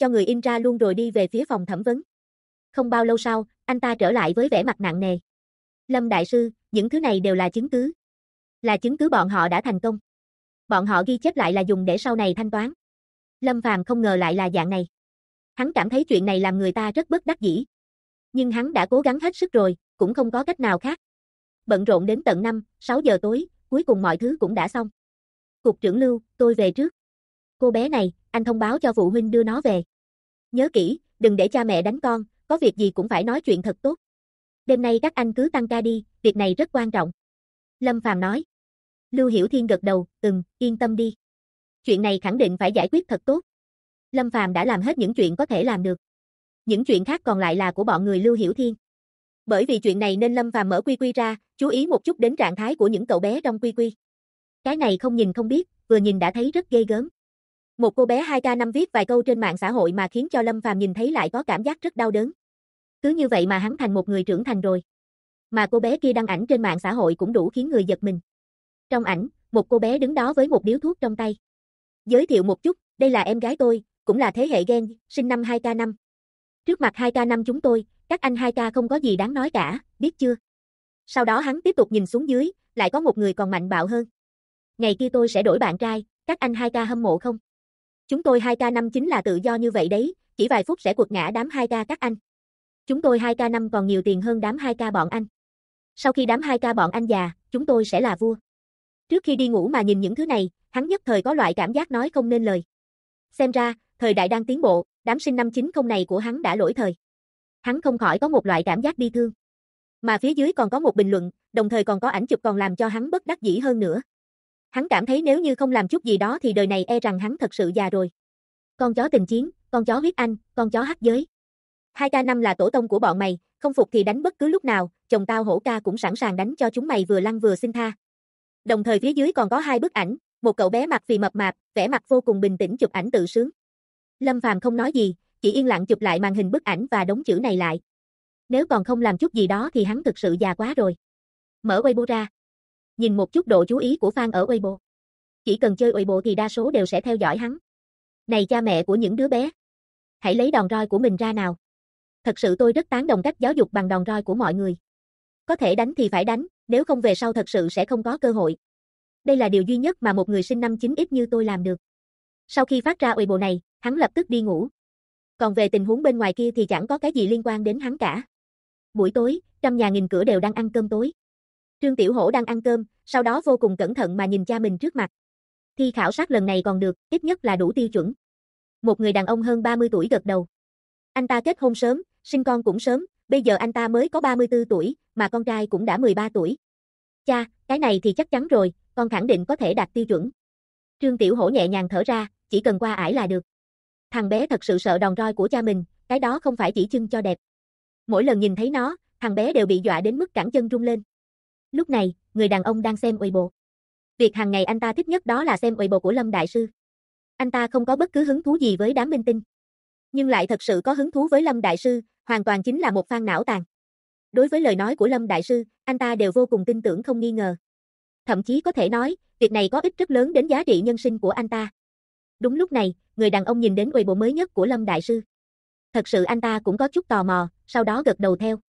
cho người in ra luôn rồi đi về phía phòng thẩm vấn. Không bao lâu sau, anh ta trở lại với vẻ mặt nặng nề. Lâm đại sư, những thứ này đều là chứng cứ. Là chứng cứ bọn họ đã thành công. Bọn họ ghi chép lại là dùng để sau này thanh toán. Lâm Phàm không ngờ lại là dạng này. Hắn cảm thấy chuyện này làm người ta rất bất đắc dĩ. Nhưng hắn đã cố gắng hết sức rồi, cũng không có cách nào khác. Bận rộn đến tận 5-6 giờ tối, cuối cùng mọi thứ cũng đã xong. Cục trưởng Lưu, tôi về trước. Cô bé này, anh thông báo cho phụ huynh đưa nó về. Nhớ kỹ, đừng để cha mẹ đánh con, có việc gì cũng phải nói chuyện thật tốt. Đêm nay các anh cứ tăng ca đi, việc này rất quan trọng. Lâm Phàm nói. Lưu Hiểu Thiên gật đầu, yên tâm đi. Chuyện này khẳng định phải giải quyết thật tốt. Lâm Phàm đã làm hết những chuyện có thể làm được. Những chuyện khác còn lại là của bọn người Lưu Hiểu Thiên. Bởi vì chuyện này nên Lâm Phàm mở quy quy ra, chú ý một chút đến trạng thái của những cậu bé trong quy quy. Cái này không nhìn không biết, vừa nhìn đã thấy rất ghê gớm. Một cô bé 2K5 viết vài câu trên mạng xã hội mà khiến cho Lâm Phàm nhìn thấy lại có cảm giác rất đau đớn. Cứ như vậy mà hắn thành một người trưởng thành rồi. Mà cô bé kia đăng ảnh trên mạng xã hội cũng đủ khiến người giật mình. Trong ảnh, một cô bé đứng đó với một điếu thuốc trong tay. Giới thiệu một chút, đây là em gái tôi, cũng là thế hệ Gen, sinh năm 2K5. Trước mặt 2K5 chúng tôi, các anh 2K không có gì đáng nói cả, biết chưa? Sau đó hắn tiếp tục nhìn xuống dưới, lại có một người còn mạnh bạo hơn. Ngày kia tôi sẽ đổi bạn trai, các anh 2K hâm mộ không? Chúng tôi 2K5 chính là tự do như vậy đấy, chỉ vài phút sẽ quật ngã đám 2K các anh. Chúng tôi 2K5 còn nhiều tiền hơn đám 2K bọn anh. Sau khi đám 2K bọn anh già, chúng tôi sẽ là vua. Trước khi đi ngủ mà nhìn những thứ này, hắn nhất thời có loại cảm giác nói không nên lời. Xem ra, thời đại đang tiến bộ, đám sinh năm 90 này của hắn đã lỗi thời. Hắn không khỏi có một loại cảm giác bi thương. Mà phía dưới còn có một bình luận, đồng thời còn có ảnh chụp còn làm cho hắn bất đắc dĩ hơn nữa. Hắn cảm thấy nếu như không làm chút gì đó thì đời này e rằng hắn thật sự già rồi. Con chó tình chiến, con chó huyết anh, con chó hắc giới. 2K5 là tổ tông của bọn mày, không phục thì đánh bất cứ lúc nào, chồng tao Hổ ca cũng sẵn sàng đánh cho chúng mày vừa lăn vừa xin tha. Đồng thời phía dưới còn có hai bức ảnh, một cậu bé mặt phì mập mạp, vẻ mặt vô cùng bình tĩnh chụp ảnh tự sướng. Lâm Phàm không nói gì, chỉ yên lặng chụp lại màn hình bức ảnh và đống chữ này lại. Nếu còn không làm chút gì đó thì hắn thực sự già quá rồi. Mở Weibo ra. Nhìn một chút độ chú ý của fan ở Weibo. Chỉ cần chơi Weibo thì đa số đều sẽ theo dõi hắn. Này cha mẹ của những đứa bé. Hãy lấy đòn roi của mình ra nào. Thật sự tôi rất tán đồng cách giáo dục bằng đòn roi của mọi người. Có thể đánh thì phải đánh, nếu không về sau thật sự sẽ không có cơ hội. Đây là điều duy nhất mà một người sinh năm 9X như tôi làm được. Sau khi phát ra Weibo này, hắn lập tức đi ngủ. Còn về tình huống bên ngoài kia thì chẳng có cái gì liên quan đến hắn cả. Buổi tối, trăm nhà nghìn cửa đều đang ăn cơm tối. Trương Tiểu Hổ đang ăn cơm, sau đó vô cùng cẩn thận mà nhìn cha mình trước mặt. Thi khảo sát lần này còn được, ít nhất là đủ tiêu chuẩn. Một người đàn ông hơn 30 tuổi gật đầu. Anh ta kết hôn sớm, sinh con cũng sớm, bây giờ anh ta mới có 34 tuổi, mà con trai cũng đã 13 tuổi. Cha, cái này thì chắc chắn rồi, con khẳng định có thể đạt tiêu chuẩn. Trương Tiểu Hổ nhẹ nhàng thở ra, chỉ cần qua ải là được. Thằng bé thật sự sợ đòn roi của cha mình, cái đó không phải chỉ trưng cho đẹp. Mỗi lần nhìn thấy nó, thằng bé đều bị dọa đến mức cẳng chân rung lên. Lúc này, người đàn ông đang xem Weibo. Việc hàng ngày anh ta thích nhất đó là xem Weibo của Lâm Đại Sư. Anh ta không có bất cứ hứng thú gì với đám minh tinh. Nhưng lại thật sự có hứng thú với Lâm Đại Sư, hoàn toàn chính là một fan não tàn. Đối với lời nói của Lâm Đại Sư, anh ta đều vô cùng tin tưởng không nghi ngờ. Thậm chí có thể nói, việc này có ích rất lớn đến giá trị nhân sinh của anh ta. Đúng lúc này, người đàn ông nhìn đến Weibo mới nhất của Lâm Đại Sư. Thật sự anh ta cũng có chút tò mò, sau đó gật đầu theo.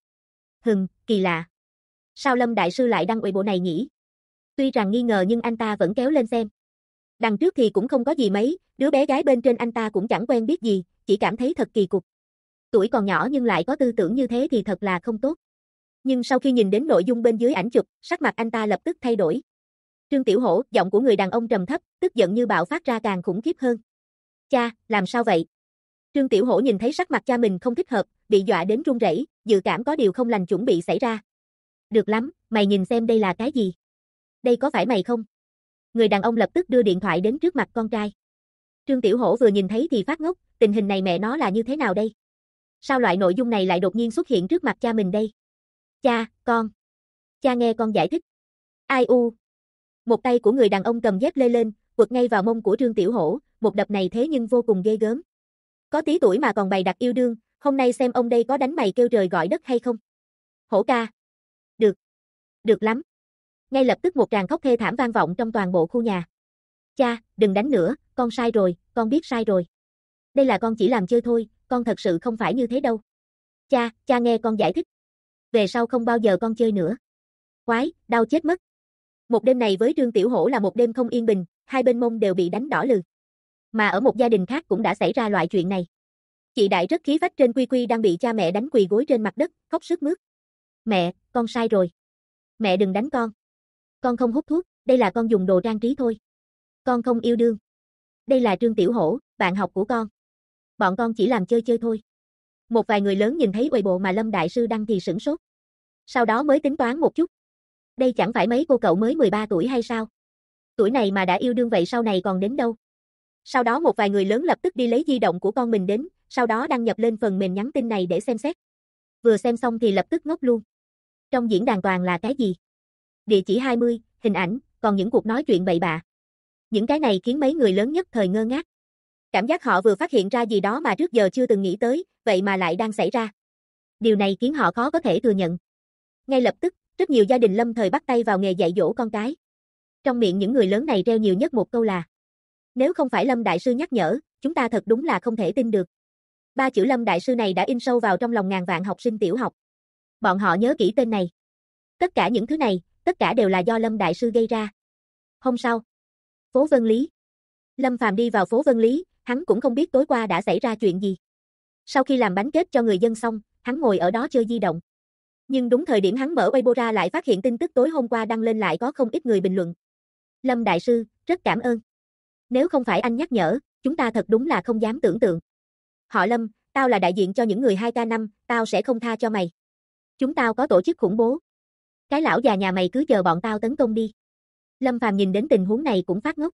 Kỳ lạ. Sao Lâm Đại Sư lại đăng Weibo này nhỉ? Tuy rằng nghi ngờ nhưng anh ta vẫn kéo lên xem. Đằng trước thì cũng không có gì mấy, đứa bé gái bên trên anh ta cũng chẳng quen biết gì, chỉ cảm thấy thật kỳ cục. Tuổi còn nhỏ nhưng lại có tư tưởng như thế thì thật là không tốt. Nhưng sau khi nhìn đến nội dung bên dưới ảnh chụp, sắc mặt anh ta lập tức thay đổi. Trương Tiểu Hổ, giọng của người đàn ông trầm thấp, tức giận như bạo phát ra càng khủng khiếp hơn. Cha, làm sao vậy? Trương Tiểu Hổ nhìn thấy sắc mặt cha mình không thích hợp, bị dọa đến run rẩy, dự cảm có điều không lành chuẩn bị xảy ra. Được lắm, mày nhìn xem đây là cái gì? Đây có phải mày không? Người đàn ông lập tức đưa điện thoại đến trước mặt con trai. Trương Tiểu Hổ vừa nhìn thấy thì phát ngốc, tình hình này mẹ nó là như thế nào đây? Sao loại nội dung này lại đột nhiên xuất hiện trước mặt cha mình đây? Cha, con. Cha nghe con giải thích. Ai u. Một tay của người đàn ông cầm dép lê lên, quật ngay vào mông của Trương Tiểu Hổ, một đập này thế nhưng vô cùng ghê gớm. Có tí tuổi mà còn bày đặt yêu đương, hôm nay xem ông đây có đánh mày kêu trời gọi đất hay không? Hổ ca. Được. Được lắm. Ngay lập tức một tràng khóc thê thảm vang vọng trong toàn bộ khu nhà. Cha, đừng đánh nữa, con sai rồi, con biết sai rồi. Đây là con chỉ làm chơi thôi, con thật sự không phải như thế đâu. Cha nghe con giải thích. Về sau không bao giờ con chơi nữa. Quái, đau chết mất. Một đêm này với Trương Tiểu Hổ là một đêm không yên bình, hai bên mông đều bị đánh đỏ lừ. Mà ở một gia đình khác cũng đã xảy ra loại chuyện này. Chị Đại rất khí phách trên Quy Quy đang bị cha mẹ đánh quỳ gối trên mặt đất, khóc sướt mướt. Mẹ, con sai rồi. Mẹ đừng đánh con. Con không hút thuốc, đây là con dùng đồ trang trí thôi. Con không yêu đương. Đây là Trương Tiểu Hổ, bạn học của con. Bọn con chỉ làm chơi chơi thôi. Một vài người lớn nhìn thấy Weibo mà Lâm Đại Sư đăng thì sửng sốt. Sau đó mới tính toán một chút. Đây chẳng phải mấy cô cậu mới 13 tuổi hay sao? Tuổi này mà đã yêu đương vậy sau này còn đến đâu? Sau đó một vài người lớn lập tức đi lấy di động của con mình đến, sau đó đăng nhập lên phần mềm nhắn tin này để xem xét. Vừa xem xong thì lập tức ngốc luôn. Trong diễn đàn toàn là cái gì? Địa chỉ 20, hình ảnh, còn những cuộc nói chuyện bậy bạ. Những cái này khiến mấy người lớn nhất thời ngơ ngác. Cảm giác họ vừa phát hiện ra gì đó mà trước giờ chưa từng nghĩ tới, vậy mà lại đang xảy ra. Điều này khiến họ khó có thể thừa nhận. Ngay lập tức, rất nhiều gia đình lâm thời bắt tay vào nghề dạy dỗ con cái. Trong miệng những người lớn này reo nhiều nhất một câu là: nếu không phải Lâm Đại Sư nhắc nhở, chúng ta thật đúng là không thể tin được. Ba chữ Lâm Đại Sư này đã in sâu vào trong lòng ngàn vạn học sinh tiểu học. Bọn họ nhớ kỹ tên này. Tất cả những thứ này, tất cả đều là do Lâm Đại Sư gây ra. Hôm sau, phố Vân Lý. Lâm Phàm đi vào phố Vân Lý, hắn cũng không biết tối qua đã xảy ra chuyện gì. Sau khi làm bánh kết cho người dân xong, hắn ngồi ở đó chơi di động. Nhưng đúng thời điểm hắn mở Weibo ra lại phát hiện tin tức tối hôm qua đăng lên lại có không ít người bình luận. Lâm Đại Sư, rất cảm ơn. Nếu không phải anh nhắc nhở, chúng ta thật đúng là không dám tưởng tượng. Họ Lâm, tao là đại diện cho những người 2K5, tao sẽ không tha cho mày. Chúng tao có tổ chức khủng bố. Cái lão già nhà mày cứ chờ bọn tao tấn công đi. Lâm Phàm nhìn đến tình huống này cũng phát ngốc.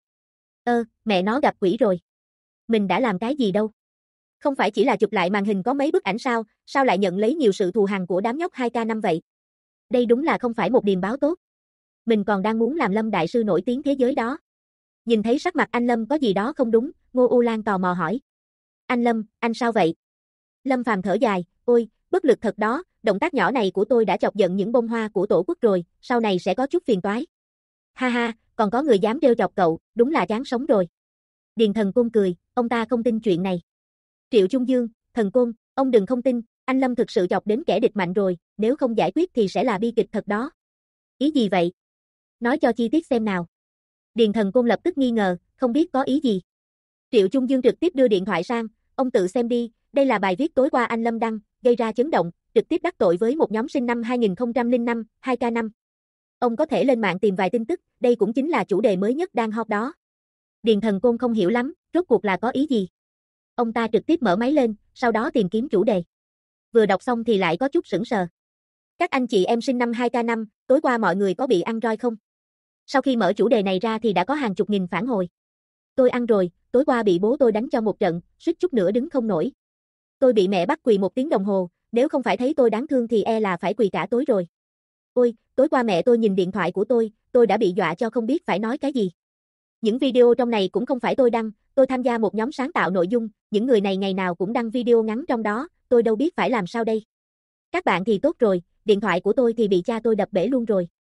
Mẹ nó gặp quỷ rồi. Mình đã làm cái gì đâu. Không phải chỉ là chụp lại màn hình có mấy bức ảnh sao lại nhận lấy nhiều sự thù hằn của đám nhóc 2K5 vậy? Đây đúng là không phải một điềm báo tốt. Mình còn đang muốn làm Lâm Đại Sư nổi tiếng thế giới đó. Nhìn thấy sắc mặt anh Lâm có gì đó không đúng, Ngô U Lan tò mò hỏi. Anh Lâm, anh sao vậy? Lâm Phàm thở dài, ôi, bất lực thật đó, động tác nhỏ này của tôi đã chọc giận những bông hoa của tổ quốc rồi, sau này sẽ có chút phiền toái. Ha ha, còn có người dám trêu chọc cậu, đúng là chán sống rồi. Điền Thần Côn cười, ông ta không tin chuyện này. Triệu Trung Dương, Thần Côn, ông đừng không tin, anh Lâm thực sự chọc đến kẻ địch mạnh rồi, nếu không giải quyết thì sẽ là bi kịch thật đó. Ý gì vậy? Nói cho chi tiết xem nào. Điền Thần Côn lập tức nghi ngờ, không biết có ý gì. Triệu Trung Dương trực tiếp đưa điện thoại sang, ông tự xem đi, đây là bài viết tối qua anh Lâm đăng, gây ra chấn động, trực tiếp đắc tội với một nhóm sinh năm 2005, 2K5. Ông có thể lên mạng tìm vài tin tức, đây cũng chính là chủ đề mới nhất đang hot đó. Điền Thần Côn không hiểu lắm, rốt cuộc là có ý gì. Ông ta trực tiếp mở máy lên, sau đó tìm kiếm chủ đề. Vừa đọc xong thì lại có chút sững sờ. Các anh chị em sinh năm 2K5, tối qua mọi người có bị ăn roi không? Sau khi mở chủ đề này ra thì đã có hàng chục nghìn phản hồi. Tôi ăn rồi, tối qua bị bố tôi đánh cho một trận, suýt chút nữa đứng không nổi. Tôi bị mẹ bắt quỳ 1 tiếng đồng hồ, nếu không phải thấy tôi đáng thương thì e là phải quỳ cả tối rồi. Ôi, tối qua mẹ tôi nhìn điện thoại của tôi đã bị dọa cho không biết phải nói cái gì. Những video trong này cũng không phải tôi đăng, tôi tham gia một nhóm sáng tạo nội dung, những người này ngày nào cũng đăng video ngắn trong đó, tôi đâu biết phải làm sao đây. Các bạn thì tốt rồi, điện thoại của tôi thì bị cha tôi đập bể luôn rồi.